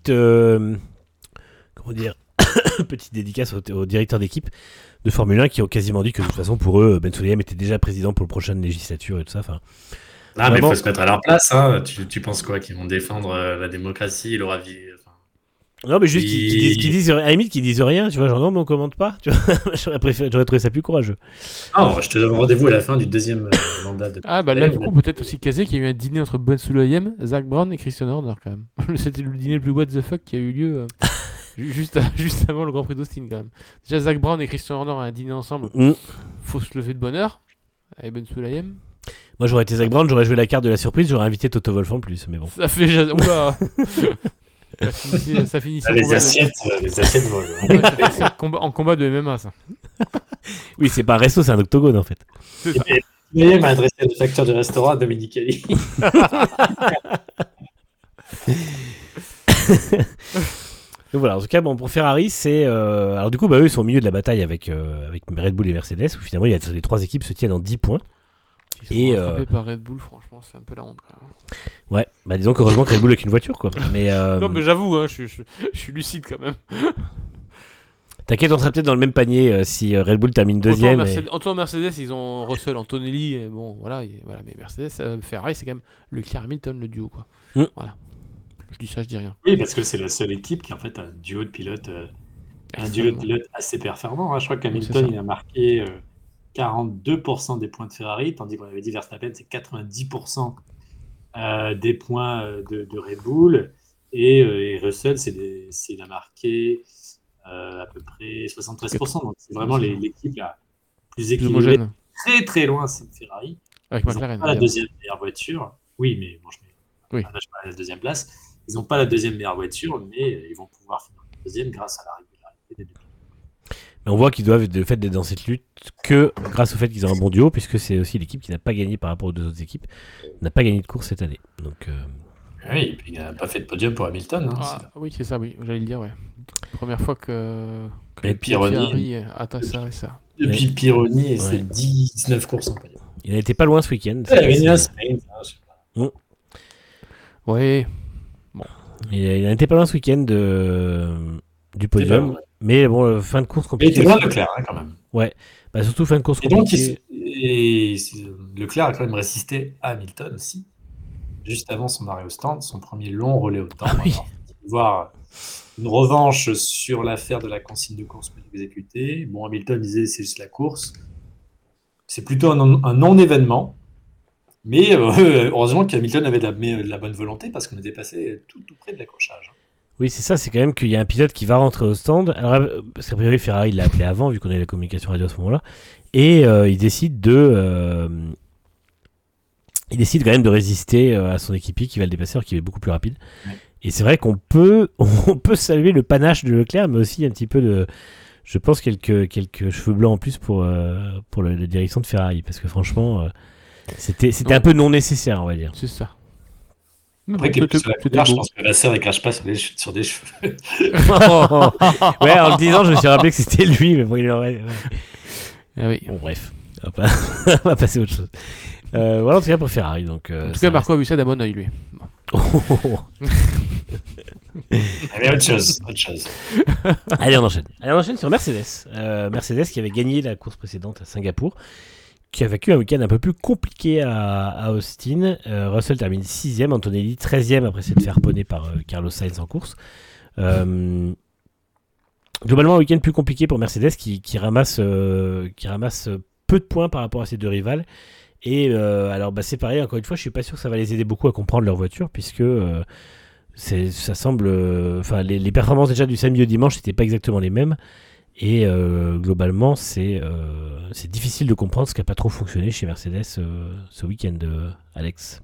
dédicace aux directeurs d'équipe de Formule 1 qui ont quasiment dit que de toute façon pour eux Ben Sulayem était déjà président pour la prochaine législature et tout ça. Enfin, Non, mais il Vraiment. faut se mettre à leur place. Hein. Tu penses quoi? Qu'ils vont défendre la démocratie, leur avis Non, mais juste qu'ils disent, à la limite, qu'ils disent rien, tu vois, genre non, mais on commente pas, tu vois. J'aurais trouvé ça plus courageux. Non, je te donne rendez-vous à la fin du deuxième mandat de. Ah, bah là, du coup, peut-être aussi casé qu'il y a eu un dîner entre Ben Sulayem, Zach Brown et Christian Horner, quand même. C'était le dîner le plus what the fuck qui a eu lieu juste avant le Grand Prix d'Austin, quand même. Déjà, Zach Brown et Christian Horner ont un dîner ensemble. Faut se lever de bonne heure. Avec Ben Sulayem. Moi, j'aurais été Zach Brown, j'aurais joué la carte de la surprise, j'aurais invité Toto Wolff en plus, mais bon. Ça fait. Oula Ça finissait Les assiettes volent. en combat de MMA, ça. Oui, c'est pas un resto, c'est un octogone en fait. Il m'a adressé le facteur du restaurant à Dominique Ali. Donc voilà, en tout cas, bon, pour Ferrari, c'est. Alors du coup, eux, ils sont au milieu de la bataille avec Red Bull et Mercedes, où finalement, les trois équipes se tiennent en 10 points. Ils sont rattrapés par Red Bull, franchement, c'est un peu la honte. Quand même. Ouais, bah disons qu'heureusement que Red Bull a qu'une voiture, quoi. Mais, non, mais j'avoue, hein, je suis lucide quand même. T'inquiète, on serait peut-être dans le même panier si Red Bull termine deuxième. Autant Mercedes, ils ont Russell, Antonelli, et bon, voilà, mais Mercedes, Ferrari, c'est quand même Leclerc Hamilton, le duo, quoi. Voilà. Je dis ça, je dis rien. Oui, parce que c'est la seule équipe qui en fait a un duo de pilotes, assez performant. Hein. Je crois qu'Hamilton, il a marqué 42% des points de Ferrari, tandis qu'on avait dit Verstappen, c'est 90% des points de Red Bull. Et Russell, il a marqué à peu près 73%. Donc c'est vraiment l'équipe la plus équilibrée. Très très loin, c'est Ferrari. Avec Ils McLaren. n'ont pas la deuxième meilleure voiture. Oui, mais bon, je parle de la deuxième place. Ils n'ont pas la deuxième meilleure voiture, mais ils vont pouvoir finir deuxième grâce à la régularité des deux. Mais on voit qu'ils doivent, le fait d'être dans cette lutte, que grâce au fait qu'ils ont un bon duo, puisque c'est aussi l'équipe qui n'a pas gagné par rapport aux deux autres équipes, n'a pas gagné de course cette année. Donc, oui, et puis il n'a pas fait de podium pour Hamilton. Hein, oui, c'est ça, oui, j'allais le dire, ouais. Première fois que Pironi atteint ça. Depuis Pironi, et c'est 19 courses en podium. Il n'était pas loin ce week-end. Il a gagné un sprint, je sais pas. Oui. Bon. Il n'était pas loin ce week-end du podium. Mais bon, fin de course compliquée. Il était loin de Leclerc, quand même. Ouais, bah, surtout fin de course compliquée. Et Leclerc a quand même résisté à Hamilton aussi. Juste avant son arrêt au stand, son premier long relais au temps. Oui. Voir une revanche sur l'affaire de la consigne de course mal exécutée. Bon, Hamilton disait c'est juste la course. C'est plutôt un non-événement. Mais heureusement qu'Hamilton avait de la bonne volonté parce qu'on était passé tout près de l'accrochage. Oui, c'est ça, c'est quand même qu'il y a un pilote qui va rentrer au stand. Alors, parce qu'a priori, Ferrari l'a appelé avant, vu qu'on avait la communication radio à ce moment-là. Et il décide quand même de résister à son équipier qui va le dépasser, alors qu'il est beaucoup plus rapide. Ouais. Et c'est vrai qu'on peut saluer le panache de Leclerc, mais aussi un petit peu de, je pense, quelques cheveux blancs en plus pour la direction de Ferrari, parce que franchement, c'était un peu non nécessaire, on va dire. C'est ça. Après, je pense que Vasseur ne crache pas sur des cheveux. Ouais, en le disant, je me suis rappelé que c'était lui, mais bon, il aurait. Ah oui. Bon, bref, on va passer à autre chose. Voilà, en tout cas pour Ferrari. Donc, en tout cas, Marco a vu ça d'un bon oeil, lui. Allez, autre chose. Allez, on enchaîne sur Mercedes. Mercedes qui avait gagné la course précédente à Singapour, qui a vécu un week-end un peu plus compliqué à Austin. Russell termine 6ème, Antonelli 13ème après s'être fait harponner par Carlos Sainz en course. Globalement, un week-end plus compliqué pour Mercedes qui ramasse peu de points par rapport à ses deux rivales. Et alors, c'est pareil, encore une fois, je suis pas sûr que ça va les aider beaucoup à comprendre leur voiture, puisque ça semble. Les performances déjà du samedi au dimanche n'étaient pas exactement les mêmes. Et globalement, c'est difficile de comprendre ce qui n'a pas trop fonctionné chez Mercedes ce week-end, Alex.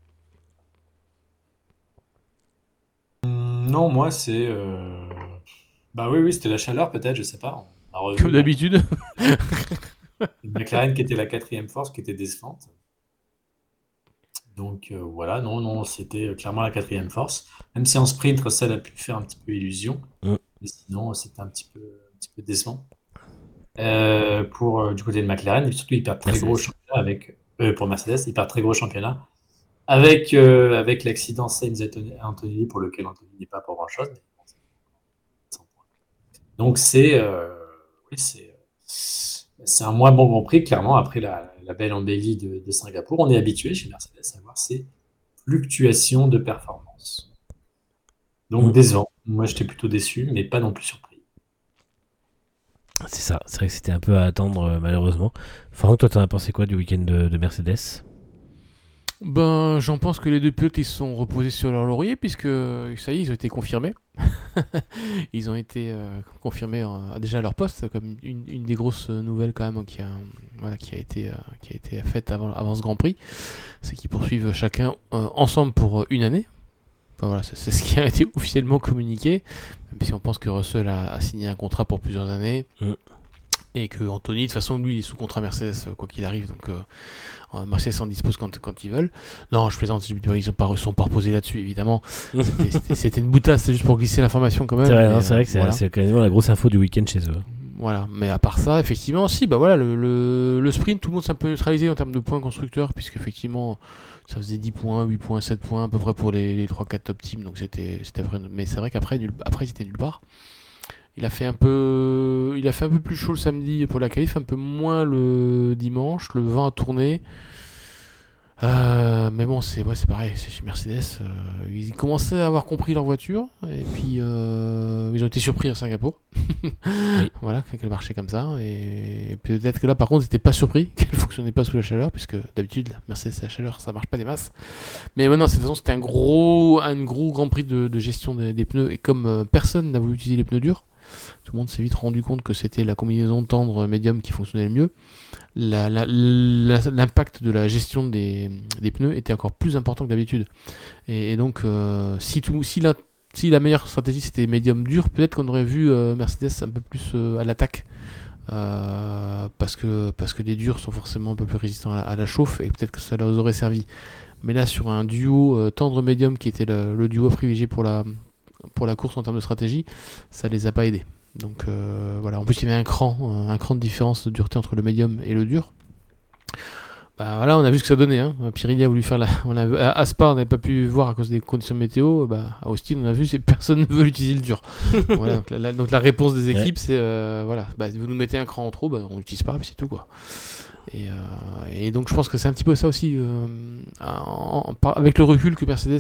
Non, moi, c'est. Oui, c'était la chaleur, peut-être, je sais pas. Comme d'habitude. Une McLaren qui était la 4e force, qui était décevante. Donc voilà, non, c'était clairement la 4e force. Même si en sprint, Russell a pu faire un petit peu illusion. Mais sinon, c'était un petit peu décevant. Du côté de McLaren, et surtout, il perd très gros championnat pour Mercedes, il perd très gros championnat avec l'accident Sainz-Antonelli pour lequel Antonelli n'est pas pour grand-chose. Donc c'est un moins bon Grand Prix, clairement, après la la belle embellie de Singapour, on est habitué chez Mercedes à voir ces fluctuations de performance. Donc décevant. Moi, j'étais plutôt déçu, mais pas non plus surpris. C'est ça, c'est vrai que c'était un peu à attendre, malheureusement. Franck, toi, t'en as pensé quoi du week-end de Mercedes ? Ben, j'en pense que les deux pilotes ils se sont reposés sur leur laurier puisque ça y est, ils ont été confirmés. Ils ont été confirmés déjà à leur poste comme une des grosses nouvelles quand même qui a été faite avant ce Grand Prix, c'est qu'ils poursuivent chacun ensemble pour une année. Enfin, voilà, c'est ce qui a été officiellement communiqué, même si on pense que Russell a signé un contrat pour plusieurs années. Et que Anthony, de toute façon, lui, il est sous contrat Mercedes, quoi qu'il arrive, donc Mercedes s'en dispose quand ils veulent. Non, je plaisante, ils sont pas reposés là-dessus, évidemment. C'était une boutasse, c'est juste pour glisser l'information quand même. C'est vrai, c'est vrai que c'est quasiment la grosse info du week-end chez eux. Voilà, mais à part ça, effectivement, si, bah voilà, le sprint, tout le monde s'est un peu neutralisé en termes de points constructeurs, puisqu'effectivement, ça faisait 10 points, 8 points, 7 points, à peu près pour les 3-4 top teams, donc c'était vrai. Mais c'est vrai qu'après, ils étaient nulle part. Il a fait un peu plus chaud le samedi pour la qualif, un peu moins le dimanche. Le vent a tourné. Mais bon, c'est pareil, c'est chez Mercedes. Ils commençaient à avoir compris leur voiture. Et puis, ils ont été surpris à Singapour. Oui. Voilà, qu'elle marchait comme ça. Et peut-être que là, par contre, ils n'étaient pas surpris qu'elle ne fonctionnait pas sous la chaleur. Puisque d'habitude, Mercedes, la chaleur, ça marche pas des masses. Mais maintenant, de toute façon, c'était un gros Grand Prix de gestion des pneus. Et comme personne n'a voulu utiliser les pneus durs, tout le monde s'est vite rendu compte que c'était la combinaison tendre médium qui fonctionnait le mieux. L'impact de la gestion des pneus était encore plus important que d'habitude. Et donc, si la meilleure stratégie c'était médium dur, peut-être qu'on aurait vu Mercedes un peu plus à l'attaque. Parce que les durs sont forcément un peu plus résistants à la chauffe et peut-être que ça leur aurait servi. Mais là, sur un duo tendre-médium qui était le duo privilégié pour la course en termes de stratégie, ça les a pas aidés. Donc voilà, en plus il y avait un cran de différence de dureté entre le médium et le dur. Bah voilà, on a vu ce que ça donnait. Hein. Pirelli a voulu faire à Spa, on n'avait pas pu voir à cause des conditions météo. Bah, à Austin, on a vu que personne ne veut utiliser le dur. Voilà, donc la réponse des équipes, c'est voilà, bah, vous nous mettez un cran en trop, bah, on l'utilise pas, puis c'est tout quoi. Et donc je pense que c'est un petit peu ça aussi, avec le recul que Mercedes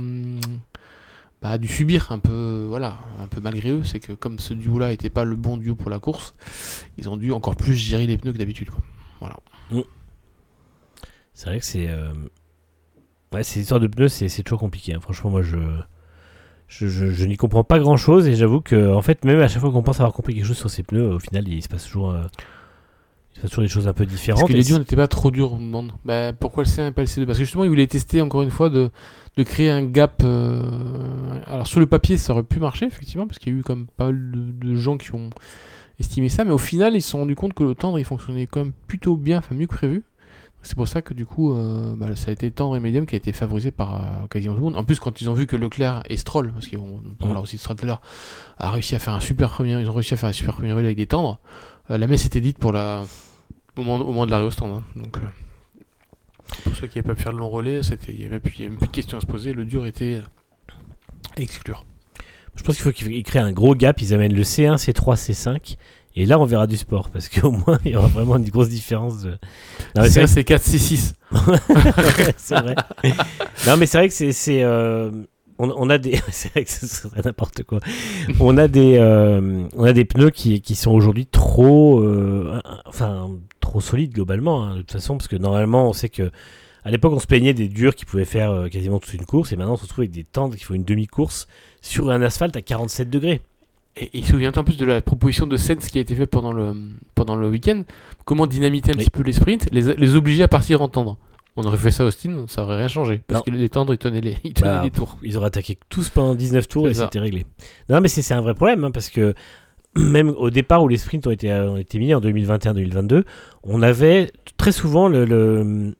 a dû subir un peu malgré eux, c'est que comme ce duo-là n'était pas le bon duo pour la course, ils ont dû encore plus gérer les pneus que d'habitude. Quoi. Voilà. C'est vrai que c'est ces histoires de pneus, c'est toujours compliqué. Hein. Franchement, moi, je n'y comprends pas grand-chose et j'avoue que en fait, même à chaque fois qu'on pense avoir compris quelque chose sur ces pneus, au final, il se passe toujours des choses un peu différentes. Parce que les durs n'étaient pas trop durs, on me demande. Bah, pourquoi le C1 et pas le C2 ? Parce que justement, ils voulaient tester encore une fois de créer un gap. Alors sur le papier, ça aurait pu marcher, effectivement, parce qu'il y a eu comme pas mal de gens qui ont estimé ça, mais au final, ils se sont rendus compte que le tendre, il fonctionnait quand même plutôt bien, enfin mieux que prévu. C'est pour ça que du coup, ça a été tendre et médium qui a été favorisé par quasiment tout le monde. En plus, quand ils ont vu que Leclerc et Stroll, parce qu'on parlera aussi de Stroll tout à l'heure, ils ont réussi à faire un super premier relais avec des tendres, la messe était dite pour au moment de l'arrêt au stand. Hein. Donc, pour ceux qui n'avaient pas pu faire le long relais, il n'y avait plus de questions à se poser. Le dur était à exclure. Je pense qu'il faut qu'ils créent un gros gap. Ils amènent le C1, C3, C5. Et là, on verra du sport. Parce qu'au moins, il y aura vraiment une grosse différence. C1, C4, C6. C'est vrai. Non, mais c'est vrai que on a des. C'est vrai que ce serait n'importe quoi. On a des pneus qui sont aujourd'hui trop solides globalement, hein, de toute façon, parce que normalement, on sait que à l'époque, on se plaignait des durs qui pouvaient faire quasiment toute une course, et maintenant, on se retrouve avec des tendres qui font une demi-course sur un asphalte à 47 degrés. Et souviens-toi en plus de la proposition de Sens qui a été faite pendant le week-end. Comment dynamiter un petit peu les sprints, les obliger à partir en tendre. On aurait fait ça à Austin, ça aurait rien changé. Parce que les tendres, ils tenaient les tours. Ils auraient attaqué tous pendant 19 tours et c'était réglé. Non, mais c'est un vrai problème, hein, parce que même au départ où les sprints ont été mis en 2021-2022, on avait très souvent des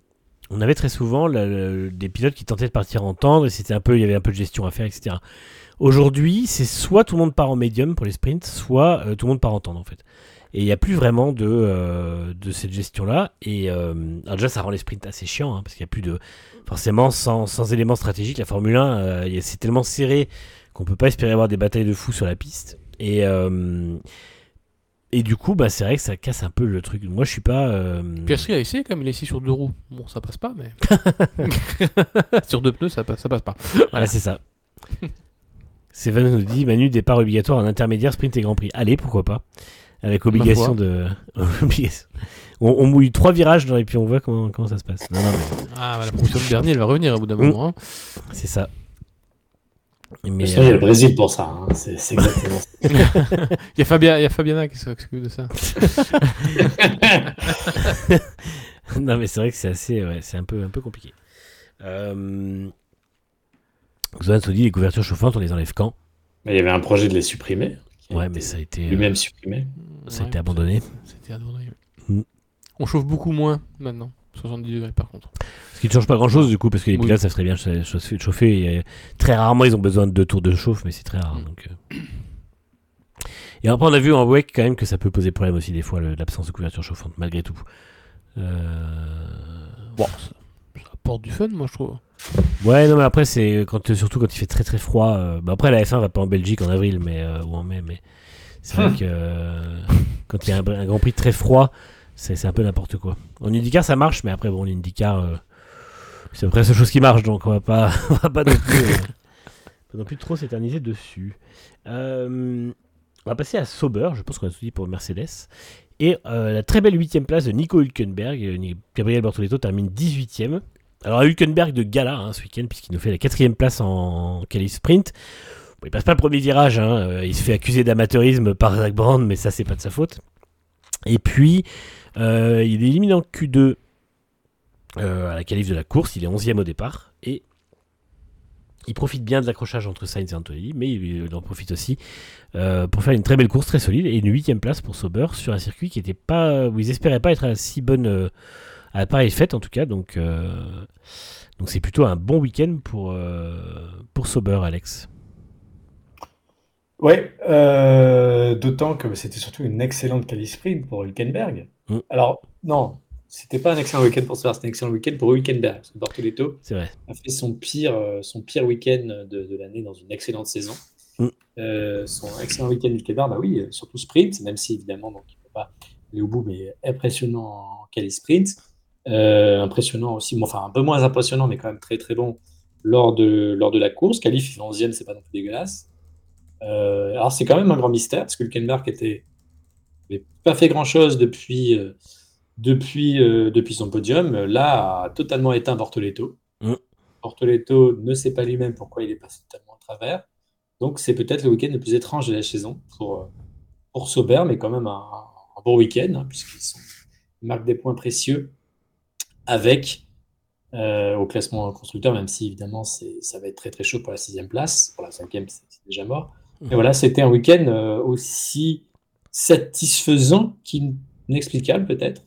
pilotes qui tentaient de partir en tendre et il y avait un peu de gestion à faire, etc. Aujourd'hui, c'est soit tout le monde part en médium pour les sprints, soit tout le monde part en tendre en fait. Et il n'y a plus vraiment de cette gestion-là. Et alors déjà, ça rend les sprints assez chiants, hein, parce qu'il n'y a plus de... Forcément, sans éléments stratégiques, la Formule 1, c'est tellement serré qu'on ne peut pas espérer avoir des batailles de fous sur la piste. Et Et du coup, c'est vrai que ça casse un peu le truc. Moi, je suis pas. Piastri a essayé, comme il a essayé sur 2 roues. Bon, ça passe pas, mais. Sur 2 pneus, ça passe pas. Voilà, c'est ça. Seven nous dit Manu, départ obligatoire en intermédiaire, sprint et Grand Prix. Allez, pourquoi pas. Avec obligation de. on mouille 3 virages et puis on voit comment ça se passe. Non, mais... la promotion de dernier, elle va revenir au bout d'un moment. Hein. C'est ça. Mais il y a le Brésil pour ça, hein. C'est exactement ça. Il y a Fabiana qui s'occupe de ça. Non, mais c'est vrai que c'est assez, c'est un peu compliqué. Zohan se dit les couvertures chauffantes, on les enlève quand? Mais il y avait un projet de les supprimer. Ouais, mais ça a été lui-même supprimé. Ça a été abandonné. C'était abandonné. On chauffe beaucoup moins maintenant. 70 degrés par contre. Ce qui ne change pas grand chose du coup, parce que les pilotes ça serait bien chauffer. Et, très rarement ils ont besoin de 2 tours de chauffe, mais c'est très rare. Donc, Et après on a vu en WEC quand même que ça peut poser problème aussi des fois l'absence de couverture chauffante, malgré tout. Bon, ça apporte du fun moi je trouve. Ouais, non mais après c'est surtout quand il fait très très froid. Après la F1 va pas en Belgique en avril ou en mai, mais c'est vrai que quand il y a un Grand Prix très froid, c'est un peu n'importe quoi. En IndyCar ça marche, mais après bon l'IndyCar c'est à peu près la seule chose qui marche, donc on va pas non plus trop s'éterniser dessus. On va passer à Sauber, je pense qu'on a tout dit pour Mercedes. Et la très belle 8ème place de Nico Hülkenberg. Gabriel Bortoleto termine 18ème. Alors Hülkenberg de gala ce week-end, puisqu'il nous fait la 4ème place en qualif sprint. Bon, il passe pas le premier virage, il se fait accuser d'amateurisme par Zak Brown, mais ça c'est pas de sa faute. Et puis il est éliminé en Q2 à la qualif de la course, il est 11ème au départ, et il profite bien de l'accrochage entre Sainz et Antonelli, mais il en profite aussi pour faire une très belle course, très solide, et une 8ème place pour Sauber sur un circuit qui était pas, où ils espéraient pas être à si bonne, à pareille fête en tout cas, donc c'est plutôt un bon week-end pour Sauber, Alex. Ouais, d'autant que c'était surtout une excellente qualif sprint pour Hülkenberg. Alors non, c'était pas un excellent week-end pour Sauber, c'était un excellent week-end pour Hülkenberg, parce que Bortoleto a fait son pire week-end de l'année dans une excellente saison. Son excellent week-end Hülkenberg, oui, surtout sprint, même si évidemment donc, il ne peut pas aller au bout, mais impressionnant en qualif sprint. Impressionnant aussi, enfin un peu moins impressionnant, mais quand même très très bon lors de la course. Qualif, il fait 11e, c'est pas non plus dégueulasse. Alors c'est quand même un grand mystère, parce que Hülkenberg n'avait pas fait grand-chose depuis son podium. Là, a totalement éteint Bortoleto. Bortoleto ne sait pas lui-même pourquoi il est passé totalement à travers. Donc c'est peut-être le week-end le plus étrange de la saison pour Sauber, mais quand même un bon week-end, puisqu'ils marquent des points précieux avec au classement constructeur, même si évidemment ça va être très très chaud pour la 6e place. Pour la 5e, c'est déjà mort. Mais voilà, c'était un week-end aussi satisfaisant qu'inexplicable peut-être.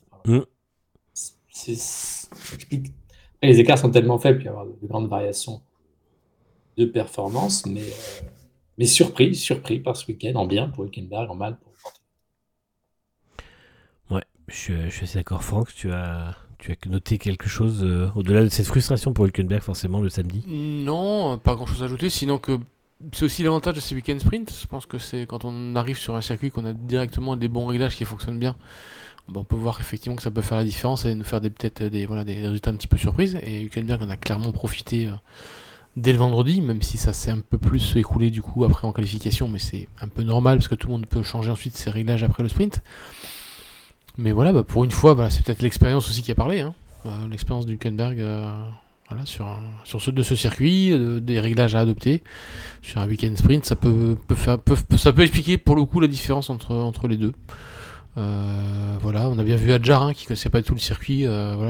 Les écarts sont tellement faibles qu'il y a de grandes variations de performance, mais surpris par ce week-end, en bien pour Hülkenberg, en mal pour Bortoleto. Ouais, je suis assez d'accord. Franck, tu as noté quelque chose au-delà de cette frustration pour Hülkenberg forcément le samedi? Non, pas grand-chose à ajouter, sinon que c'est aussi l'avantage de ces week-end sprint. Je pense que c'est quand on arrive sur un circuit qu'on a directement des bons réglages qui fonctionnent bien. On peut voir effectivement que ça peut faire la différence et nous faire peut-être des résultats un petit peu surprises. Et Hülkenberg en a clairement profité dès le vendredi, même si ça s'est un peu plus écoulé du coup après en qualification, mais c'est un peu normal parce que tout le monde peut changer ensuite ses réglages après le sprint. Mais voilà, pour une fois, c'est peut-être l'expérience aussi qui a parlé. L'expérience du Hülkenberg sur ce circuit, des réglages à adopter. Sur un week-end sprint, ça peut expliquer pour le coup la différence entre les deux. On a bien vu Adjar qui connaissait pas tout le circuit.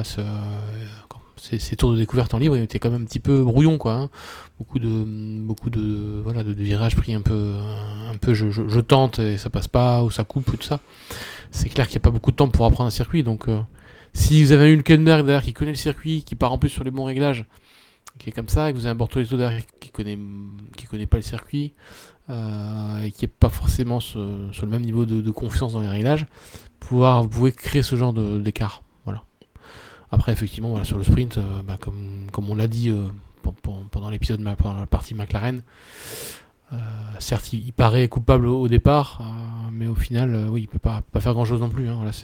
Ces tours de découverte en libre, il était quand même un petit peu brouillon, quoi. Beaucoup de virages pris un peu je tente et ça passe pas, ou ça coupe, ou tout ça. C'est clair qu'il n'y a pas beaucoup de temps pour apprendre un circuit, donc si vous avez un Hülkenberg derrière qui connaît le circuit, qui part en plus sur les bons réglages, qui est comme ça, et que vous avez un Bortoleto derrière qui connaît pas le circuit, et qui n'est pas forcément sur le même niveau de confiance dans les réglages, vous pouvez créer ce genre d'écart. Voilà. Après, effectivement, sur le sprint, comme on l'a dit pendant l'épisode, pendant la partie McLaren, Certes, il paraît coupable au départ, mais au final, oui, il peut pas faire grand-chose non plus. Hein. Voilà,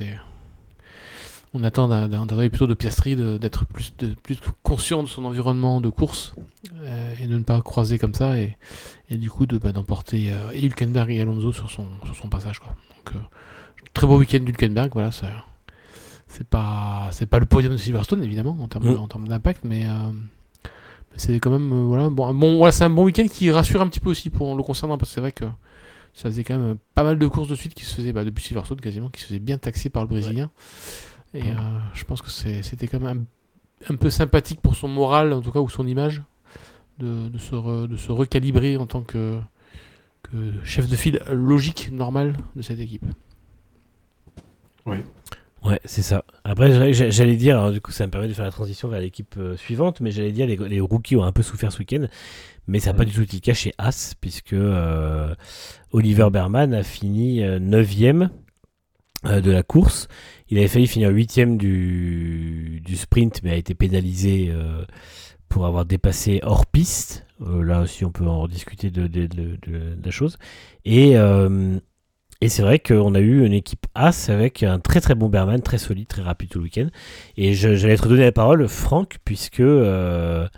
on attend d'un plutôt de Piastri d'être plus conscient de son environnement de course et de ne pas croiser comme ça et du coup d'emporter et Hülkenberg et Alonso sur son passage, quoi. Donc très beau week-end d'Hülkenberg, voilà, c'est pas le podium de Silverstone évidemment en termes d'impact, mais c'est quand même voilà, voilà, c'est un bon week-end qui rassure un petit peu aussi pour le concernant, parce que c'est vrai que ça faisait quand même pas mal de courses de suite qui se faisaient depuis Silverstone quasiment, qui se faisaient bien taxer par le Brésilien. Et je pense que c'était quand même un peu sympathique pour son moral, en tout cas, ou son image, de se recalibrer en tant que chef de file logique, normal de cette équipe. Oui. Ouais, c'est ça. Après, j'allais dire, alors, du coup, ça me permet de faire la transition vers l'équipe suivante, mais j'allais dire, les rookies ont un peu souffert ce week-end, mais ça n'a pas du tout été le cas chez Haas, puisque Oliver Berman a fini 9e de la course. Il avait failli finir 8e du sprint, mais a été pénalisé pour avoir dépassé hors piste. Là aussi, on peut en discuter de la chose. Et c'est vrai qu'on a eu une équipe As avec un très très bon Berman, très solide, très rapide tout le week-end. Et j'allais te donner la parole, Franck, puisque on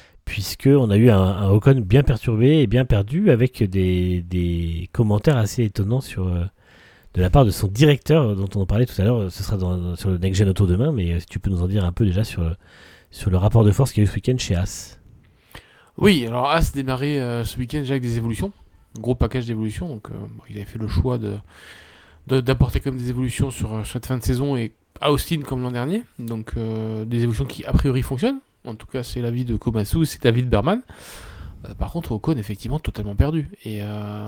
a eu un Ocon bien perturbé et bien perdu, avec des commentaires assez étonnants de la part de son directeur, dont on en parlait tout à l'heure. Ce sera sur le Next Gen Auto demain, mais si tu peux nous en dire un peu déjà sur le rapport de force qu'il y a eu ce week-end chez As. Oui, alors As démarrait ce week-end déjà avec des évolutions, gros package d'évolutions, donc il avait fait le choix d'apporter comme des évolutions sur cette fin de saison et à Austin comme l'an dernier, donc des évolutions qui a priori fonctionnent. En tout cas, c'est l'avis de Komatsu, c'est l'avis de Berman. Par contre, Ocon effectivement totalement perdu, et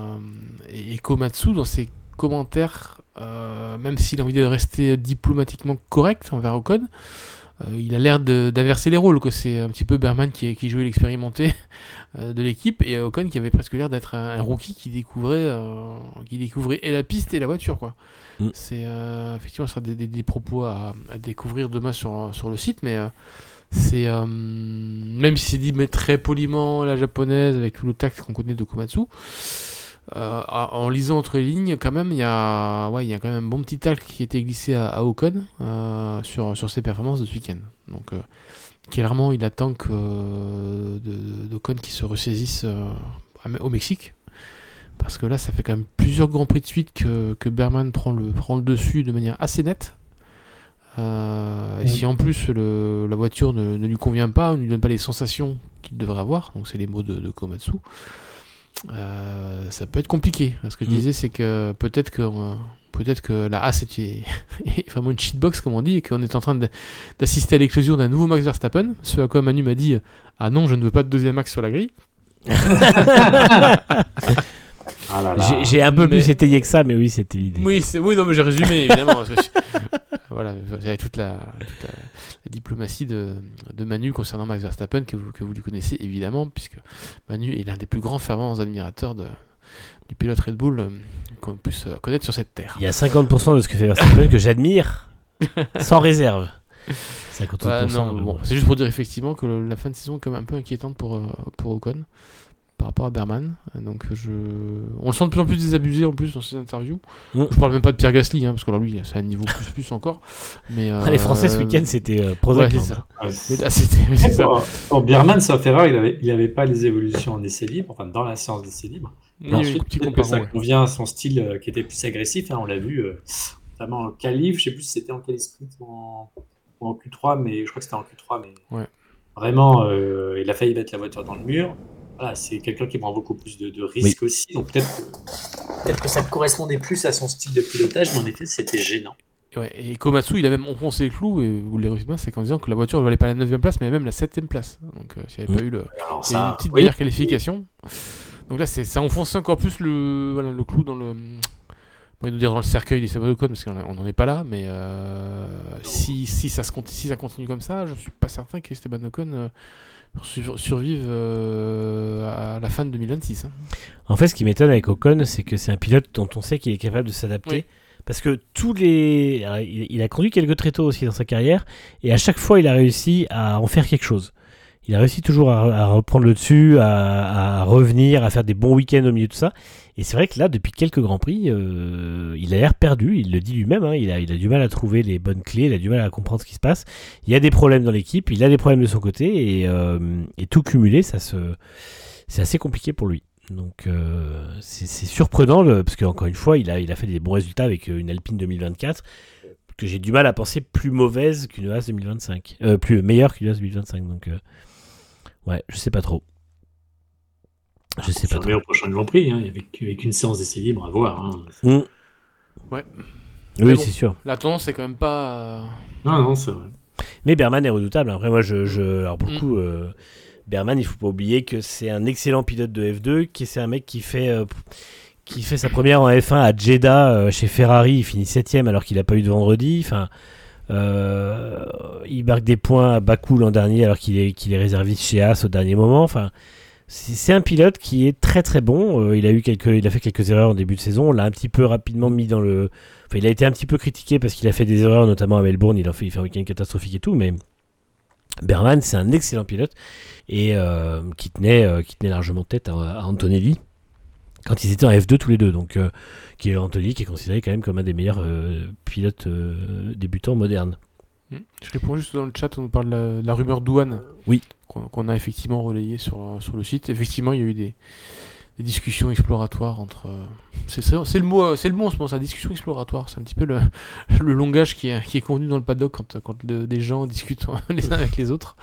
Komatsu dans ses commentaires, même s'il a envie de rester diplomatiquement correct envers Ocon, il a l'air d'inverser les rôles, que c'est un petit peu Berman qui jouait l'expérimenté de l'équipe, et Ocon qui avait presque l'air d'être un rookie qui découvrait et la piste et la voiture, quoi. C'est effectivement, ce sera des propos à découvrir demain sur le site, mais c'est même si c'est dit mais très poliment à la japonaise avec tout le tact qu'on connaît de Komatsu, en lisant entre les lignes, quand même, il y a quand même un bon petit tacle qui a été glissé à Ocon sur ses performances de ce week-end. Donc, clairement, il attend d'Ocon qui se ressaisisse au Mexique. Parce que là, ça fait quand même plusieurs grands prix de suite que Berman prend le dessus de manière assez nette. Et si en plus la voiture ne lui convient pas, ne lui donne pas les sensations qu'il devrait avoir, donc c'est les mots de Komatsu, ça peut être compliqué. Ce que je disais, c'est que peut-être que la Haas est vraiment une cheatbox, comme on dit, et qu'on est en train d'assister à l'éclosion d'un nouveau Max Verstappen. Ce à quoi Manu m'a dit: ah non, je ne veux pas de deuxième Max sur la grille. J'ai un peu plus étayé que ça, mais oui, c'était l'idée. Oui, non, mais j'ai résumé, évidemment. Parce que voilà, il y a toute la diplomatie de Manu concernant Max Verstappen, que vous lui connaissez évidemment, puisque Manu est l'un des plus grands fervents admirateurs du pilote Red Bull qu'on puisse connaître sur cette terre. Il y a 50% de ce que fait Verstappen que j'admire, sans réserve. 50%. Non, bon, c'est juste pour dire effectivement que la fin de saison est quand même un peu inquiétante pour Ocon par rapport à Berman. Donc on le sent de plus en plus désabusé en plus dans ses interviews. Je parle même pas de Pierre Gasly, parce que alors lui c'est un niveau plus encore. Mais les Français ce week-end c'était Prozac. Ouais, c'est ça. Pour Berman, sauf erreur, il avait pas les évolutions en essai libre, enfin dans la séance d'essai libre. Oui, ensuite, que ça convient à son style qui était plus agressif. On l'a vu notamment en qualif, je sais plus si c'était en qualif sprint ou en Q3, mais je crois que c'était en Q3. Mais vraiment, il a failli mettre la voiture dans le mur. Voilà, c'est quelqu'un qui prend beaucoup plus de risques aussi, donc peut-être que ça correspondait plus à son style de pilotage, mais en effet, c'était gênant. Et Komatsu, il a même enfoncé le clou, et vous l'avez remarqué, c'est qu'en disant que la voiture ne valait pas la 9e place, mais même la 7e place. Donc, s'il n'y avait pas eu une petite meilleure qualification. Donc là, ça enfonce encore plus le clou dans le. On va dire dans le cercueil des Esteban Ocon, parce qu'on n'en est pas là, mais si ça continue comme ça, je ne suis pas certain qu'Esteban Ocon survive à la fin de 2026. En fait, ce qui m'étonne avec Ocon, c'est que c'est un pilote dont on sait qu'il est capable de s'adapter. Oui. Parce que il a conduit quelques tréteaux aussi dans sa carrière, et à chaque fois, il a réussi à en faire quelque chose. Il a réussi toujours à reprendre le dessus, à revenir, à faire des bons week-ends au milieu de tout ça. Et c'est vrai que là, depuis quelques Grands Prix, il a l'air perdu. Il le dit lui-même. Il a du mal à trouver les bonnes clés. Il a du mal à comprendre ce qui se passe. Il y a des problèmes dans l'équipe. Il a des problèmes de son côté. Et tout cumulé, c'est assez compliqué pour lui. Donc c'est surprenant parce qu'encore une fois, il a fait des bons résultats avec une Alpine 2024 que j'ai du mal à penser plus mauvaise qu'une Haas 2025. Plus meilleure qu'une Haas 2025. Donc ouais, je sais pas trop. Je sais pas trop. Au prochain Grand Prix, avec une séance d'essai libre à voir. Ouais. Oui, bon, c'est sûr. La tendance, c'est quand même pas. Non, c'est vrai. Mais Berman est redoutable. Après, moi, alors pour le coup, Berman, il faut pas oublier que c'est un excellent pilote de F2, c'est un mec qui fait sa première en F1 à Jeddah chez Ferrari. Il finit 7ème alors qu'il n'a pas eu de vendredi. Enfin, il marque des points à Bakou l'an dernier alors qu'il est réserviste chez Haas au dernier moment. Enfin, c'est un pilote qui est très très bon. Il a fait quelques erreurs en début de saison. On l'a un petit peu rapidement mis dans le. Enfin, il a été un petit peu critiqué parce qu'il a fait des erreurs, notamment à Melbourne. Il fait un week-end catastrophique et tout, mais Berman, c'est un excellent pilote et qui tenait largement tête à Antonelli quand ils étaient en F2 tous les deux. Donc, qui est Antonelli qui est considéré quand même comme un des meilleurs pilotes débutants modernes. Je réponds juste dans le chat, on nous parle de la rumeur douane. Oui. Qu'on a effectivement relayé sur le site. Effectivement, il y a eu des discussions exploratoires entre. C'est le mot en ce moment, c'est la discussion exploratoire. C'est un petit peu le langage qui est convenu dans le paddock quand des gens discutent les uns avec les autres.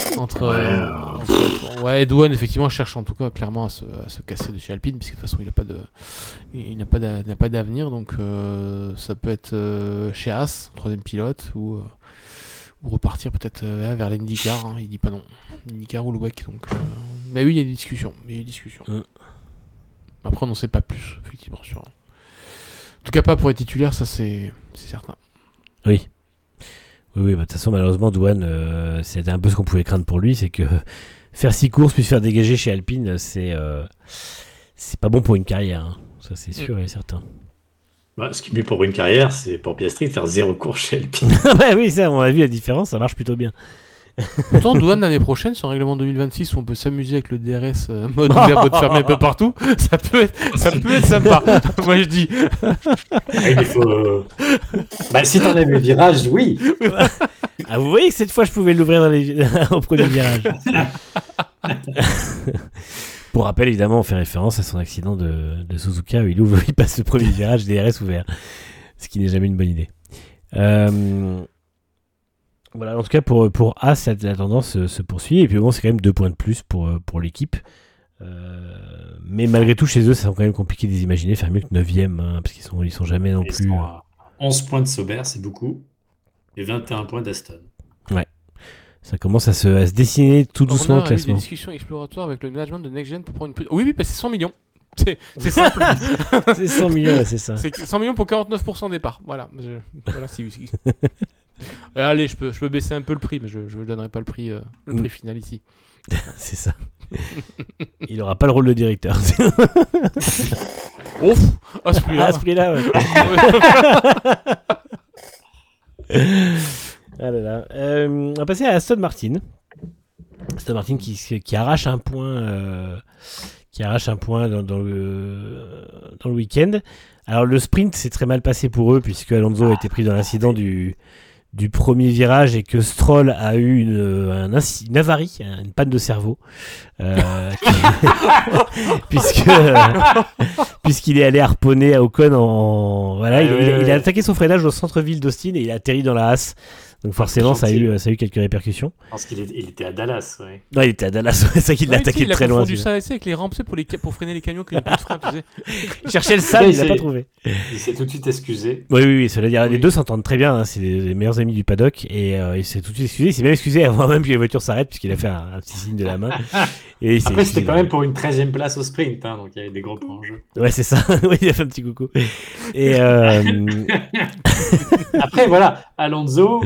Ouais, Douane effectivement cherche en tout cas clairement à se casser de chez Alpine, puisque de toute façon il n'a pas d'avenir, donc ça peut être chez Haas, troisième pilote, ou repartir peut-être vers l'IndyCar, il dit pas non. l'IndyCar ou le WEC, donc. Mais oui, il y a des discussions. Après, on n'en sait pas plus, effectivement. En tout cas, pas pour être titulaire, ça c'est certain. Oui. Oui, de toute façon, malheureusement, Douane, c'était un peu ce qu'on pouvait craindre pour lui, c'est que faire 6 courses puis se faire dégager chez Alpine, c'est pas bon pour une carrière. Ça, c'est sûr et certain. Ce qui est mieux pour une carrière, c'est pour Piastri de faire 0 course chez Alpine. Oui, ça, on a vu la différence, ça marche plutôt bien. Pourtant, Douane l'année prochaine, sur un règlement 2026 où on peut s'amuser avec le DRS mode ouvert, mode fermé un peu partout, ça peut être sympa. Moi je dis. Il faut. Si t'enlèves le virage, oui. Vous voyez que cette fois je pouvais l'ouvrir au premier virage. Pour rappel, évidemment, on fait référence à son accident de Suzuka où il passe le premier virage DRS ouvert, ce qui n'est jamais une bonne idée. Voilà, en tout cas pour Haas, la tendance se poursuit et puis bon, c'est quand même 2 points de plus pour l'équipe. Mais malgré tout, chez eux, ça semble quand même compliqué de les imaginer faire mieux que 9ème, parce qu'ils sont jamais non plus. 11 points de Sauber, c'est beaucoup, et 21 points d'Aston. Ouais. Ça commence à se dessiner tout doucement au classement. On a eu des discussions exploratoires avec le management de Next Gen pour prendre une. Oui, parce que c'est 100 millions. C'est simple. C'est 100 millions, c'est ça. C'est 100 millions pour 49% départ. Voilà. Si. Allez, je peux baisser un peu le prix, mais je ne donnerai pas le prix final ici. C'est ça. Il n'aura pas le rôle de directeur. Ouf, à ce prix-là. À ce prix-là, ouais. Ah là là. On va passer à Aston Martin. Aston Martin qui arrache un point, dans le week-end. Alors le sprint s'est très mal passé pour eux puisque Alonso a été pris dans l'incident du premier virage et que Stroll a eu une avarie, une panne de cerveau, puisqu'il est allé harponner à Ocon il a attaqué son freinage au centre-ville d'Austin et il a atterri dans la Haas. Donc forcément, ça a eu quelques répercussions. Parce qu'il était à Dallas, ouais. Non, il était à Dallas, c'est ça qu'il l'a attaqué de très loin. Il a confondu ça avec les rampes pour freiner les camions qui n'ont plus de frein, tu sais. Il cherchait le sable, il l'a pas trouvé. Il s'est tout de suite excusé. Oui, cela dire, les deux s'entendent très bien, c'est les meilleurs amis du paddock, et il s'est tout de suite excusé. Il s'est même excusé avant même que les voitures s'arrêtent, puisqu'il a fait un petit signe de la main. Et après, c'était quand même pour une 13e place au sprint, donc il y avait des gros points en jeu. Ouais, c'est ça. Oui, il a fait un petit coucou. Et après, voilà, Alonso.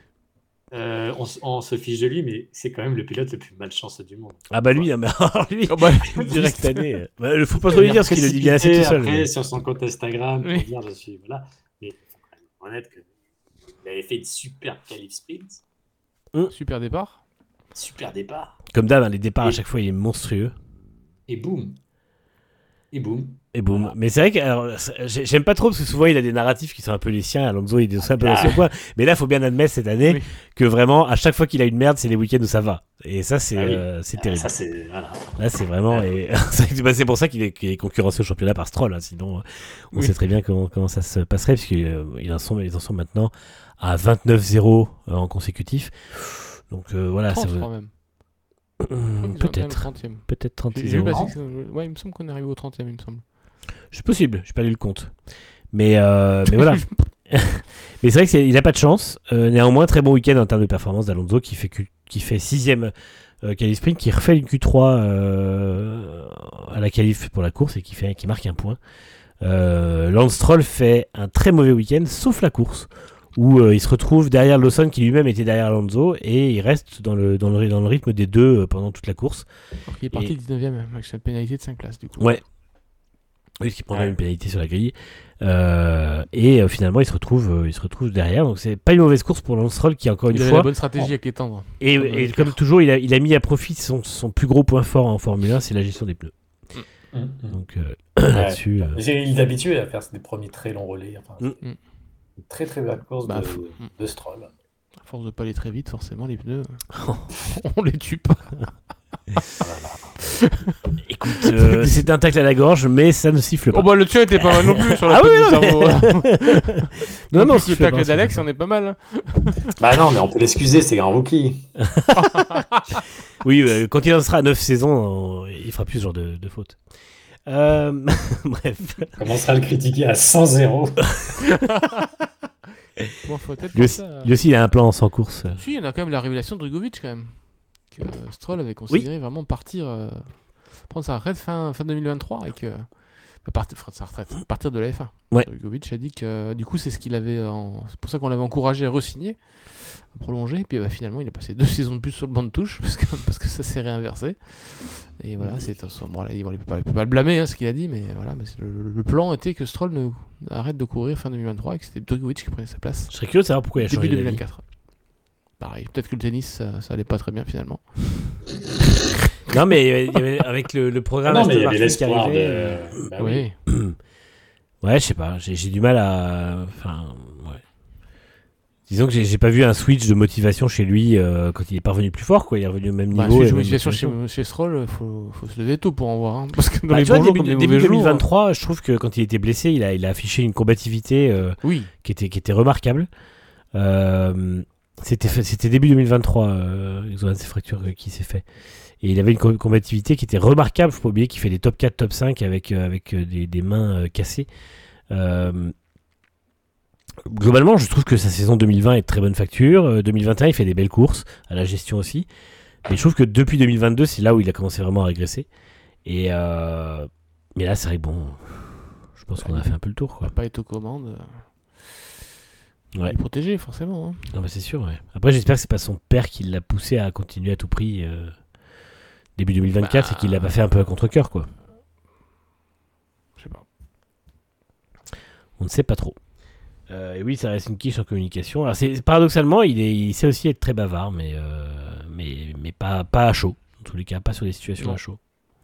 On se fiche de lui, mais c'est quand même le pilote le plus malchanceux du monde. Ah bah lui, direct année. Il faut pas trop lui dire ce qu'il le dit bien assez tout seul. Après, sur son compte Instagram, pour dire je suis voilà. Mais il faut quand même honnête qu'il avait fait une super qualif sprint. Super départ. Super départ. Comme d'hab, les départs à chaque fois, il est monstrueux. Et boum. Et boum. Et boum. Voilà. Mais c'est vrai que j'aime pas trop parce que souvent il a des narratifs qui sont un peu les siens. Alonso il est aussi un peu dans son coin. Mais là, il faut bien admettre cette année que vraiment, à chaque fois qu'il a une merde, c'est les week-ends où ça va. Et ça, c'est terrible. Ça, c'est. Voilà. Là, c'est vraiment. Et... c'est pour ça qu'il est concurrencé au championnat par Stroll. Hein. Sinon, on sait très bien comment ça se passerait. Parce qu'ils en sont maintenant à 29-0 en consécutif. Donc voilà. 30, ça même. Peut-être 30-0. Ouais, il me semble qu'on est arrivé au 30e, il me semble. C'est possible, j'ai pas lu le compte. Mais voilà. Mais c'est vrai qu'il n'a pas de chance. Néanmoins, très bon week-end en termes de performance d'Alonso qui fait 6ème qualif sprint, qui refait une Q3 à la qualif pour la course et qui marque un point. Lance Stroll fait un très mauvais week-end, sauf la course, où il se retrouve derrière Lawson qui lui-même était derrière Alonso et il reste dans le rythme des deux pendant toute la course. Alors qu'il est parti 19ème avec une pénalité de 5 places du coup. Ouais. Oui, ce qui prendrait une pénalité sur la grille. Et finalement, il se retrouve derrière. Donc, c'est pas une mauvaise course pour Lance Stroll qui, encore une fois. Il a la bonne stratégie avec les tendres. Et comme toujours, il a mis à profit son plus gros point fort en Formule 1, c'est la gestion des pneus. Donc, là-dessus. Il est habitué à faire des premiers très longs relais. Enfin, une très très belle course de Stroll. À force de pas aller très vite, forcément, les pneus, on les tue pas. Écoute, c'est un tacle à la gorge, mais ça ne siffle pas. Oh bah le tien était pas mal non plus sur la tête du cerveau. Non, le tacle d'Alex, on est pas mal. Bah non, mais on peut l'excuser, c'est un rookie. Oui, quand il en sera à 9 saisons, il fera plus ce genre de faute. Bref. On commencera à le critiquer à 100-0. Bon, faut peut-être lui aussi, il a un plan sans course. Si, il y en a quand même la révélation de Drugovic quand même. Que Stroll avait considéré vraiment prendre sa retraite fin 2023 et que partir de la F1. Ouais. Drugovic a dit que du coup c'est ce qu'il avait c'est pour ça qu'on l'avait encouragé à re-signer, à prolonger, et puis finalement il a passé 2 saisons de plus sur le banc de touche parce que ça s'est réinversé. Et voilà, il peut pas le blâmer ce qu'il a dit, mais voilà, mais le plan était que Stroll arrête de courir fin 2023 et que c'était Drugovic qui prenait sa place. Je serais curieux de savoir pourquoi il a changé début 2024. Pareil, peut-être que le tennis, ça allait pas très bien finalement. Non, mais avec le programme Aston Martin qui arrivait. Oui. Ouais, je sais pas, j'ai du mal à. Enfin, ouais. Disons que j'ai pas vu un switch de motivation chez lui quand il est pas revenu plus fort, quoi. Il est revenu au même niveau. Switch de motivation chez Stroll, faut se lever tôt pour en voir. Hein, parce que dans les bons jours, début 2023, je trouve que quand il était blessé, il a affiché une combativité qui était remarquable. C'était début 2023, l'examen de ses fractures qui s'est fait. Et il avait une combativité qui était remarquable. Faut pas oublier qu'il fait des top 4, top 5 avec des mains cassées. Globalement, je trouve que sa saison 2020 est de très bonne facture. 2021, il fait des belles courses, à la gestion aussi. Mais je trouve que depuis 2022, c'est là où il a commencé vraiment à régresser. Mais là, c'est vrai que bon, je pense qu'on a fait un peu le tour, quoi. On va pas être aux commandes. Ouais. Il est protégé, forcément. Hein. Non, bah c'est sûr, ouais. Après, j'espère que c'est pas son père qui l'a poussé à continuer à tout prix début 2024 et qu'il l'a pas fait un peu à contre-cœur, quoi. Je sais pas. On ne sait pas trop. Et oui, ça reste une quiche en communication. Alors, paradoxalement, il sait aussi être très bavard, mais pas à chaud. En tous les cas, pas sur des situations à chaud.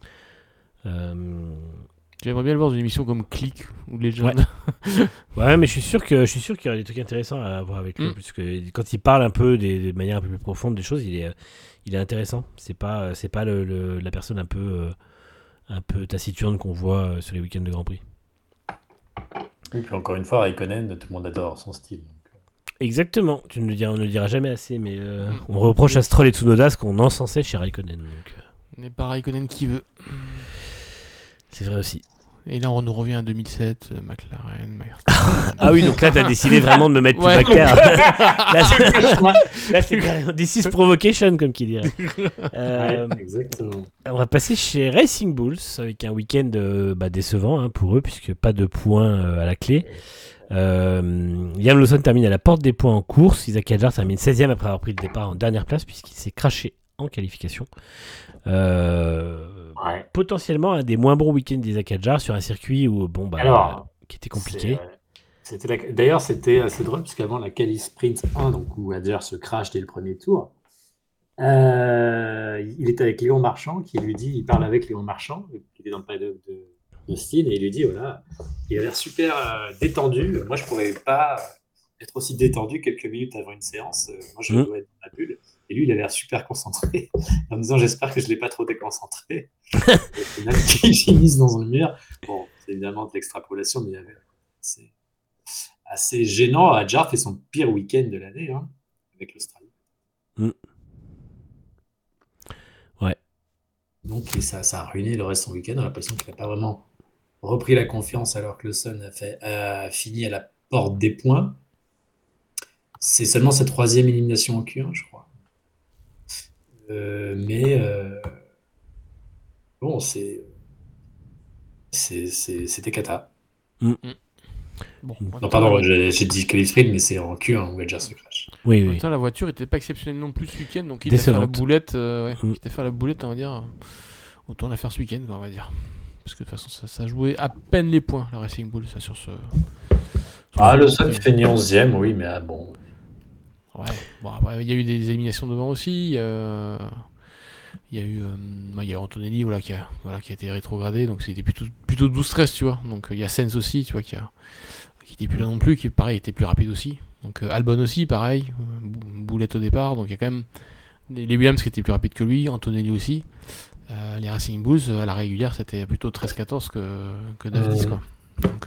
J'aimerais bien le voir dans une émission comme Click ou Legend. Ouais, mais je suis sûr qu'il y aurait des trucs intéressants à voir avec lui, puisque quand il parle un peu de manière un peu plus profonde des choses, il est intéressant. C'est pas la personne un peu taciturne qu'on voit sur les week-ends de Grand Prix. Et puis encore une fois, Raikkonen, tout le monde adore son style. Exactement. On ne le dira jamais assez, mais on reproche à Stroll et Tsunoda ce qu'on encensait chez Raikkonen. On n'est pas Raikkonen qui veut. C'est vrai aussi. Et là, on nous revient à 2007, McLaren, Ah oui, donc là, t'as décidé vraiment de me mettre plus bactère. Là, c'est carrément This is provocation, comme qu'il dirait. Exactement. On va passer chez Racing Bulls, avec un week-end décevant pour eux, puisque pas de points à la clé. Liam Lawson termine à la porte des points en course. Isaac Hadjar termine 16e après avoir pris le départ en dernière place, puisqu'il s'est craché en qualification. Potentiellement un des moins bons week-ends d'Isaac Hadjar sur un circuit où qui était compliqué. D'ailleurs, c'était assez drôle puisqu'avant la qualif sprint 1, donc où Hadjar se crache dès le premier tour, Il est avec Léon Marchand qui lui dit, il parle avec Léon Marchand, qui est dans le palais d'Austin, et il lui dit, voilà, il a l'air super détendu. Moi, je ne pourrais pas être aussi détendu quelques minutes avant une séance. Moi, je dois être dans ma bulle. Et lui, il a l'air super concentré, en disant, j'espère que je ne l'ai pas trop déconcentré. Au final, ils finissent dans un mur. Bon, c'est évidemment de l'extrapolation, mais c'est assez gênant. Adjar fait son pire week-end de l'année avec l'Australie. Ouais. Donc ça a ruiné le reste de son week-end. On a l'impression qu'il n'a pas vraiment repris la confiance alors que le Sun a fini à la porte des points. C'est seulement sa 3e élimination en Q1, je crois. Bon, c'était cata. Bon, non, pardon, j'ai dit que les sprints, mais c'est en Q1 où Adjar se crash. Oui. La voiture n'était pas exceptionnelle non plus ce week-end, donc il a fait la boulette, on va dire. Autant la faire ce week-end, on va dire. Parce que de toute façon, ça jouait à peine les points, la Racing Bull, ça sur ce. Le Sun finit 11e, oui, mais bon. Ouais, bon, après, il y a eu des éliminations devant aussi. Il y a eu Antonelli qui a été rétrogradé, donc c'était plutôt 12-13, tu vois. Donc il y a Sens aussi, tu vois, qui n'était plus là non plus, qui pareil était plus rapide aussi. Donc Albon aussi, pareil, boulette au départ, donc il y a quand même les Williams qui étaient plus rapides que lui, Antonelli aussi. Les Racing Bulls à la régulière c'était plutôt 13-14 que 9-10 quoi. Donc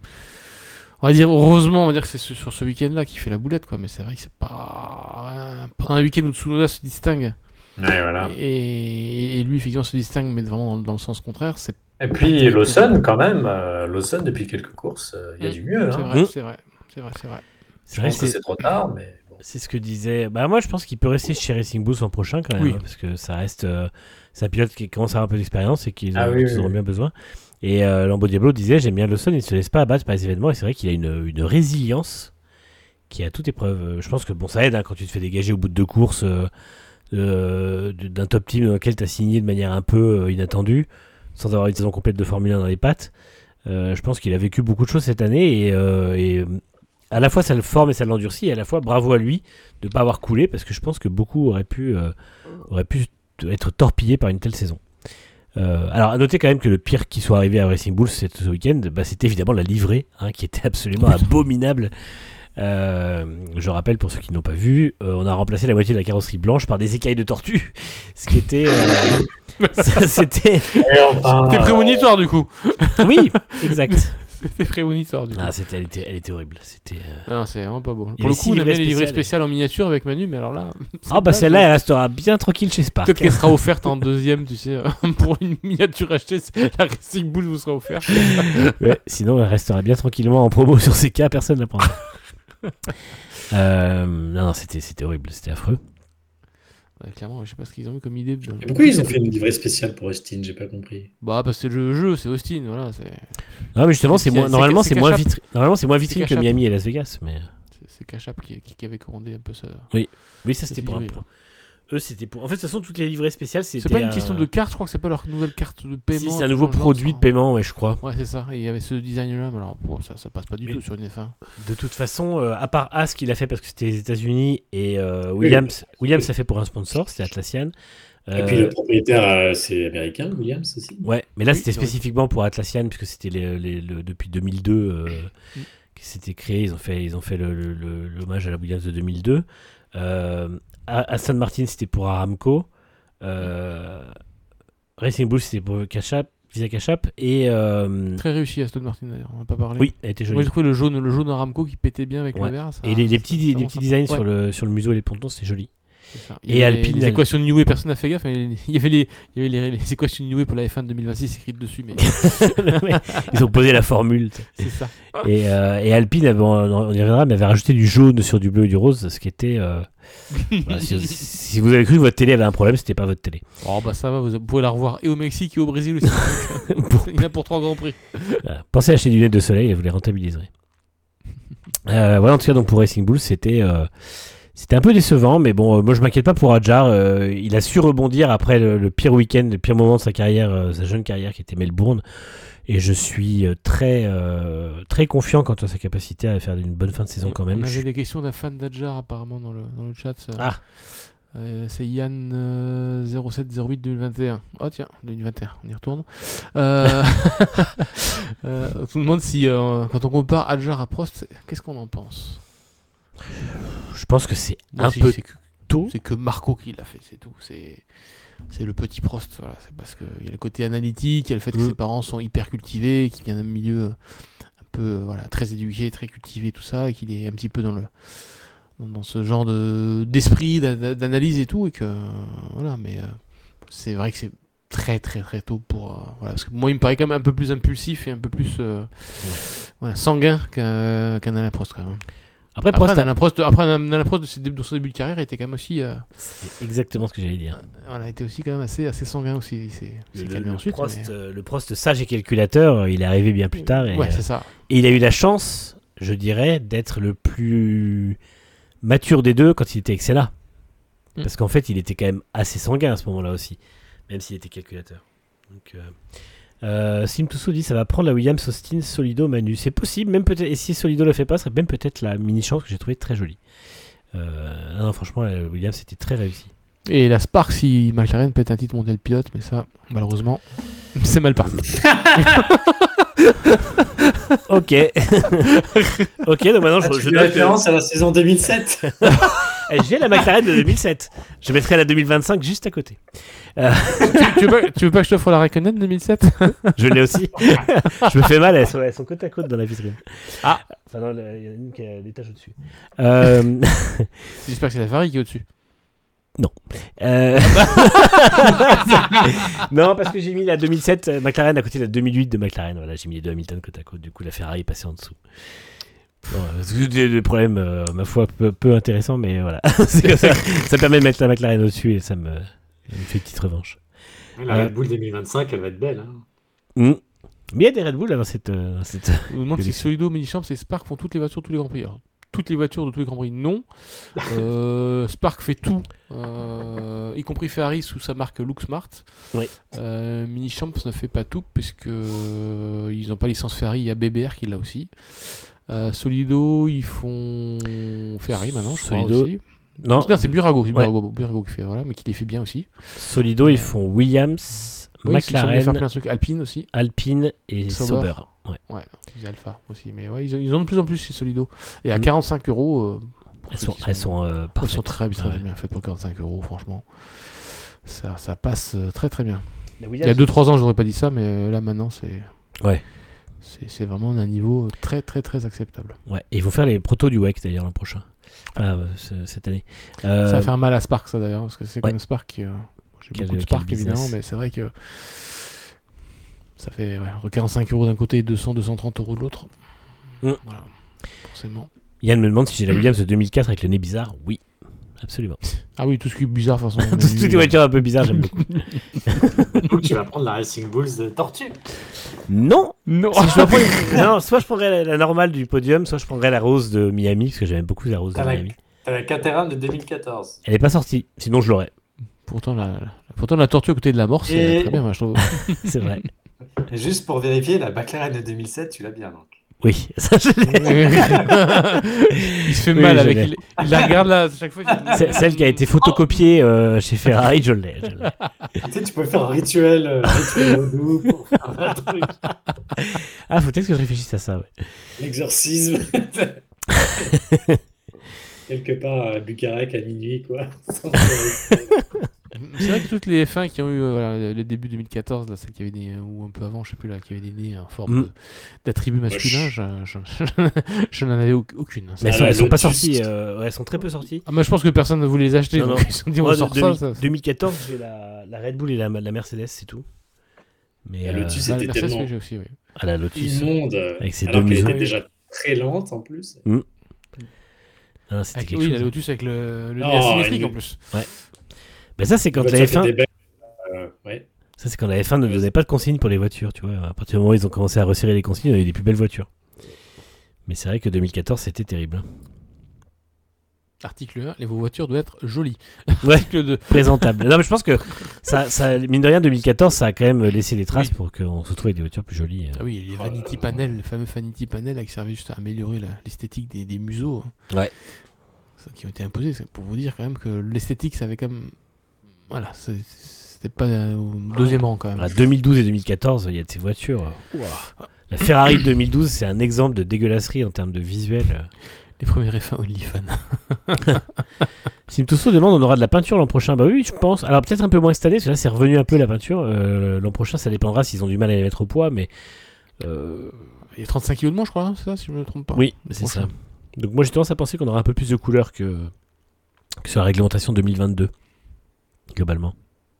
on va dire heureusement que c'est sur ce week-end-là qu'il fait la boulette quoi, mais c'est vrai que c'est pas un week-end où Tsunoda se distingue. Ouais, voilà. Et lui effectivement se distingue mais vraiment dans le sens contraire. Et puis Lawson quand même, Lawson depuis quelques courses, il y a du mieux. C'est vrai. Je pense que c'est trop tard, mais bon. C'est ce que disait. Moi, je pense qu'il peut rester chez Racing Bulls l'an prochain quand même, parce que ça reste. C'est un pilote qui commence à avoir un peu d'expérience et qu'ils auront bien besoin. Et Lambeau Diablo disait, j'aime bien Lawson, il ne se laisse pas abattre par les événements, et c'est vrai qu'il a une résilience qui est à toute épreuve. Je pense que ça aide quand tu te fais dégager au bout de 2 courses d'un top team dans lequel tu as signé de manière un peu inattendue, sans avoir une saison complète de Formule 1 dans les pattes. Je pense qu'il a vécu beaucoup de choses cette année, et à la fois ça le forme et ça l'endurcit, et à la fois bravo à lui de ne pas avoir coulé, parce que je pense que beaucoup auraient pu être torpillés par une telle saison. Alors à noter quand même que le pire qui soit arrivé à Racing Bulls ce week-end, c'était évidemment la livrée, qui était absolument abominable. Je rappelle pour ceux qui n'ont pas vu, on a remplacé la moitié de la carrosserie blanche par des écailles de tortue, ce qui était c'était prémonitoire du coup. Oui, exact. C'était prémonitoire du coup. Elle était horrible. Non, c'est vraiment pas beau. Pour le coup, on a mis les livrets spéciales en miniature avec Manu, mais alors là. Celle-là, elle restera bien tranquille chez Spark. Peut-être qu'elle sera offerte en deuxième, tu sais, pour une miniature achetée, la Racing Bull vous sera offerte. Ouais, sinon, elle restera bien tranquillement en promo sur ces cas, personne ne la prendra. Non, c'était horrible, c'était affreux. Ouais, clairement, je sais pas ce qu'ils ont eu comme idée. Et pourquoi ils ont fait une livrée spéciale pour Austin? J'ai pas compris. Parce que c'est le jeu, c'est Austin, voilà. Non, mais justement, normalement, c'est moins vitrine que Miami et Las Vegas, mais. C'est Cachap qui avait commandé un peu ça. Oui, ça c'était pour un point. Eux, c'était pour. En fait, de toute façon, toutes les livrées spéciales, c'était. C'est pas une question de carte, je crois que c'est pas leur nouvelle carte de paiement. Si, c'est un nouveau produit de paiement, je crois. Ouais, c'est ça. Et il y avait ce design-là, mais alors ça passe pas du tout sur une F1. De toute façon, à part As qu'il a fait parce que c'était les États-Unis et Williams a fait pour un sponsor, c'était Atlassian. Et puis le propriétaire, c'est américain, Williams aussi. Ouais, mais là c'était spécifiquement pour Atlassian puisque c'était depuis 2002 que c'était créé. Ils ont fait l'hommage à la Williams de 2002. Aston Martin c'était pour Aramco. Racing Bull c'était pour Visa Cash-App et très réussi Aston Martin d'ailleurs, on n'a pas parlé. Oui, elle était jolie. Moi j'ai trouvé le jaune Aramco qui pétait bien avec le vert. Et les petits designs sur le museau et les pontons, c'était joli. Et Alpine, les équations de Newey, personne n'a fait gaffe. Il y avait les équations de Newey pour la F1 de 2026 écrites dessus, mais ils ont posé la formule. C'est ça. Et Alpine, on y reviendra, mais avait rajouté du jaune sur du bleu et du rose, ce qui était. Si vous avez cru que votre télé avait un problème, c'était pas votre télé. Ça va, vous pouvez la revoir et au Mexique et au Brésil aussi. Il y en a pour 3 grands prix. Pensez à acheter des lunettes de soleil et vous les rentabiliserez. Voilà, en tout cas, donc pour Racing Bull, c'était un peu décevant, mais bon, moi je m'inquiète pas pour Adjar. Il a su rebondir après le pire week-end, le pire moment de sa carrière, sa jeune carrière qui était Melbourne. Et je suis très confiant quant à sa capacité à faire une bonne fin de saison quand même. On avait des questions d'un fan d'Adjar apparemment dans le chat. C'est Yann 0708 2021. Oh tiens, 2021, on y retourne. On se demande si, quand on compare Adjar à Prost, qu'est-ce qu'on en pense? Je pense que c'est Moi, un peu tôt. C'est que Marco qui l'a fait, c'est tout. C'est le petit Prost. Voilà. C'est parce qu'il y a le côté analytique, il y a le fait que ses parents sont hyper cultivés, qu'il vient d'un milieu un peu très éduqué, très cultivé, tout ça, et qu'il est un petit peu dans ce genre d'esprit, d'analyse et tout, et que voilà, mais c'est vrai que c'est très très très tôt pour parce que moi il me paraît quand même un peu plus impulsif et un peu plus sanguin qu'un Alain Prost quand même. Après Alain Prost de son début de carrière était quand même aussi c'est exactement ce que j'allais dire. voilà, était aussi quand même assez sanguin aussi. Le Prost sage et calculateur, il est arrivé bien plus tard, et c'est ça. Et il a eu la chance, je dirais, d'être le plus mature des deux quand il était avec Senna. Parce qu'en fait, il était quand même assez sanguin à ce moment-là aussi, même s'il était calculateur. Donc, Sim Toussou dit ça va prendre la Williams, Austin, Solido, Manu. C'est possible, même peut-être. Et si Solido le fait pas, ce serait même peut-être la mini-chance que j'ai trouvée très jolie. Non, franchement, la Williams c'était très réussi. Et la Spark, si McLaren pète un titre mondial pilote, mais ça, malheureusement, c'est mal parti. Ok. Ok, donc maintenant je note référence à la saison 2007. J'ai la McLaren de 2007. Je mettrai la 2025 juste à côté. Tu veux pas que je t'offre la Raikkonen 2007? Je l'ai aussi. Je me fais mal, elles sont côte à côte dans la vitrine. Ah. Enfin non, il y en a une qui a l'étage au-dessus. J'espère que c'est la Ferrari qui est au-dessus. Non. Non, parce que j'ai mis la 2007 McLaren à côté de la 2008 de McLaren. Voilà, j'ai mis les deux Hamilton côte à côte. Du coup, la Ferrari est passée en dessous. Bon, c'est des problèmes, ma foi, peu intéressants, mais voilà. Ça permet de mettre la McLaren au-dessus et ça me fait une petite revanche. La Red Bull 2025, elle va être belle. Hein. Mais il y a des Red Bull dans cette. Je me demande si Solido, Minichamps et Spark font toutes les voitures, tous les Grands Prix. Alors, toutes les voitures de tous les Grands Prix, non. Spark fait tout, y compris Ferrari sous sa marque Look Smart. Oui. Minichamps ne fait pas tout, puisque ils n'ont pas licence Ferrari, il y a BBR qui l'a aussi. Solido, ils font Ferrari maintenant, je crois aussi. Non, c'est Burago qui fait, voilà, mais qui les fait bien aussi. Solido, ils font Williams, McLaren, Alpine aussi. Alpine et Sauber. Ouais, ils Alpha aussi, mais ouais, ils ont de plus en plus chez Solido. Et à 45 €, elles sont très bien faites pour 45 €, franchement. Ça passe très très bien. Il y a 2-3 ans, je n'aurais pas dit ça, mais là maintenant, c'est vraiment un niveau très très très acceptable. Ouais, et ils vont faire les protos du WEC d'ailleurs l'an prochain. Cette année. Ça va faire mal à Spark ça d'ailleurs, parce que c'est comme Spark qui... j'ai beaucoup de Spark évidemment, mais c'est vrai que ça fait 45 € d'un côté et 230 € de l'autre. Voilà, forcément. Yann me demande si j'ai la Williams de 2004 avec le nez bizarre. Oui, absolument. Ah oui, tout ce qui est bizarre, de toute façon. Toutes les voitures un peu bizarres, j'aime beaucoup. Donc tu vas prendre la Racing Bulls de Tortue. Non. Non, soit je prendrais la normale du podium, soit je prendrais la rose de Miami, parce que j'aime beaucoup la rose de Miami. T'as la Caterham de 2014. Elle n'est pas sortie, sinon je l'aurais. Pourtant la tortue à côté de la mort, c'est très bien, moi, je trouve. C'est vrai. Et juste pour vérifier, la McLaren de 2007, tu l'as bien donc. Oui, ça je l'ai. Il se fait mal avec. Il la regarde là chaque fois. Celle qui a été photocopiée chez Ferrari, je l'ai. Tu sais, tu peux faire un rituel vaudou pour faire un truc. Ah, faut peut-être que je réfléchisse à ça, ouais. L'exorcisme. Quelque part à Bucarec à minuit, quoi. C'est vrai que toutes les F1 qui ont eu le début 2014, là, celles qui avaient des, ou un peu avant, je sais plus, là, qui avaient des nez en forme d'attribut masculin, je n'en avais aucune. Mais elles sont pas sorties, elles sont très peu sorties. Ah, mais je pense que personne ne voulait les acheter, non, donc non. ils se sont dit on sort ça. 2014, j'ai la Red Bull et la Mercedes, c'est tout. Mais la Lotus était tellement aussi, oui. Ah, la Lotus, immonde, avec ses alors deux qu'elle museaux. était déjà très lente en plus. Ah, c'était quelque Oui, chose. la Lotus avec le nez asymétrique en plus. Ouais. Ben ça, c'est quand la F1. Ça, c'est quand la F1 ne donnait pas de consignes pour les voitures, tu vois. À partir du moment où ils ont commencé à resserrer les consignes, il y avait des plus belles voitures. Mais c'est vrai que 2014, c'était terrible. Article 1, vos voitures doivent être jolies. Ouais, Article 2. présentable. Non, mais je pense que ça, mine de rien, 2014, ça a quand même laissé des traces pour qu'on se retrouve avec des voitures plus jolies. Ah oui, les Vanity Panel, le fameux Vanity Panel qui servait juste à améliorer l'esthétique des museaux. Ouais. qui ont été imposés. C'est pour vous dire quand même que l'esthétique, ça avait quand même. Voilà, c'était pas au deuxième rang quand même. À 2012 et 2014, il y a de ces voitures. La Ferrari de 2012, c'est un exemple de dégueulasserie en termes de visuel. Les premiers F1 OnlyFans. Simtoso demande, on aura de la peinture l'an prochain. Bah oui, je pense. Alors peut-être un peu moins cette année, parce que là c'est revenu un peu la peinture. L'an prochain, ça dépendra s'ils ont du mal à les mettre au poids, mais... Il y a 35 kilos de moins, je crois, hein, c'est ça, si je ne me trompe pas. Oui, c'est ça. Donc moi j'ai tendance à penser qu'on aura un peu plus de couleurs que sur la réglementation 2022, globalement.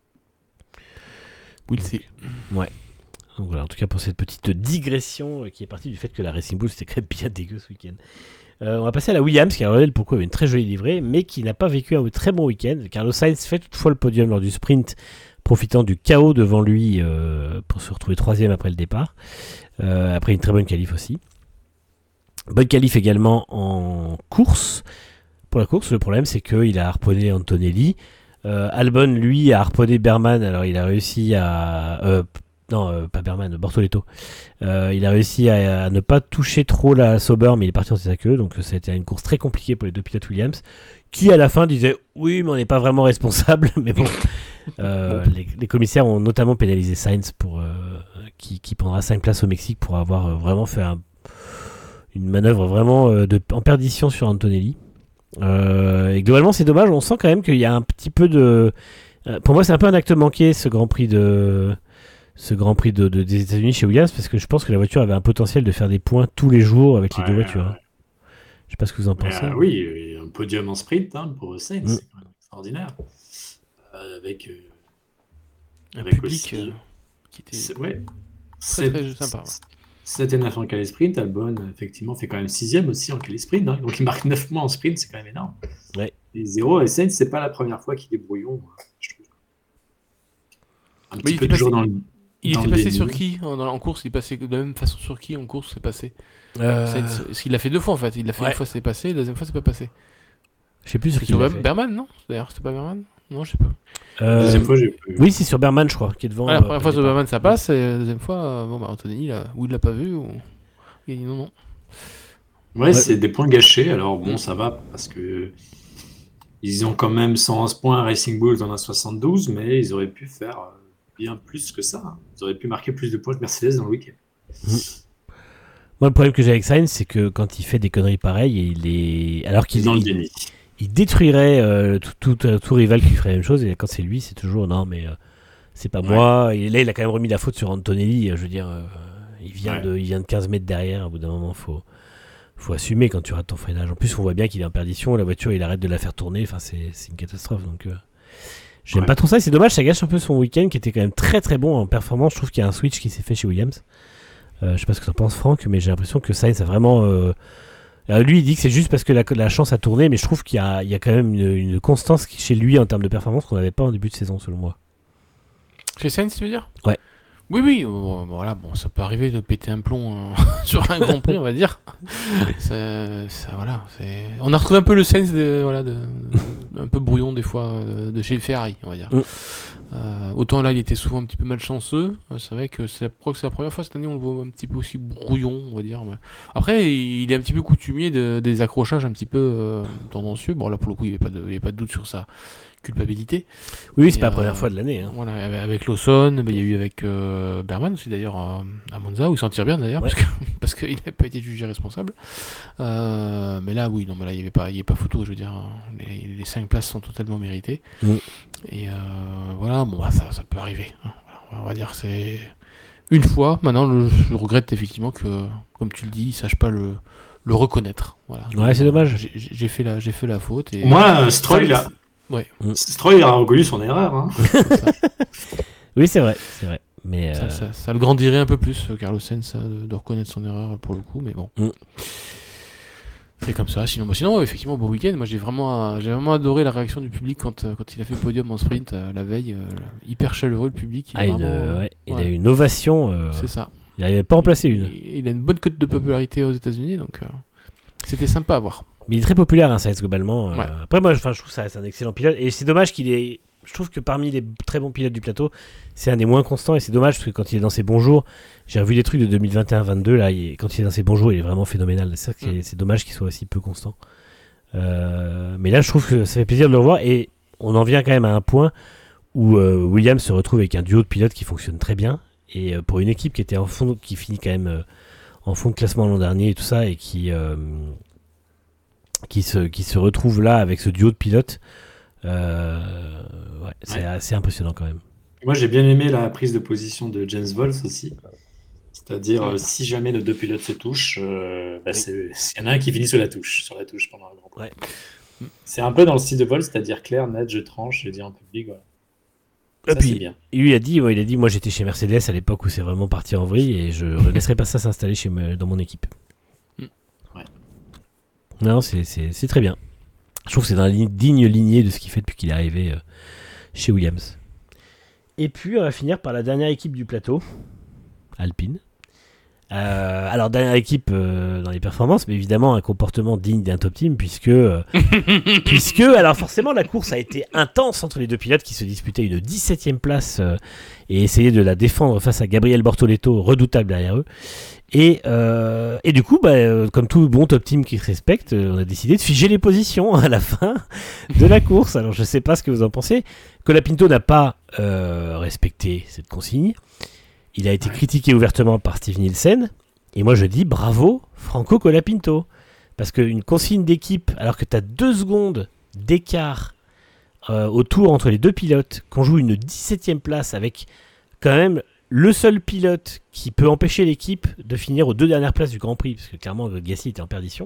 Oui, c'est... Ouais. Donc voilà, en tout cas pour cette petite digression qui est partie du fait que la Racing Bull c'était quand même bien dégueu ce week-end. On va passer à la Williams qui a révélé pourquoi avait une très jolie livrée mais qui n'a pas vécu un très bon week-end. Carlos Sainz fait toutefois le podium lors du sprint, profitant du chaos devant lui pour se retrouver 3ème après le départ. Après une très bonne qualif aussi. Bonne qualif également en course. Pour la course, le problème c'est qu'il a harponné Antonelli. Albon lui a harponné Berman, alors il a réussi à... pas Berman, Bortoletto. Il a réussi à ne pas toucher trop la Sauber, mais il est parti en tête à queue, donc ça a été une course très compliquée pour les deux pilotes Williams, qui à la fin disaient oui, mais on n'est pas vraiment responsable, mais bon. Les commissaires ont notamment pénalisé Sainz qui prendra 5 places au Mexique pour avoir vraiment fait une manœuvre vraiment en perdition sur Antonelli. Et globalement, c'est dommage, on sent quand même qu'il y a un petit peu de... pour moi, c'est un peu un acte manqué, ce Grand Prix des États-Unis chez Williams, parce que je pense que la voiture avait un potentiel de faire des points tous les jours avec les deux voitures. Hein. Je sais pas ce que vous en pensez. Oui, un podium en sprint pour Sainz, c'est quand même extraordinaire. Avec un public aussi, qui était très sympa. 7 et 9 en quali sprint, Albon effectivement fait quand même 6ème aussi en quali sprint, hein. Donc il marque 9 mois en sprint, c'est quand même énorme. Ouais. Et 0, et Sainz, c'est pas la première fois qu'il est brouillon, je trouve. Un petit peu toujours dans le... Il était passé sur qui en course? Il passait de la même façon sur qui en course? C'est passé. Parce qu'il l'a fait 2 fois en fait. Il l'a fait une fois, c'est passé. La deuxième fois, c'est pas passé. Je sais plus sur qui. Sur Berman, non? D'ailleurs, c'était pas Berman? Non, je sais pas. La deuxième fois, oui, c'est sur Berman, je crois, qui est devant. La première fois sur Berman, ça passe. Et la deuxième fois, Anthony, ou il l'a pas vu, ou il a dit non. Ouais, c'est des points gâchés. Alors bon, ça va parce que ils ont quand même 111 points. Racing Bull en a 72, mais ils auraient pu faire bien plus que ça. Hein. Ils auraient pu marquer plus de points que Mercedes dans le week-end. Moi, le problème que j'ai avec Sainz, c'est que quand il fait des conneries pareilles, alors qu'il dans le déni. Il détruirait tout rival qui ferait la même chose, et quand c'est lui, c'est toujours non, mais c'est pas moi. Et là, il a quand même remis la faute sur Antonelli. Je veux dire, il vient de 15 mètres derrière. Au bout d'un moment, faut assumer quand tu rates ton freinage. En plus, on voit bien qu'il est en perdition. La voiture, il arrête de la faire tourner. Enfin, c'est une catastrophe. Donc, j'aime pas trop ça. Et c'est dommage, ça gâche un peu son week-end qui était quand même très très bon en performance. Je trouve qu'il y a un switch qui s'est fait chez Williams. Je sais pas ce que t'en penses, Franck, mais j'ai l'impression que Sainz a vraiment. Lui, il dit que c'est juste parce que la chance a tourné, mais je trouve qu'il y a quand même une constance chez lui en termes de performance qu'on n'avait pas en début de saison, selon moi. Chez Sainz, tu veux dire? Ouais. Oui, voilà, ça peut arriver de péter un plomb sur un Grand Prix, on va dire. Voilà, on a retrouvé un peu le Sainz un peu brouillon des fois de chez Ferrari, on va dire. Autant là, il était souvent un petit peu malchanceux. C'est vrai que c'est la première fois cette année on le voit un petit peu aussi brouillon, on va dire. Après, il est un petit peu coutumier des accrochages un petit peu tendancieux. Bon, là, pour le coup, il n'y avait pas de doute sur sa culpabilité. Oui, c'est pas la première fois de l'année. Hein. Voilà, avec Lawson, il y a eu avec Berman aussi d'ailleurs à Monza, où il s'en tire bien d'ailleurs, parce qu'il n'a pas été jugé responsable. Mais là, oui, il n'y avait pas photo, je veux dire. Les 5 places sont totalement méritées. Et voilà, ça peut arriver. Hein. On va dire c'est une fois. Maintenant, je regrette effectivement que, comme tu le dis, ils ne sachent pas le reconnaître. Voilà. Ouais, c'est dommage. J'ai fait la faute. Et moi, Stroll, Stroll, il a reconnu son erreur. Hein. Oui, c'est vrai. Mais ça le grandirait un peu plus, Carlos Sainz, de reconnaître son erreur pour le coup, mais bon. C'est comme ça. Sinon, effectivement, bon week-end. Moi, j'ai vraiment adoré la réaction du public quand il a fait le podium en sprint la veille. Hyper chaleureux, le public. Il a eu une ovation. C'est ça. Il n'avait pas remplacé une. Il a une bonne cote de popularité aux États-Unis, donc c'était sympa à voir. Mais il est très populaire, Sainz, globalement. Après, moi, je trouve ça c'est un excellent pilote. Et c'est dommage qu'il ait. Je trouve que parmi les très bons pilotes du plateau, c'est un des moins constants. Et c'est dommage parce que quand il est dans ses bons jours, j'ai revu des trucs de 2021-22. Là, quand il est dans ses bons jours, il est vraiment phénoménal. C'est dommage qu'il soit aussi peu constant. Mais là, je trouve que ça fait plaisir de le revoir et on en vient quand même à un point où Williams se retrouve avec un duo de pilotes qui fonctionne très bien. Et pour une équipe qui était en fond, qui finit quand même en fond de classement l'an dernier et tout ça, et qui se retrouve là avec ce duo de pilotes, c'est assez impressionnant quand même. Moi, j'ai bien aimé la prise de position de James Vols aussi. C'est-à-dire, si jamais nos deux pilotes se touchent, il y en a un qui finit sur la touche pendant le Grand Prix. Ouais. C'est un peu dans le style de Vols, c'est-à-dire clair, net, je tranche, je dis en public. Voilà. Et Ça, puis, c'est bien. lui il a dit, moi j'étais chez Mercedes à l'époque où c'est vraiment parti en vrille et je ne laisserai pas ça s'installer dans mon équipe. Ouais. Non, c'est très bien. Je trouve que c'est dans la digne lignée de ce qu'il fait depuis qu'il est arrivé chez Williams. Et puis on va finir par la dernière équipe du plateau, Alpine. Alors dernière équipe dans les performances, mais évidemment un comportement digne d'un top team puisque alors forcément la course a été intense entre les deux pilotes qui se disputaient une 17e place et essayaient de la défendre face à Gabriel Bortoleto, redoutable derrière eux. Et du coup, comme tout bon top team qui se respecte, on a décidé de figer les positions à la fin de la course. Alors je sais pas ce que vous en pensez. Colapinto n'a pas respecté cette consigne. Il a été critiqué ouvertement par Steve Nielsen. Et moi, je dis bravo, Franco Colapinto. Parce qu'une consigne d'équipe, alors que tu as 2 secondes d'écart au tour entre les deux pilotes, qu'on joue une 17e place avec quand même le seul pilote qui peut empêcher l'équipe de finir aux 2 dernières places du Grand Prix, parce que clairement, Gasly était en perdition.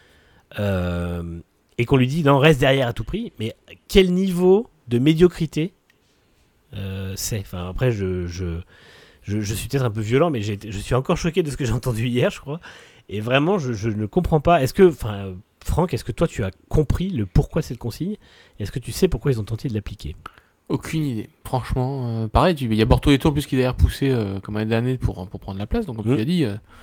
Et qu'on lui dit, non, reste derrière à tout prix. Mais quel niveau de médiocrité c'est. Enfin, après, je suis peut-être un peu violent, mais je suis encore choqué de ce que j'ai entendu hier, je crois. Et vraiment, je ne comprends pas. Franck, est-ce que toi, tu as compris le pourquoi de cette consigne ? Et est-ce que tu sais pourquoi ils ont tenté de l'appliquer ? Aucune idée. Franchement, pareil, il y a Bortoleto en plus qui est derrière poussé comme l'année dernière pour prendre la place. Donc, comme tu l'as dit,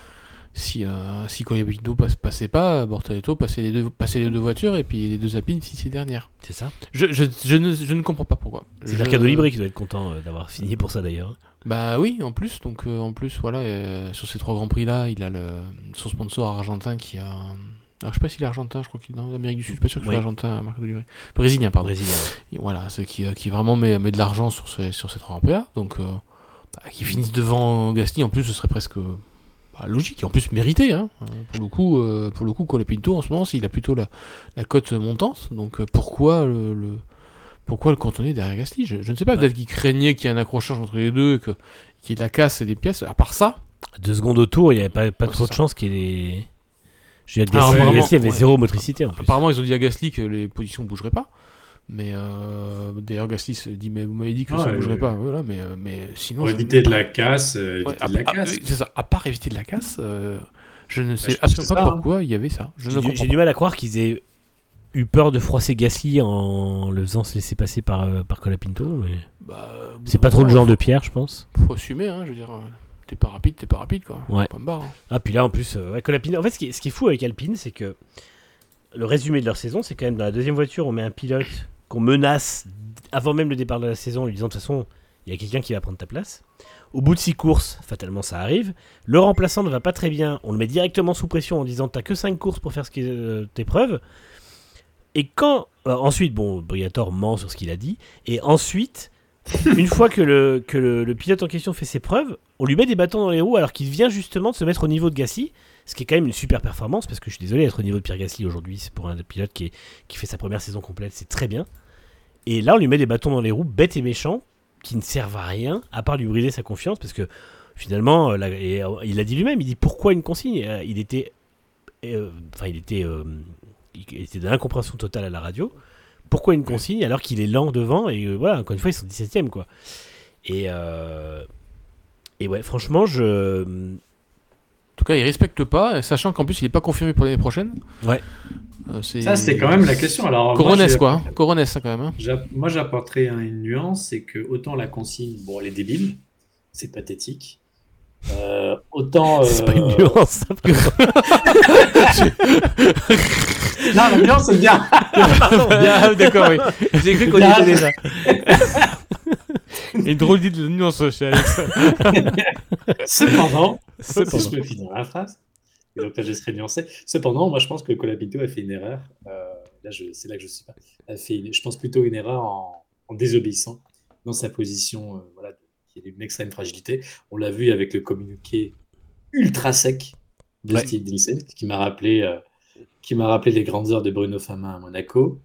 si Colapinto passait pas, Bortoleto passait les deux voitures et puis les 2 Alpines finissent dernières. C'est ça ? Je ne comprends pas pourquoi. C'est Mercado Libre qui doit être content d'avoir fini pour ça d'ailleurs. Bah oui, en plus, donc voilà, sur ces 3 Grands Prix là, il a son sponsor argentin qui a. Alors je sais pas s'il est argentin, je crois qu'il est dans l'Amérique du Sud, je suis pas sûr qu'il soit argentin, Mercado Libre. Brésilien, pardon. Brésilien. Et voilà, c'est qui vraiment met de l'argent sur ces 3 Grands Prix là, donc qui finissent devant Gasly, en plus ce serait presque logique et en plus mérité, hein. Pour le coup, Colapinto en ce moment, il a plutôt la cote montante, donc pourquoi le cantonner derrière Gasly ? Je ne sais pas, peut-être qu'il craignait qu'il y ait un accrochage entre les deux, qu'il y ait de la casse et des pièces. À part ça... 2 secondes au tour, il n'y avait pas trop de chance qu'il y ait... Apparemment, Gasly avait zéro motricité en plus. Apparemment, ils ont dit à Gasly que les positions ne bougeraient pas. Mais d'ailleurs, Gasly se dit, mais vous m'avez dit que ça ne bougerait pas. Voilà, mais sinon... Pour éviter de la casse, c'est ça. À part éviter de la casse, je ne sais absolument pas pourquoi il y avait ça. J'ai du mal à croire qu'ils aient eu peur de froisser Gasly en le faisant se laisser passer par Colapinto, mais c'est pas trop le genre de pierre, je pense. Faut assumer, hein, je veux dire, t'es pas rapide quoi. Ouais. Pas me barre, hein. Ah puis là en plus, Colapinto. En fait, ce qui est fou avec Alpine, c'est que le résumé de leur saison, c'est quand même dans la deuxième voiture, on met un pilote qu'on menace avant même le départ de la saison, en lui disant de toute façon, il y a quelqu'un qui va prendre ta place. Au bout de 6 courses, fatalement ça arrive. Le remplaçant ne va pas très bien, on le met directement sous pression en disant t'as que 5 courses pour faire tes preuves. Et quand ensuite, Briatore ment sur ce qu'il a dit, et ensuite, une fois que le pilote en question fait ses preuves, on lui met des bâtons dans les roues alors qu'il vient justement de se mettre au niveau de Gasly, ce qui est quand même une super performance, parce que je suis désolé d'être au niveau de Pierre Gasly aujourd'hui, c'est pour un pilote qui fait sa première saison complète, c'est très bien. Et là, on lui met des bâtons dans les roues, bêtes et méchants, qui ne servent à rien, à part lui briser sa confiance, parce que finalement, il a dit lui-même, il dit pourquoi une consigne ? Il était de l'incompréhension totale à la radio. Pourquoi une consigne alors qu'il est lent devant et voilà, encore une fois, ils sont 17e quoi. Et ouais, franchement, En tout cas, il respecte pas, sachant qu'en plus, il est pas confirmé pour l'année prochaine. Ouais. Ça, c'est quand même la question. Alors, Coronès, quoi. Coronès, ça, quand même. Hein. Moi, j'apporterais une nuance, c'est que autant la consigne, elle est débile, c'est pathétique. Autant. C'est pas une nuance. Non, la nuance, c'est bien. Pardon. Bien, d'accord, oui. J'ai cru qu'on y était déjà. Et drôle d'idée de nuance chez Alex. Cependant, je peux finir la phrase. Et donc là, je serai nuancé. Cependant, moi, je pense que Colapinto a fait une erreur c'est là que je ne sais pas. Elle fait, je pense, plutôt une erreur en désobéissant dans sa position, qui est d'une extrême fragilité. On l'a vu avec le communiqué ultra sec de Steve Nielsen, qui m'a rappelé les grandes heures de Bruno Famin à Monaco.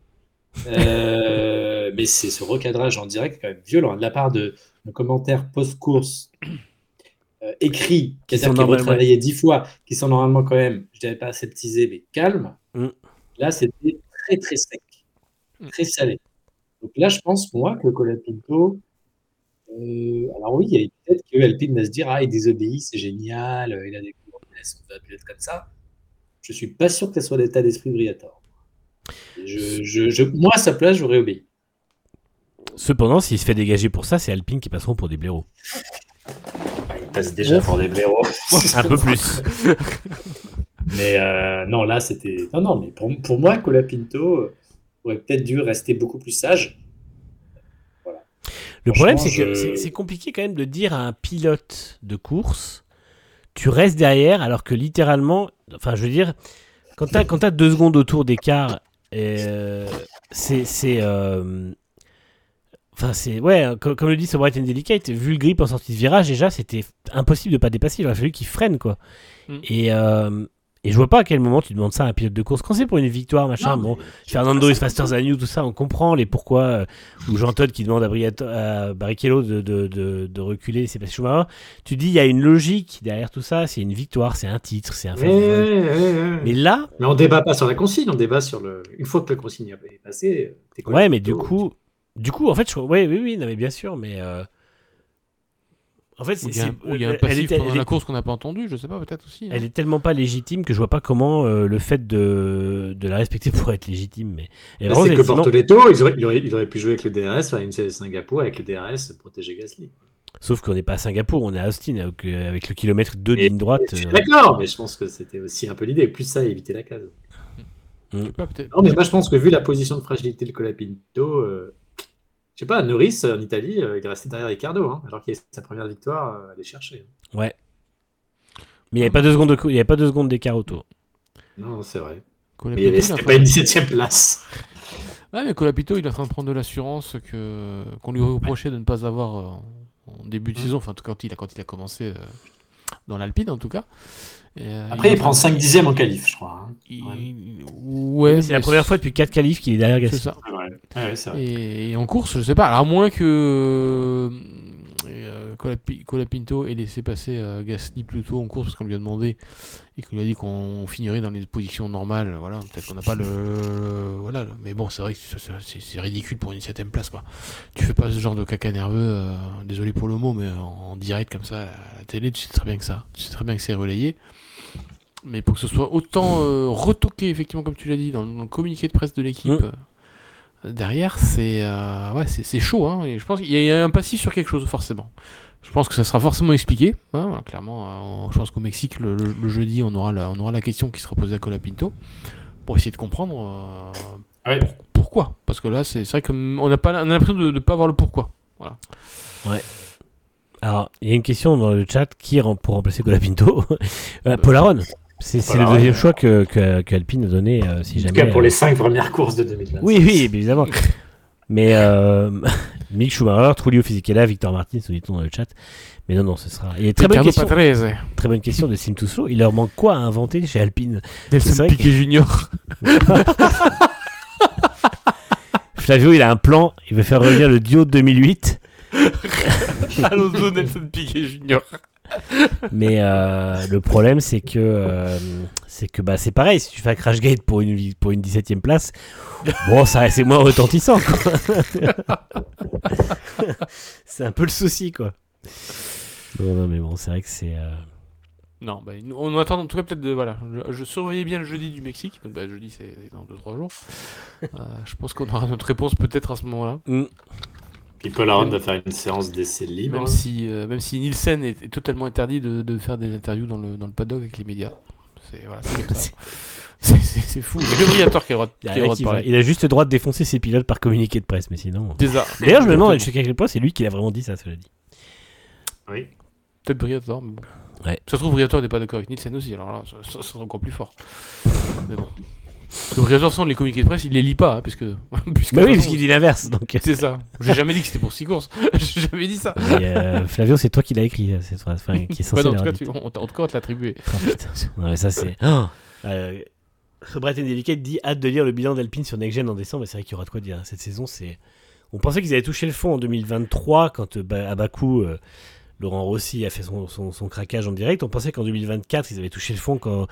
Mais c'est ce recadrage en direct quand même violent de la part de commentaires post-course écrits, qui sont retravaillés 10 fois, qui sont normalement quand même, je dirais pas aseptisés, mais calmes. Là, c'était très très sec, très salé. Donc là, je pense moi que Colapinto, alors oui, il y a peut-être que Alpine va se dire il désobéit, c'est génial, il a des coups, on va appeler comme ça. Je suis pas sûr que ce soit l'état d'esprit Briatore. Moi, à sa place, j'aurais obéi. Cependant, s'il se fait dégager pour ça, c'est Alpine qui passeront pour des blaireaux. Ils passent déjà pour des blaireaux. Un peu plus. Mais non, là, c'était... Non, mais pour moi, Colapinto aurait peut-être dû rester beaucoup plus sage. Voilà. Le problème, c'est que c'est compliqué quand même de dire à un pilote de course, tu restes derrière, alors que littéralement, enfin, je veux dire, quand t'as 2 secondes autour d'écart, Enfin, comme le dit Sobright and Delicate, vu le grip en sortie de virage, déjà, c'était impossible de pas dépasser. Il aurait fallu qu'il freine, quoi. Et je vois pas à quel moment tu demandes ça à un pilote de course. Quand c'est pour une victoire, machin, Fernando is faster than you, tout ça, on comprend les pourquoi. Ou Jean Todt qui demande à Barrichello de reculer, c'est parce que Schumacher. Tu dis, il y a une logique derrière tout ça, c'est une victoire, c'est un titre, c'est un fait. Mais là. Mais on débat pas sur la consigne, on débat sur le. Une fois que la consigne est passée, t'es quoi. Ouais, mais du coup, en fait, oui, non, mais bien sûr, mais. En fait, il y a un passif pendant la course qu'on n'a pas entendu, je sais pas, peut-être aussi. Elle est tellement pas légitime que je vois pas comment le fait de la respecter pourrait être légitime. Mais c'est que Bortoletto, il aurait pu jouer avec le DRS à une série de Singapour avec le DRS protéger Gasly. Sauf qu'on n'est pas à Singapour, on est à Austin avec le kilomètre 2 de ligne droite. Je suis d'accord, mais je pense que c'était aussi un peu l'idée. Plus ça, éviter la case. Non, mais moi je pense que vu la position de fragilité de Colapinto. Je sais pas, Norris en Italie, il est resté derrière Ricciardo, alors qu'il a sa première victoire à aller chercher. Ouais. Mais il n'y avait pas 2 secondes d'écart autour. Non, c'est vrai. Mais c'était pas une 17ème place. Ouais, mais Colapinto, il est en train de prendre de l'assurance qu'on lui reprochait de ne pas avoir en début de saison, enfin quand il a commencé dans l'Alpine en tout cas. Après, il prend 5 dixièmes en qualif, je crois. Ouais, c'est la première fois depuis 4 qualifs qu'il est derrière Gasly. C'est ça. Ouais, c'est vrai. Et en course, je sais pas, alors à moins que Colapinto ait laissé passer Gasly plus tôt en course parce qu'on lui a demandé et qu'on lui a dit qu'on finirait dans les positions normales, voilà, peut-être qu'on n'a pas voilà, mais bon, c'est vrai que c'est ridicule pour une 7ème place, quoi. Tu fais pas ce genre de caca nerveux, désolé pour le mot, mais en direct comme ça à la télé, tu sais très bien que c'est relayé. Mais pour que ce soit autant retoqué, effectivement, comme tu l'as dit, dans le communiqué de presse de l'équipe, derrière, c'est chaud. Hein, et je pense qu'il y a un passif sur quelque chose, forcément. Je pense que ça sera forcément expliqué. Hein, clairement, je pense qu'au Mexique, le jeudi, on aura la question qui sera posée à Colapinto pour essayer de comprendre pourquoi. Parce que là, c'est vrai qu'on a l'impression de ne pas avoir le pourquoi. Voilà. Ouais. Alors, il y a une question dans le chat pour remplacer Colapinto. Paul Aron. C'est le deuxième choix que Alpine a donné, si jamais. En tout cas, pour les 5 premières courses de 2020. Oui, évidemment. Mais Mick Schumacher, Trulio Fisichella, Victor Martins, nous dit-on dans le chat. Mais non, ce sera. Il y a très bonne question de Sim Toussaint. Il leur manque quoi à inventer chez Alpine? Nelson Piquet Junior. Flavio, il a un plan. Il veut faire revenir le duo de 2008. Alonso, Nelson Piquet Junior. Mais le problème, c'est que c'est pareil. Si tu fais un Crashgate pour une 17ème place, bon, c'est moins retentissant, quoi. C'est un peu le souci, quoi. Non, mais bon, c'est vrai que c'est. Non, on attend en tout cas peut-être de. Voilà, je surveillais bien le jeudi du Mexique. Donc, jeudi, c'est dans 2-3 jours. Je pense qu'on aura notre réponse peut-être à ce moment-là. Puis Paul Aron va faire une séance d'essai libre. Même si Nielsen est totalement interdit de faire des interviews dans le paddock avec les médias. C'est fou. C'est le Briatore qui a le droit de parler. Il a juste le droit de défoncer ses pilotes par communiqué de presse, mais sinon. D'ailleurs, je me demande chez quel point c'est lui qui l'a vraiment dit ça, cela dit. Oui. Peut-être Briatore, mais bon. Ouais. Ça se trouve, Briatore n'est pas d'accord avec Nielsen aussi, alors là, ça sera encore plus fort. Mais bon. Parce que de toute façon, les communiqués de presse, il les lit pas, puisque bah oui, parce qu'il dit l'inverse. Donc... C'est ça. J'ai jamais dit que c'était pour 6 courses. J'ai jamais dit ça. Flavio, c'est toi qui l'as écrit, cette phrase, qui est censé en tout cas, on te l'a attribué. Oh, putain. Non, mais ça, c'est... Brett Delicate dit hâte de lire le bilan d'Alpine sur Next Gen en décembre. C'est vrai qu'il y aura de quoi dire. Cette saison, c'est... On pensait qu'ils avaient touché le fond en 2023 quand à Bakou, Laurent Rossi a fait son craquage en direct. On pensait qu'en 2024 ils avaient touché le fond quand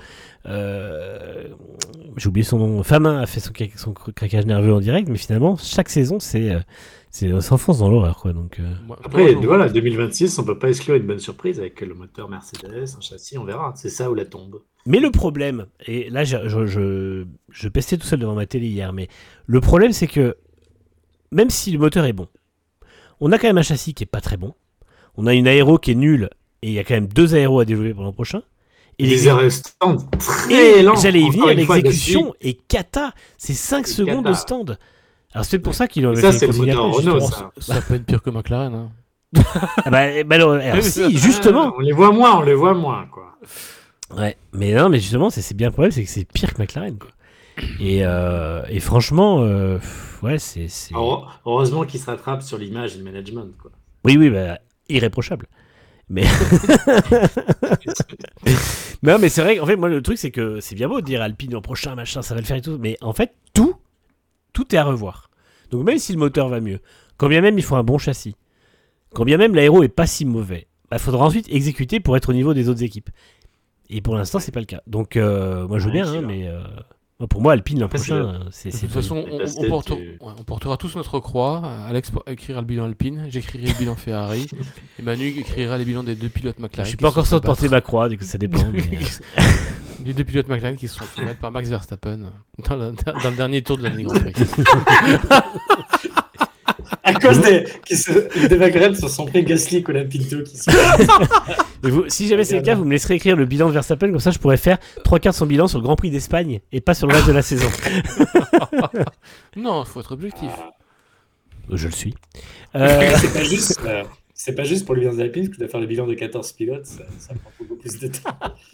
j'ai oublié son nom, Famin a fait son craquage nerveux en direct. Mais finalement, chaque saison, on s'enfonce dans l'horreur, quoi. Donc, Après, voilà, 2026, on peut pas exclure une bonne surprise avec le moteur Mercedes, un châssis, on verra. C'est ça ou la tombe. Mais le problème, et là je pestais tout seul devant ma télé hier, mais le problème c'est que même si le moteur est bon, on a quand même un châssis qui est pas très bon, on a une aéro qui est nulle, et il y a quand même 2 aéros à développer pour l'an prochain. Et les arrêts stand très lents. J'allais y venir, l'exécution est cata, c'est 5 secondes de stand. Alors c'est pour ça qu'ils ont... Ça c'est le moteur Renault, ça. Ça peut être pire que McLaren, hein. Alors si, justement. On les voit moins, quoi. Ouais, mais non, mais justement, c'est bien le problème, c'est que c'est pire que McLaren, quoi. Et franchement, ouais, c'est... Heureusement qu'il se rattrape sur l'image et le management, quoi. Oui, irréprochable. Mais... non, mais c'est vrai qu'en fait, moi, le truc, c'est que c'est bien beau de dire Alpine l'an prochain, machin, ça va le faire et tout, mais en fait, tout est à revoir. Donc même si le moteur va mieux, quand bien même il faut un bon châssis, quand bien même l'aéro est pas si mauvais, faudra ensuite exécuter pour être au niveau des autres équipes. Et pour l'instant, c'est pas le cas. Donc, moi, je veux bien, mais pour moi, Alpine l'an prochain, c'est... De toute façon, on portera tous notre croix. Alex écrira le bilan Alpine, j'écrirai le bilan Ferrari, et Manu écrira les bilans des 2 pilotes McLaren. Je suis pas encore sûr de porter ma croix, du coup, ça dépend. Les 2 pilotes McLaren qui se sont fait mettre par Max Verstappen dans le dernier tour de l'année Grand Prix. À cause des McLaren se sont pris Gasly et Colapinto qui sont... Si jamais c'est le cas, vous me laisserez écrire le bilan de Verstappen, comme ça je pourrais faire 3/4 de son bilan sur le Grand Prix d'Espagne et pas sur le reste de la saison. Non, il faut être objectif. Je le suis. C'est pas juste pour le bilan d'Alpine, parce que tu dois faire le bilan de 14 pilotes, ça prend beaucoup plus de temps.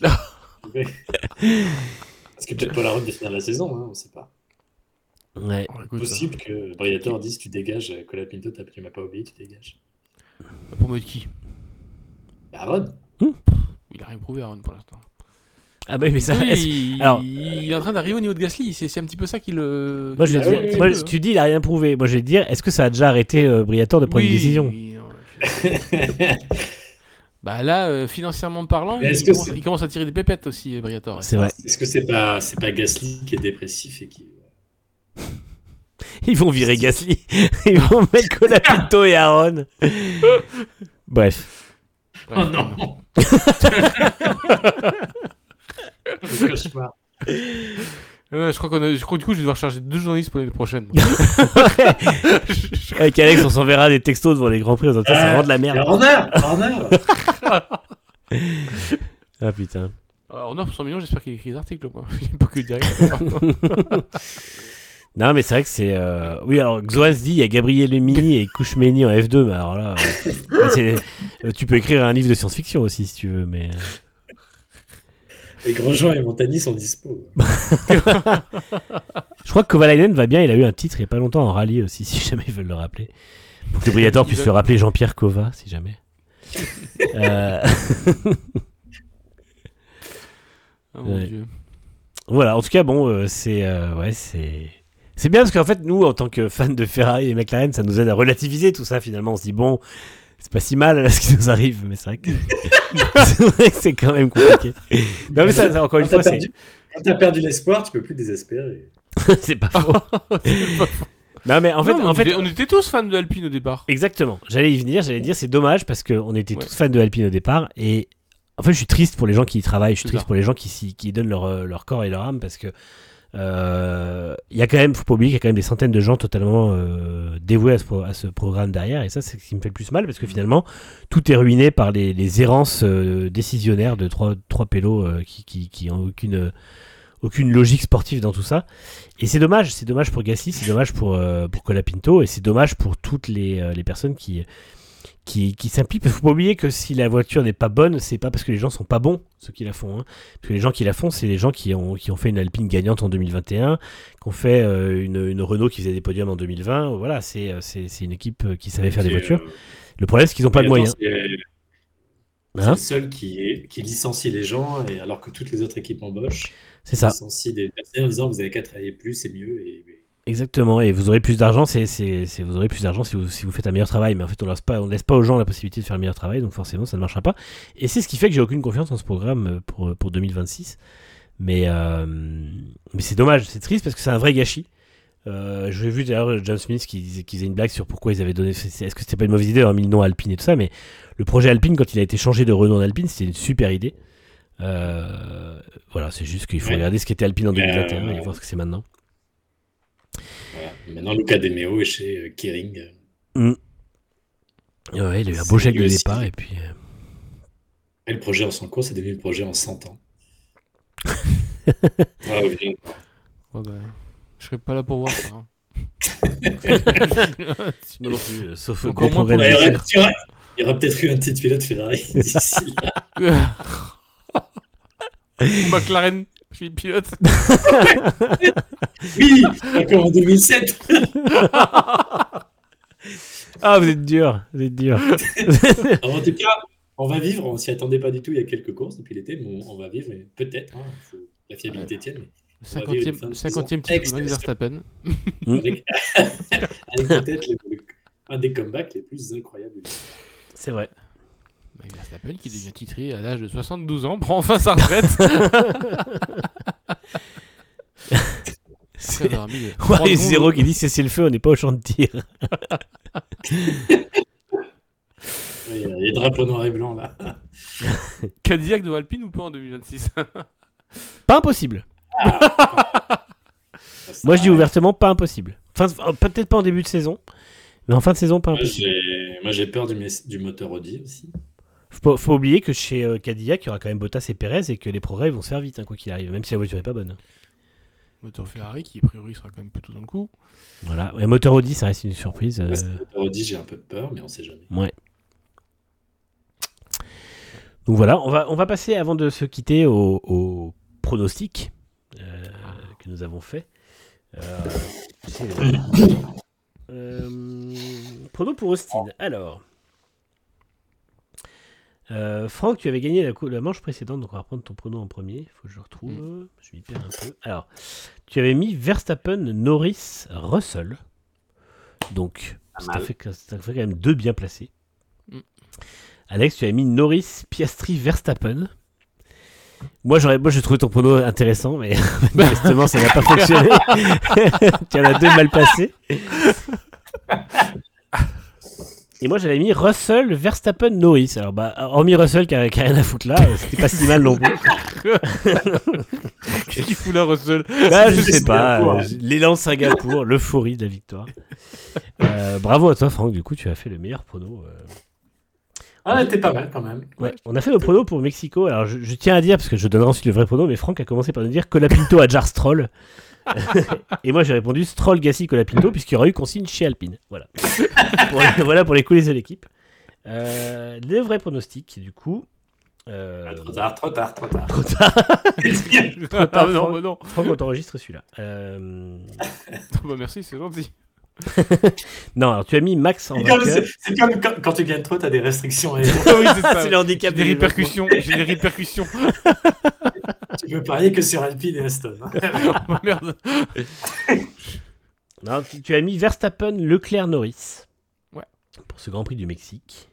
Parce que peut-être pas la route de finir la saison, hein, on sait pas. Ouais. C'est possible que Briatore dise tu dégages, Colapinto, tu m'as pas oublié, tu dégages. Pour mettre qui? Aaron. Il a rien prouvé, Aaron, pour l'instant. Ah bah mais ça... Alors, il est en train d'arriver au niveau de Gasly, c'est un petit peu ça qui le... Moi, tu dis il a rien prouvé. Moi je vais te dire, est-ce que ça a déjà arrêté Briatore de prendre une décision? Bah là, financièrement parlant, il commence à tirer des pépettes aussi, Briatore. C'est vrai. Est-ce que c'est pas Gasly qui est dépressif et qui... Ils vont virer Gasly. Ils vont mettre Colapinto et Aaron. Bref. Oh non. Le cauchemar. Je crois que du coup je vais devoir charger 2 journalistes pour l'année prochaine. Avec Alex, on s'enverra des textos devant les Grands Prix. C'est vraiment de la merde. Horner. Ah putain. Alors, Horner pour 100 millions, j'espère qu'il écrit des articles, quoi. Il n'est pas que direct. Non, mais c'est vrai que c'est... Oui, alors Xoas dit, il y a Gabriel Mini et Kouchmeni en F2, mais alors là... tu peux écrire un livre de science-fiction aussi, si tu veux, mais... Les Grosjean et Montagny sont dispo. Je crois que Kovalainen va bien, il a eu un titre il n'y a pas longtemps en rallye aussi, si jamais ils veulent le rappeler. Pour que le Briatore puisse le rappeler Jean-Pierre Kova, si jamais. Oh mon Dieu. Voilà, en tout cas, bon, c'est bien parce qu'en fait, nous, en tant que fans de Ferrari et McLaren, ça nous aide à relativiser tout ça, finalement. On se dit, bon, c'est pas si mal là, ce qui nous arrive, mais c'est vrai que c'est quand même compliqué. Non, mais ça encore une fois, c'est... Quand t'as perdu l'espoir, tu peux plus désespérer. C'est pas faux. Non, mais en fait, on était tous fans de Alpine au départ. Exactement. J'allais y venir, j'allais dire, c'est dommage parce qu'on était tous fans de Alpine au départ et en fait, je suis triste pour les gens qui y travaillent, je suis triste pour les gens qui donnent leur corps et leur âme parce que il y a quand même, faut pas oublier qu'il y a quand même des centaines de gens totalement dévoués à ce programme derrière et ça, c'est ce qui me fait le plus mal parce que finalement, tout est ruiné par les errances décisionnaires de trois pélos qui ont aucune logique sportive dans tout ça. Et c'est dommage pour Gasly, c'est dommage pour Colapinto et c'est dommage pour toutes les personnes qui qui s'implique. Il ne faut pas oublier que si la voiture n'est pas bonne, c'est pas parce que les gens sont pas bons, ceux qui la font. Hein. Parce que les gens qui la font, c'est les gens qui ont fait une Alpine gagnante en 2021, qui ont fait une Renault qui faisait des podiums en 2020. Voilà, c'est une équipe qui savait faire des voitures. Le problème, c'est qu'ils n'ont pas de moyens. C'est le seul qui licencie les gens, et alors que toutes les autres équipes embauchent. C'est ça. Licencie des personnes en disant vous avez qu'à travailler plus, c'est mieux. Exactement, et vous aurez plus d'argent, vous aurez plus d'argent si vous faites un meilleur travail, mais en fait on laisse pas aux gens la possibilité de faire un meilleur travail, donc forcément ça ne marchera pas. Et c'est ce qui fait que j'ai aucune confiance en ce programme pour 2026. Mais c'est dommage, c'est triste parce que c'est un vrai gâchis. J'ai vu d'ailleurs John Smith qui faisait une blague sur pourquoi ils avaient donné. Est-ce que c'était pas une mauvaise idée d'avoir mis le nom Alpine et tout ça, mais le projet Alpine, quand il a été changé de Renault en Alpine, c'était une super idée. Voilà, c'est juste qu'il faut regarder ce qu'était Alpine en 2021 et voir ce que c'est maintenant. Voilà. Maintenant, Luca De Meo est chez Kering. Ouais, il a eu un beau chèque de départ et puis. Et le projet en 100 cours, c'est devenu le projet en 100 ans. Je serais pas là pour voir ça. Hein. Non plus, sauf encore moins il y aura peut-être eu un petit pilote Ferrari d'ici là. McLaren, je suis pilote. Oui, encore en 2007. Ah, vous êtes dur. En tout cas, on va vivre. On s'y attendait pas du tout il y a quelques courses depuis l'été, mais on va vivre. Et peut-être, la fiabilité tienne. 50e titre de Verstappen. Avec peut-être un des comebacks les plus incroyables. C'est vrai. Verstappen qui devient titré à l'âge de 72 ans, prend enfin sa retraite. Ouais, Zéro qui dit c'est le feu, on n'est pas au champ de tir. Il y a les drapeaux noirs et blancs là. Cadillac de Alpine ou pas en 2026? Pas impossible. Moi je dis ouvertement pas impossible. Enfin, peut-être pas en début de saison, mais en fin de saison pas impossible. Moi j'ai peur du moteur Audi aussi. Faut oublier que chez Cadillac il y aura quand même Bottas et Perez et que les progrès vont se faire vite quoi qu'il arrive, même si la voiture est pas bonne. Moteur Ferrari qui a priori sera quand même plutôt dans le coup. Voilà, et moteur Audi ça reste une surprise. Moteur Audi j'ai un peu peur mais on sait jamais. Ouais. Donc voilà, on va passer avant de se quitter au pronostic que nous avons fait. Prono pour Austin. Alors, Franck, tu avais gagné la manche précédente, donc on va reprendre ton prono en premier. Il faut que je le retrouve. Je m'y perds un peu. Alors, tu avais mis Verstappen, Norris, Russell. Donc, ça fait quand même 2 bien placés. Alex, tu as mis Norris, Piastri, Verstappen. Moi, j'ai trouvé ton prono intéressant, mais justement, ça n'a pas fonctionné. Tu en as 2 mal placés. Et moi, j'avais mis Russell, Verstappen, Norris. Alors, hormis Russell qui a rien à foutre là, c'était pas si mal non plus. Qu'est-ce qu'il fout là, Russell? Je sais pas. L'élan de Singapour, l'euphorie de la victoire. Bravo à toi, Franck. Du coup, tu as fait le meilleur prono. T'es pas mal quand même. Ouais, on a fait nos pronos pour Mexico. Alors je tiens à dire, parce que je donnerai ensuite le vrai prono, mais Franck a commencé par nous dire Colapinto à Jar Stroll. Et moi j'ai répondu Stroll, Gasly, Colapinto, puisqu'il y aurait eu consigne chez Alpine. Voilà. Voilà pour les coulisses de l'équipe. Les vrais pronostics, du coup. Trop tard. Trop tard, non. Franck, on t'enregistre celui-là. Merci, c'est gentil. Non, alors tu as mis Max en vainqueur. C'est comme quand tu gagnes trop, t'as des restrictions. Oui, c'est ça. C'est le handicap. J'ai des répercussions. Tu peux parier que sur Alpine et Aston. Oh, merde. Non, tu as mis Verstappen, Leclerc, Norris. Ouais. Pour ce Grand Prix du Mexique.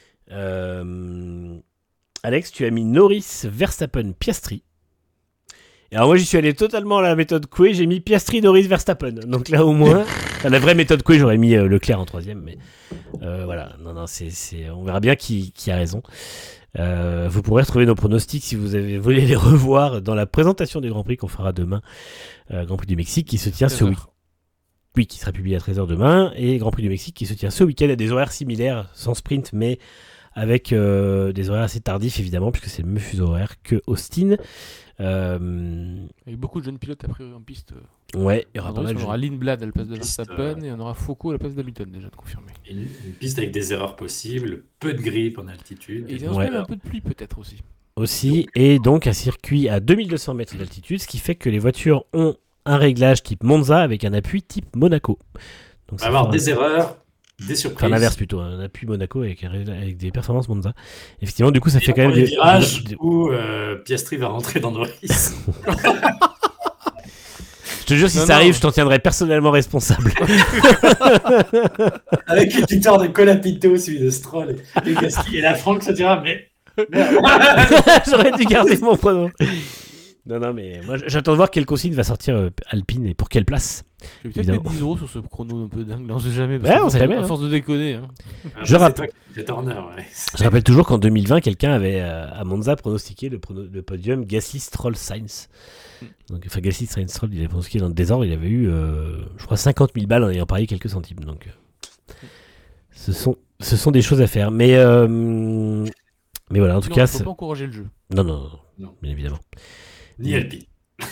Alex, tu as mis Norris, Verstappen, Piastri. Et alors moi j'y suis allé totalement à la méthode Coué, j'ai mis Piastri, Norris, Verstappen. Donc là au moins, la vraie méthode Coué j'aurais mis Leclerc en 3ème, mais voilà, non, on verra bien qui a raison. Vous pourrez retrouver nos pronostics si vous voulez les revoir dans la présentation des Grands Prix qu'on fera demain, Grand Prix du Mexique qui se tient ce week-end. Oui, qui sera publié à 13h demain, et Grand Prix du Mexique qui se tient ce week-end à des horaires similaires, sans sprint, mais avec des horaires assez tardifs évidemment, puisque c'est le même fuseau horaire que Austin. Avec beaucoup de jeunes pilotes a priori en piste. Ouais, il y aura pas mal de on aura Lindblad à la place de Piste, Verstappen et on aura Foucault à la place d'Hamilton déjà de confirmer. Une piste avec des erreurs possibles, peu de grippe en altitude. Et ils annoncent même un peu de pluie peut-être aussi. Et donc un circuit à 2200 mètres d'altitude, ce qui fait que les voitures ont un réglage type Monza avec un appui type Monaco. Donc On va avoir des erreurs, des surprises. Enfin l'inverse plutôt, un appui Monaco avec des performances Monza. Effectivement, du coup ça fait quand même des virages où Piastri va rentrer dans Norris. Je te jure, si ça arrive, je t'en tiendrai personnellement responsable. Avec les victoires de Colapinto, celui de Stroll et Gasly, et la Franck se dira mais... J'aurais dû garder mon pronom. Non, mais moi j'attends de voir quelle consigne va sortir Alpine et pour quelle place. Je vais peut-être mettre 10 € sur ce chrono un peu dingue, là on sait jamais. Ouais, on sait jamais. À force de déconner. Hein. Je rappelle toujours qu'en 2020, quelqu'un avait à Monza pronostiqué le podium Gasly, Stroll, Sainz. Donc, enfin, Gasly, Sainz, Stroll, il avait pronostiqué dans le désordre, il avait eu, je crois, 50 000 balles en ayant parié quelques centimes. Donc, ce sont des choses à faire. Mais voilà, en tout cas. Il ne faut pas encourager le jeu. Non, bien évidemment. Ni Alpine.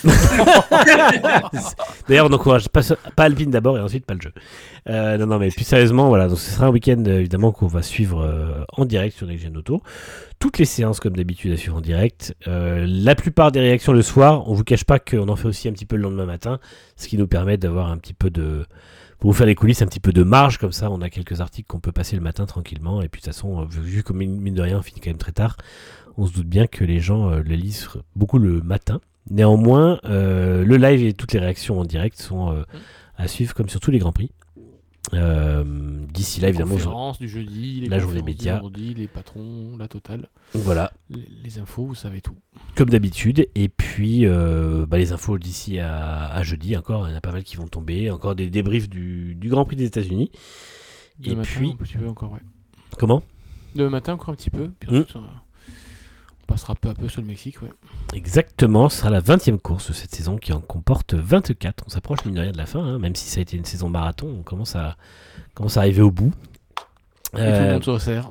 D'ailleurs, on n'encourage pas Alpine d'abord et ensuite pas le jeu. Non, mais plus sérieusement, voilà. Donc, ce sera un week-end évidemment qu'on va suivre en direct sur Next Gen Auto. Toutes les séances, comme d'habitude, à suivre en direct. La plupart des réactions le soir, on vous cache pas qu'on en fait aussi un petit peu le lendemain matin, ce qui nous permet d'avoir un petit peu de. Pour vous faire les coulisses, un petit peu de marge, comme ça, on a quelques articles qu'on peut passer le matin tranquillement. Et puis, de toute façon, vu comme mine de rien, on finit quand même très tard, on se doute bien que les gens les lisent beaucoup le matin. Néanmoins, le live et toutes les réactions en direct sont à suivre comme sur tous les Grands Prix. D'ici là, évidemment, les conférences du jeudi, les la journée média, du vendredi, les patrons, la totale. Voilà. Les infos, vous savez tout. Comme d'habitude. Et puis, les infos d'ici à jeudi encore, il y en a pas mal qui vont tomber. Encore des débriefs du Grand Prix des États-Unis. Et puis, un petit peu encore, ouais. Comment ? Demain matin encore un petit peu. Puis ensuite, on passera peu à peu sur le Mexique, ouais. Exactement, ce sera la 20e course de cette saison qui en comporte 24. On s'approche mine de rien de la fin, hein, même si ça a été une saison marathon, on commence à arriver au bout. Et tout le monde se resserre.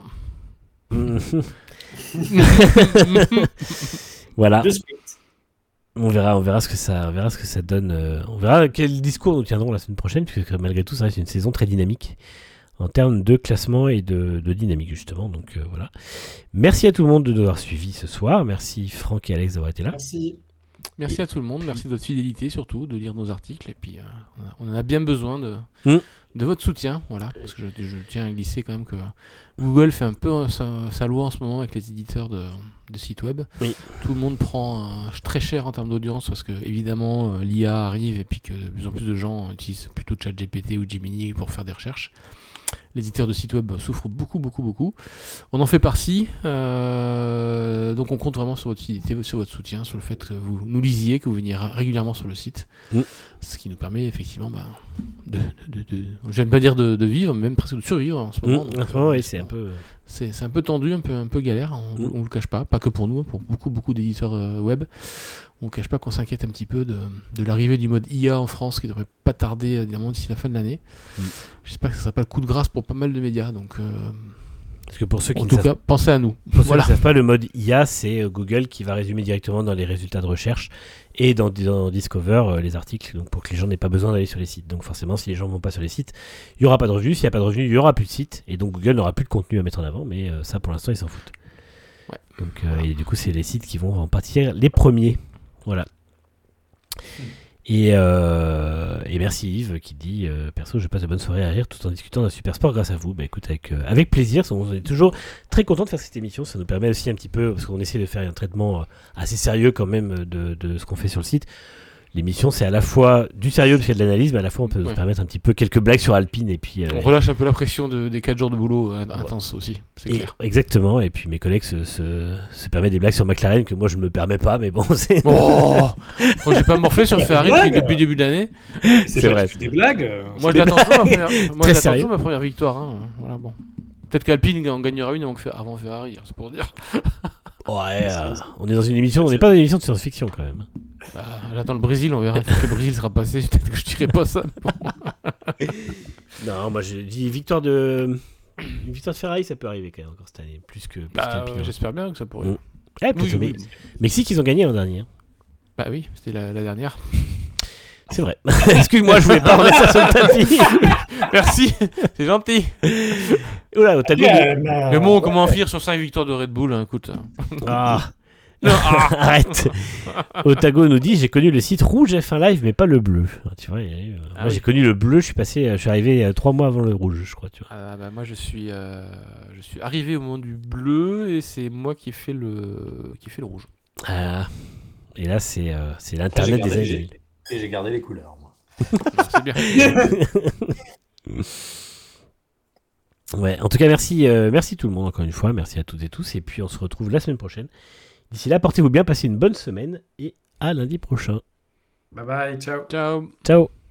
Voilà. On verra ce que ça donne. On verra quel discours nous tiendrons la semaine prochaine, puisque malgré tout, ça reste une saison très dynamique en termes de classement et de dynamique, justement. Donc voilà. Merci à tout le monde de nous avoir suivis ce soir. Merci Franck et Alex d'avoir été là. Merci à tout le monde. Merci de votre fidélité, surtout, de lire nos articles. Et puis, on en a bien besoin de votre soutien. Voilà. Parce que je tiens à glisser quand même que Google fait un peu sa loi en ce moment avec les éditeurs de sites web. Oui. Tout le monde prend très cher en termes d'audience parce que, évidemment, l'IA arrive et puis que de plus en plus de gens utilisent plutôt ChatGPT ou Gemini pour faire des recherches. Les éditeurs de sites web souffrent beaucoup. On en fait partie. Donc on compte vraiment sur votre fidélité, sur votre soutien, sur le fait que vous nous lisiez, que vous veniez régulièrement sur le site. Ce qui nous permet effectivement j'aime pas dire de vivre, mais même presque de survivre en ce moment. Oui, c'est un peu... C'est un peu tendu, un peu galère, on le cache pas que pour nous, pour beaucoup d'éditeurs web. On ne cache pas qu'on s'inquiète un petit peu de l'arrivée du mode IA en France qui devrait pas tarder évidemment d'ici la fin de l'année. J'espère que ça sera pas le coup de grâce pour pas mal de médias. Donc, parce que pour ceux qui en tout cas, pensez à nous. Pour ceux qui ne savent pas, le mode IA, c'est Google qui va résumer directement dans les résultats de recherche et dans Discover les articles, donc pour que les gens n'aient pas besoin d'aller sur les sites. Donc forcément, si les gens ne vont pas sur les sites, il n'y aura pas de revenus. S'il n'y a pas de revenus, il n'y aura plus de sites. Et donc Google n'aura plus de contenu à mettre en avant, mais ça pour l'instant, ils s'en foutent. Ouais. Donc, et du coup, c'est les sites qui vont en partir les premiers. Voilà. Et merci Yves qui dit perso je passe de bonnes soirées à rire tout en discutant d'un super sport grâce à vous. Bah écoute, avec plaisir, on est toujours très content de faire cette émission, ça nous permet aussi un petit peu, parce qu'on essaie de faire un traitement assez sérieux quand même de ce qu'on fait sur le site. L'émission c'est à la fois du sérieux parce qu'il y a de l'analyse, mais à la fois on peut nous permettre un petit peu quelques blagues sur Alpine et puis on relâche un peu la pression des 4 jours de boulot intense aussi, c'est clair. Exactement, et puis mes collègues se permettent des blagues sur McLaren que moi je me permets pas, mais bon c'est... J'ai pas morflé sur Ferrari depuis le début de l'année. C'est vrai. Des blagues. Moi j'attends ma première victoire. Hein. Voilà, bon. Peut-être qu'Alpine en gagnera une avant Ferrari, c'est pour dire. Ouais, on est dans une émission, on n'est pas dans une émission de science-fiction quand même. J'attends le Brésil, on verra. Peut-être que le Brésil sera passé, peut-être que je dirai pas ça. Bon. Non, moi j'ai dit victoire de Une victoire de Ferrari, ça peut arriver quand même encore cette année, plus que j'espère bien que ça pourrait. Mexique, ils ont gagné l'an dernier. Bah oui, c'était la dernière. C'est vrai. Excuse-moi, je voulais pas remettre ça sur le tapis. Merci, c'est gentil. Oula, Otago. Mais bon, comment finir sur 5 victoires de Red Bull, hein, écoute. Non, arrête. Otago nous dit j'ai connu le site rouge F1 Live mais pas le bleu. Tu vois, moi j'ai connu le bleu, je suis arrivé 3 mois avant le rouge, je crois. Tu vois. Moi je suis arrivé au moment du bleu et c'est moi qui ai fait le rouge. Et là c'est l'internet des années 2000. Et j'ai gardé les couleurs, moi. C'est bien. Ouais, en tout cas merci tout le monde encore une fois, merci à toutes et tous et puis on se retrouve la semaine prochaine. D'ici là, portez-vous bien, passez une bonne semaine et à lundi prochain. Bye bye, ciao. Ciao. Ciao.